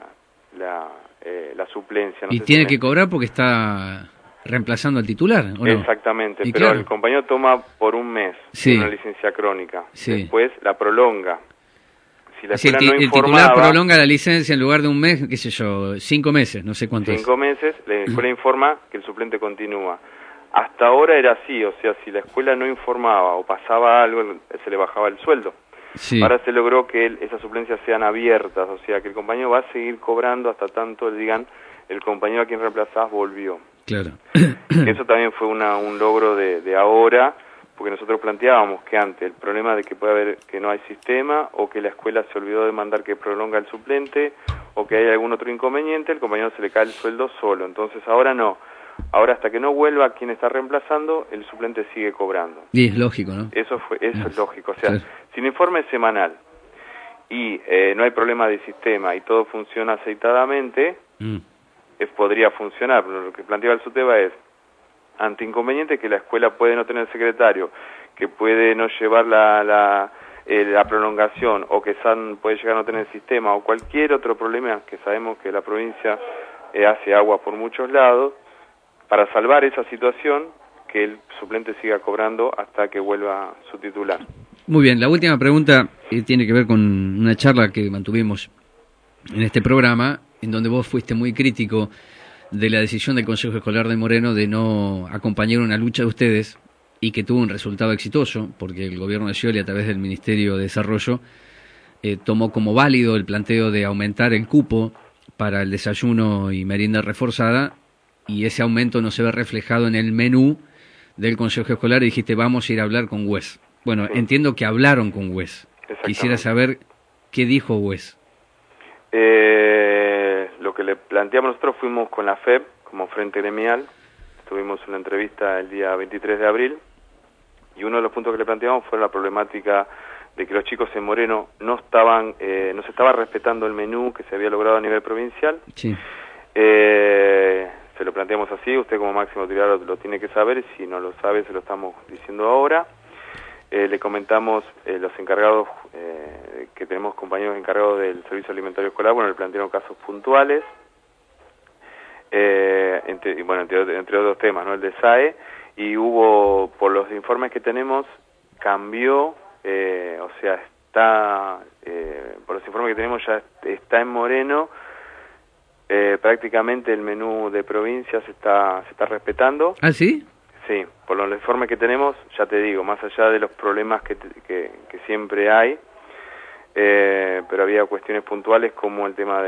la suplencia. No y sé tiene si que cobrar porque está reemplazando al titular, ¿o no? Exactamente, Y pero claro. el compañero toma por un mes Sí. una licencia crónica, Sí. después la prolonga. Si la Es decir, escuela no el titular informaba, prolonga la licencia en lugar de un mes, qué sé yo, 5 meses, no sé cuánto 5 meses, la escuela informa que el suplente continúa. Hasta ahora era así, o sea, si la escuela no informaba o pasaba algo, se le bajaba el sueldo. Sí. Ahora se logró que esas suplencias sean abiertas, o sea, que el compañero va a seguir cobrando hasta tanto le digan el compañero a quien reemplazás volvió. Claro. Eso también fue un logro de ahora, porque nosotros planteábamos que antes el problema de que puede haber que no hay sistema o que la escuela se olvidó de mandar que prolonga el suplente o que hay algún otro inconveniente, el compañero se le cae el sueldo solo. Entonces ahora no. Ahora hasta que no vuelva quien está reemplazando, el suplente sigue cobrando. Y es lógico, ¿no? Eso es lógico. O sea, Claro. si el informe es semanal y no hay problema de sistema y todo funciona aceitadamente, podría funcionar. Pero lo que planteaba el SUTEBA es, ante inconvenientes que la escuela puede no tener secretario, que puede no llevar la prolongación o que SAN puede llegar a no tener sistema o cualquier otro problema que sabemos que la provincia hace agua por muchos lados, para salvar esa situación, que el suplente siga cobrando hasta que vuelva su titular. Muy bien, la última pregunta tiene que ver con una charla que mantuvimos en este programa, en donde vos fuiste muy crítico de la decisión del Consejo Escolar de Moreno de no acompañar una lucha de ustedes y que tuvo un resultado exitoso, porque el gobierno de Scioli, a través del Ministerio de Desarrollo, tomó como válido el planteo de aumentar el cupo para el desayuno y merienda reforzada, y ese aumento no se ve reflejado en el menú del Consejo Escolar, y dijiste, vamos a ir a hablar con Wes. Bueno, entiendo que hablaron con Wes. Quisiera saber qué dijo Wes. Lo que le planteamos nosotros, fuimos con la FEB como frente gremial, tuvimos una entrevista el día 23 de abril, y uno de los puntos que le planteamos fue la problemática de que los chicos en Moreno no se estaba respetando el menú que se había logrado a nivel provincial. Sí. Se lo planteamos así, usted como máximo autoridad lo tiene que saber, y si no lo sabe se lo estamos diciendo ahora. Le comentamos los encargados, que tenemos compañeros encargados del servicio alimentario escolar, bueno, le plantearon casos puntuales, entre otros temas, ¿no? El de SAE, y hubo, por los informes que tenemos, cambió, o sea, está, por los informes que tenemos ya está en Moreno, prácticamente el menú de provincia se está respetando. ¿Ah, sí? Sí, por los informes que tenemos, ya te digo, más allá de los problemas que siempre hay, pero había cuestiones puntuales como el tema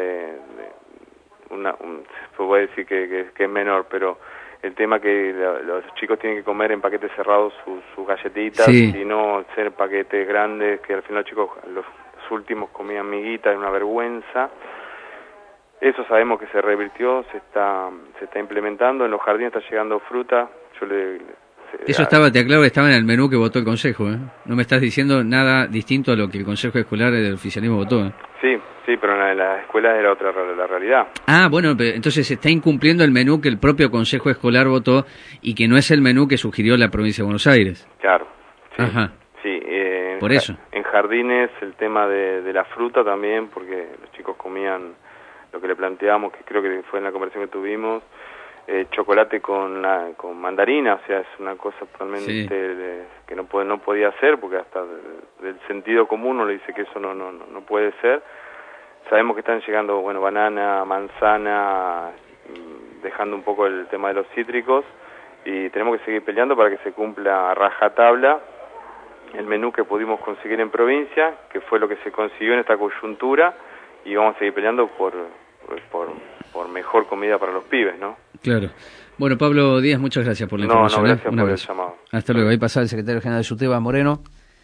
se puede decir que es menor, pero el tema que los chicos tienen que comer en paquetes cerrados sus galletitas, sí, y no ser paquetes grandes, que al final los chicos, los últimos comían miguitas, es una vergüenza. Eso sabemos que se revirtió, se está implementando, en los jardines está llegando fruta. Eso estaba, te aclaro, estaba en el menú que votó el Consejo, ¿eh? No me estás diciendo nada distinto a lo que el Consejo Escolar del oficialismo votó, ¿eh? Sí, pero en las escuelas era otra la realidad. Ah, bueno, pero entonces se está incumpliendo el menú que el propio Consejo Escolar votó y que no es el menú que sugirió la provincia de Buenos Aires. Claro. Sí, ajá. Sí, por eso. En jardines el tema de la fruta también, porque los chicos comían lo que le planteamos, que creo que fue en la conversación que tuvimos, chocolate con mandarina, o sea, es una cosa totalmente que no podía ser, porque hasta del sentido común uno le dice que eso no puede ser. Sabemos que están llegando, bueno, banana, manzana, dejando un poco el tema de los cítricos, y tenemos que seguir peleando para que se cumpla a rajatabla el menú que pudimos conseguir en provincia, que fue lo que se consiguió en esta coyuntura, y vamos a seguir peleando por mejor comida para los pibes, ¿no? Claro. Bueno, Pablo Díaz, muchas gracias por la información. No, gracias por el llamado. Hasta luego. Ahí pasa el secretario general de SUTEBA, Moreno.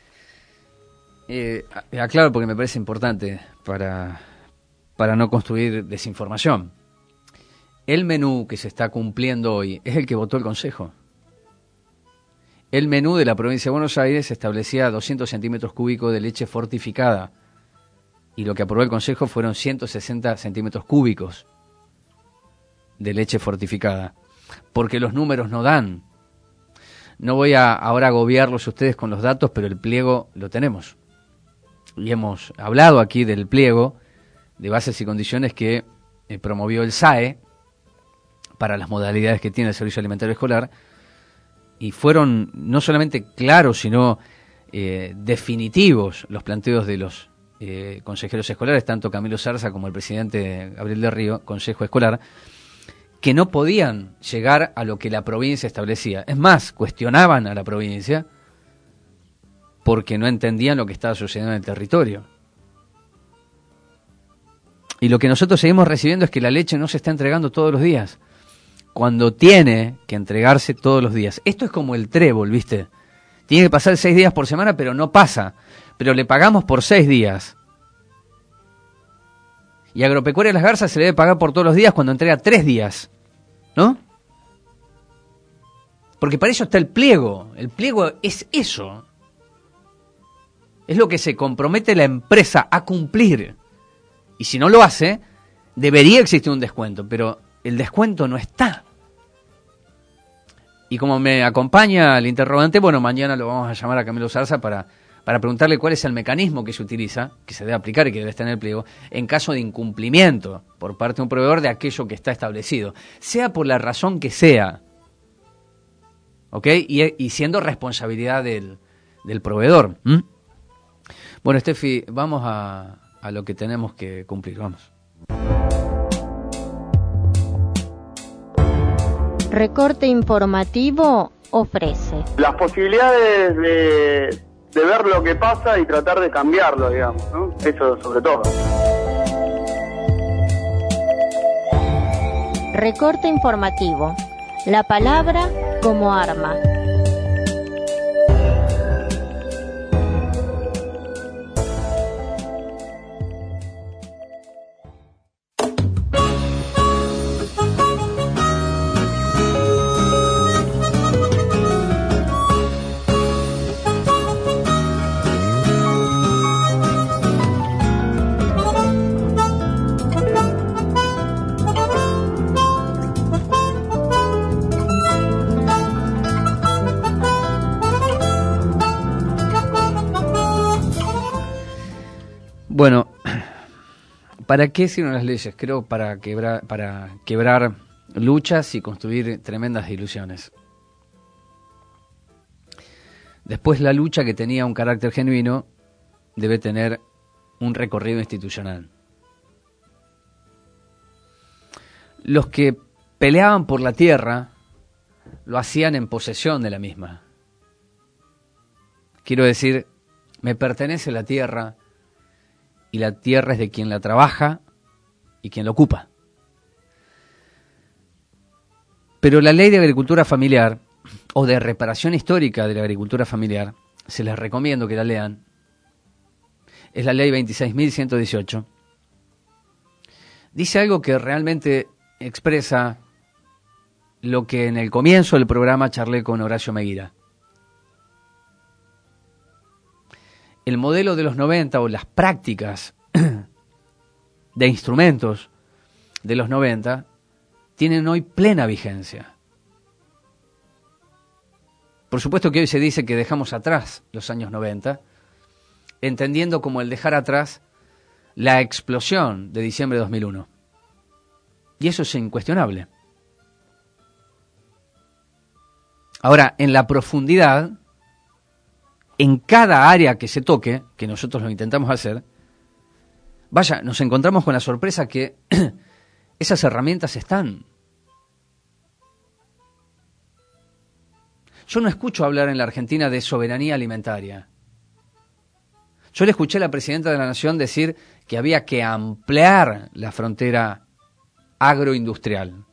Aclaro porque me parece importante para no construir desinformación. El menú que se está cumpliendo hoy es el que votó el Consejo. El menú de la provincia de Buenos Aires establecía 200 centímetros cúbicos de leche fortificada, y lo que aprobó el Consejo fueron 160 centímetros cúbicos. de leche fortificada, porque los números no dan. No voy a ahora agobiarlos ustedes con los datos, pero el pliego lo tenemos. Y hemos hablado aquí del pliego de bases y condiciones que promovió el SAE para las modalidades que tiene el Servicio Alimentario Escolar, y fueron no solamente claros, sino definitivos los planteos de los consejeros escolares, tanto Camilo Zarza como el presidente Gabriel de Río, Consejo Escolar, que no podían llegar a lo que la provincia establecía. Es más, cuestionaban a la provincia porque no entendían lo que estaba sucediendo en el territorio. Y lo que nosotros seguimos recibiendo es que la leche no se está entregando todos los días, cuando tiene que entregarse todos los días. Esto es como el trébol, ¿viste? Tiene que pasar 6 días por semana, pero no pasa. Pero le pagamos por 6 días. Y Agropecuaria Las Garzas se le debe pagar por todos los días cuando entrega 3 días. ¿No? Porque para eso está el pliego. El pliego es eso. Es lo que se compromete la empresa a cumplir. Y si no lo hace, debería existir un descuento. Pero el descuento no está. Y como me acompaña el interrogante, bueno, mañana lo vamos a llamar a Camilo Zarza para preguntarle cuál es el mecanismo que se utiliza, que se debe aplicar y que debe estar en el pliego, en caso de incumplimiento por parte de un proveedor de aquello que está establecido, sea por la razón que sea, ¿ok? Y siendo responsabilidad del proveedor. Bueno, Estefi, vamos a lo que tenemos que cumplir, vamos. Recorte informativo ofrece las posibilidades de ver lo que pasa y tratar de cambiarlo, digamos, ¿no? Eso sobre todo. Recorte informativo. La palabra como arma. Bueno, ¿para qué sirven las leyes? Creo para quebrar luchas y construir tremendas ilusiones. Después, la lucha, que tenía un carácter genuino, debe tener un recorrido institucional. Los que peleaban por la tierra lo hacían en posesión de la misma. Quiero decir, me pertenece la tierra, y la tierra es de quien la trabaja y quien la ocupa. Pero la ley de agricultura familiar, o de reparación histórica de la agricultura familiar, se les recomiendo que la lean, es la ley 26.118, dice algo que realmente expresa lo que en el comienzo del programa charlé con Horacio Meguira. El modelo de los 90 o las prácticas de instrumentos de los 90 tienen hoy plena vigencia. Por supuesto que hoy se dice que dejamos atrás los años 90, entendiendo como el dejar atrás la explosión de diciembre de 2001. Y eso es incuestionable. Ahora, en la profundidad, en cada área que se toque, que nosotros lo intentamos hacer, vaya, nos encontramos con la sorpresa que esas herramientas están. Yo no escucho hablar en la Argentina de soberanía alimentaria. Yo le escuché a la presidenta de la Nación decir que había que ampliar la frontera agroindustrial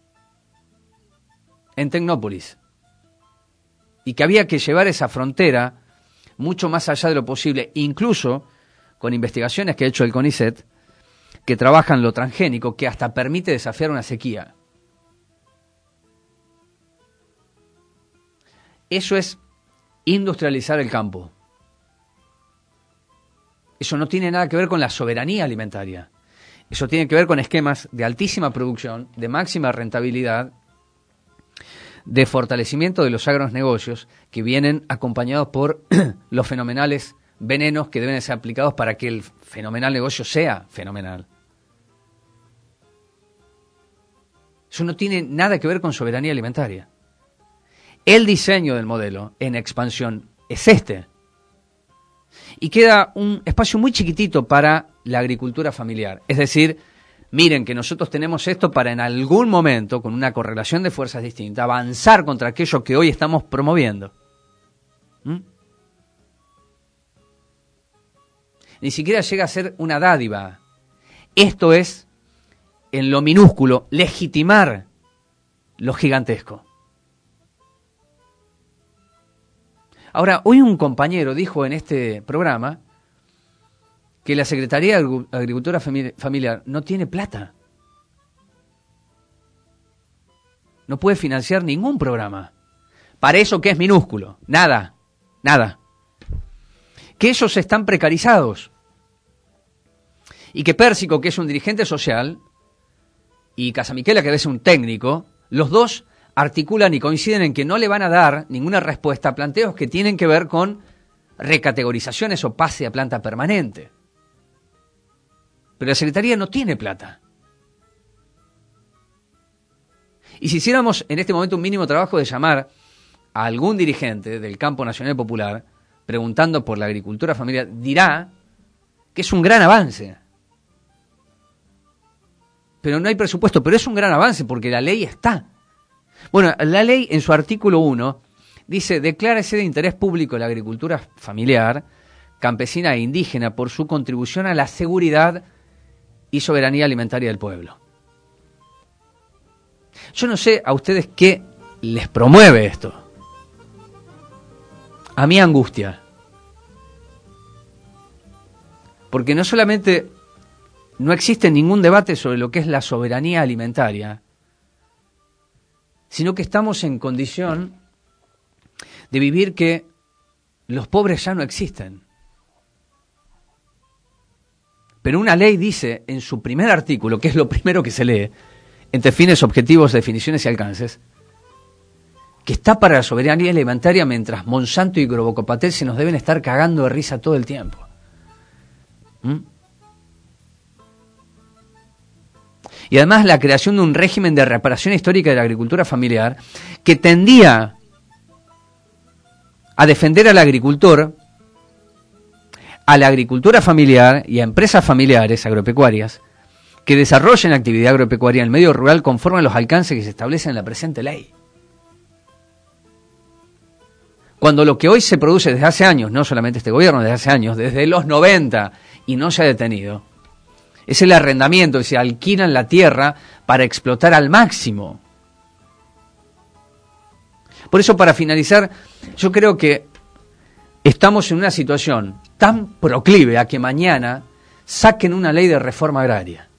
en Tecnópolis y que había que llevar esa frontera mucho más allá de lo posible, incluso con investigaciones que ha hecho el CONICET, que trabajan lo transgénico, que hasta permite desafiar una sequía. Eso es industrializar el campo. Eso no tiene nada que ver con la soberanía alimentaria. Eso tiene que ver con esquemas de altísima producción, de máxima rentabilidad, de fortalecimiento de los agronegocios que vienen acompañados por los fenomenales venenos que deben ser aplicados para que el fenomenal negocio sea fenomenal. Eso no tiene nada que ver con soberanía alimentaria. El diseño del modelo en expansión es este. Y queda un espacio muy chiquitito para la agricultura familiar. Es decir, miren que nosotros tenemos esto para en algún momento, con una correlación de fuerzas distinta, avanzar contra aquello que hoy estamos promoviendo. Ni siquiera llega a ser una dádiva. Esto es, en lo minúsculo, legitimar lo gigantesco. Ahora, hoy un compañero dijo en este programa que la Secretaría de Agricultura Familiar no tiene plata. No puede financiar ningún programa. Para eso que es minúsculo. Nada. Que ellos están precarizados. Y que Pérsico, que es un dirigente social, y Casamiquela, que es un técnico, los dos articulan y coinciden en que no le van a dar ninguna respuesta a planteos que tienen que ver con recategorizaciones o pase a planta permanente. Pero la Secretaría no tiene plata. Y si hiciéramos en este momento un mínimo trabajo de llamar a algún dirigente del campo nacional popular preguntando por la agricultura familiar, dirá que es un gran avance. Pero no hay presupuesto, pero es un gran avance porque la ley está. Bueno, la ley en su artículo 1 dice, declárese de interés público la agricultura familiar, campesina e indígena por su contribución a la seguridad y soberanía alimentaria del pueblo. Yo no sé a ustedes qué les promueve esto. A mí angustia. Porque no solamente no existe ningún debate sobre lo que es la soberanía alimentaria, sino que estamos en condición de vivir que los pobres ya no existen. Pero una ley dice en su primer artículo, que es lo primero que se lee, entre fines, objetivos, definiciones y alcances, que está para la soberanía alimentaria mientras Monsanto y Grobocopatel se nos deben estar cagando de risa todo el tiempo. Y además la creación de un régimen de reparación histórica de la agricultura familiar que tendía a defender al agricultor, a la agricultura familiar y a empresas familiares agropecuarias que desarrollen actividad agropecuaria en el medio rural conforme a los alcances que se establecen en la presente ley. Cuando lo que hoy se produce desde hace años, no solamente este gobierno, desde hace años, desde los 90, y no se ha detenido, es el arrendamiento, y se alquilan la tierra para explotar al máximo. Por eso, para finalizar, yo creo que estamos en una situación tan proclive a que mañana saquen una ley de reforma agraria.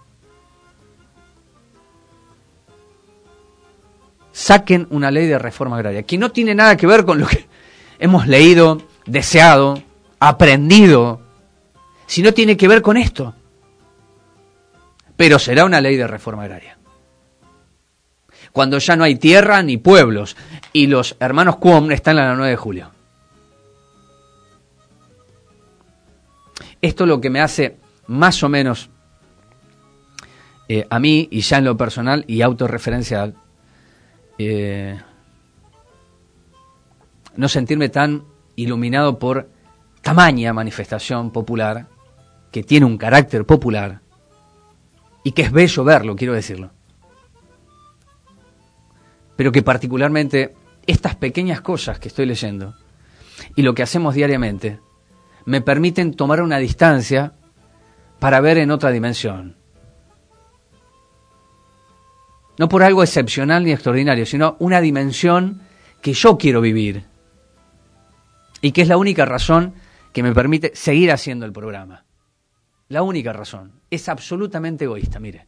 Saquen una ley de reforma agraria, que no tiene nada que ver con lo que hemos leído, deseado, aprendido, sino tiene que ver con esto. Pero será una ley de reforma agraria. Cuando ya no hay tierra ni pueblos, y los hermanos Cuom están en la 9 de julio. Esto es lo que me hace más o menos a mí, y ya en lo personal y autorreferencial, no sentirme tan iluminado por tamaña manifestación popular, que tiene un carácter popular, y que es bello verlo, quiero decirlo. Pero que particularmente estas pequeñas cosas que estoy leyendo y lo que hacemos diariamente me permiten tomar una distancia para ver en otra dimensión. No por algo excepcional ni extraordinario, sino una dimensión que yo quiero vivir y que es la única razón que me permite seguir haciendo el programa. La única razón. Es absolutamente egoísta, mire.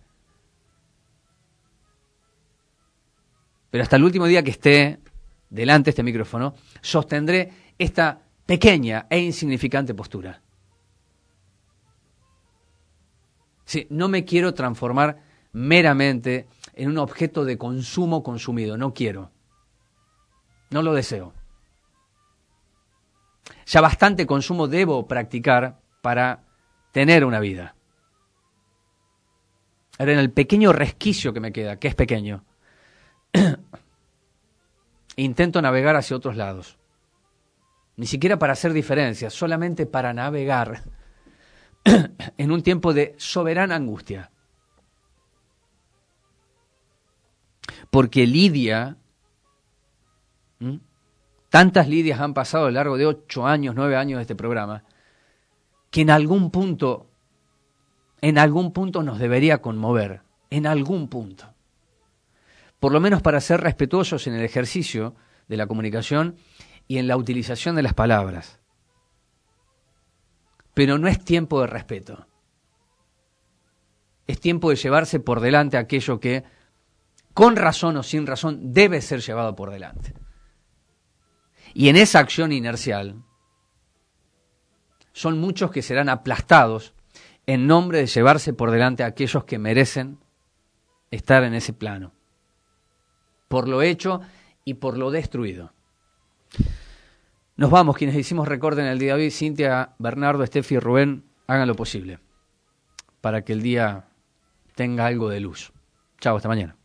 Pero hasta el último día que esté delante de este micrófono, sostendré esta pequeña e insignificante postura. Sí, no me quiero transformar meramente en un objeto de consumo consumido. No quiero. No lo deseo. Ya bastante consumo debo practicar para tener una vida. Ahora, en el pequeño resquicio que me queda, que es pequeño, intento navegar hacia otros lados. Ni siquiera para hacer diferencias, solamente para navegar en un tiempo de soberana angustia. Porque Lidia, tantas Lidias han pasado a lo largo de 8 años, 9 años de este programa, que en algún punto nos debería conmover, en algún punto. Por lo menos para ser respetuosos en el ejercicio de la comunicación y en la utilización de las palabras. Pero no es tiempo de respeto. Es tiempo de llevarse por delante aquello que, con razón o sin razón, debe ser llevado por delante. Y en esa acción inercial, son muchos que serán aplastados en nombre de llevarse por delante a aquellos que merecen estar en ese plano, por lo hecho y por lo destruido. Nos vamos, quienes hicimos Recorden el día de hoy, Cintia, Bernardo, Estefi y Rubén, hagan lo posible para que el día tenga algo de luz. Chao, hasta mañana.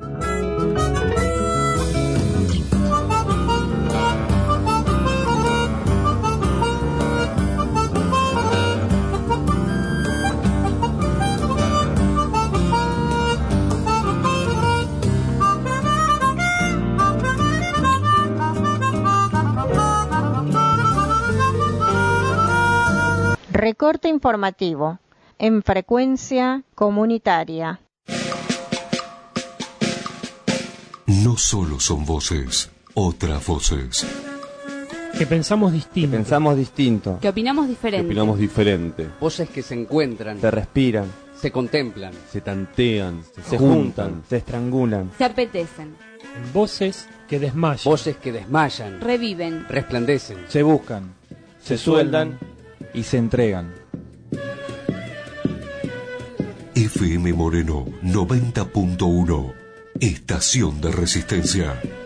Recorte informativo en frecuencia comunitaria. No solo son voces, otras voces. Que pensamos distinto. Que opinamos diferente. Voces que se encuentran, Se respiran, se contemplan, se tantean, se juntan, se estrangulan. Se apetecen. Voces que desmayan, Reviven. resplandecen, se buscan, se sueldan y se entregan. FM Moreno 90.1, Estación de Resistencia.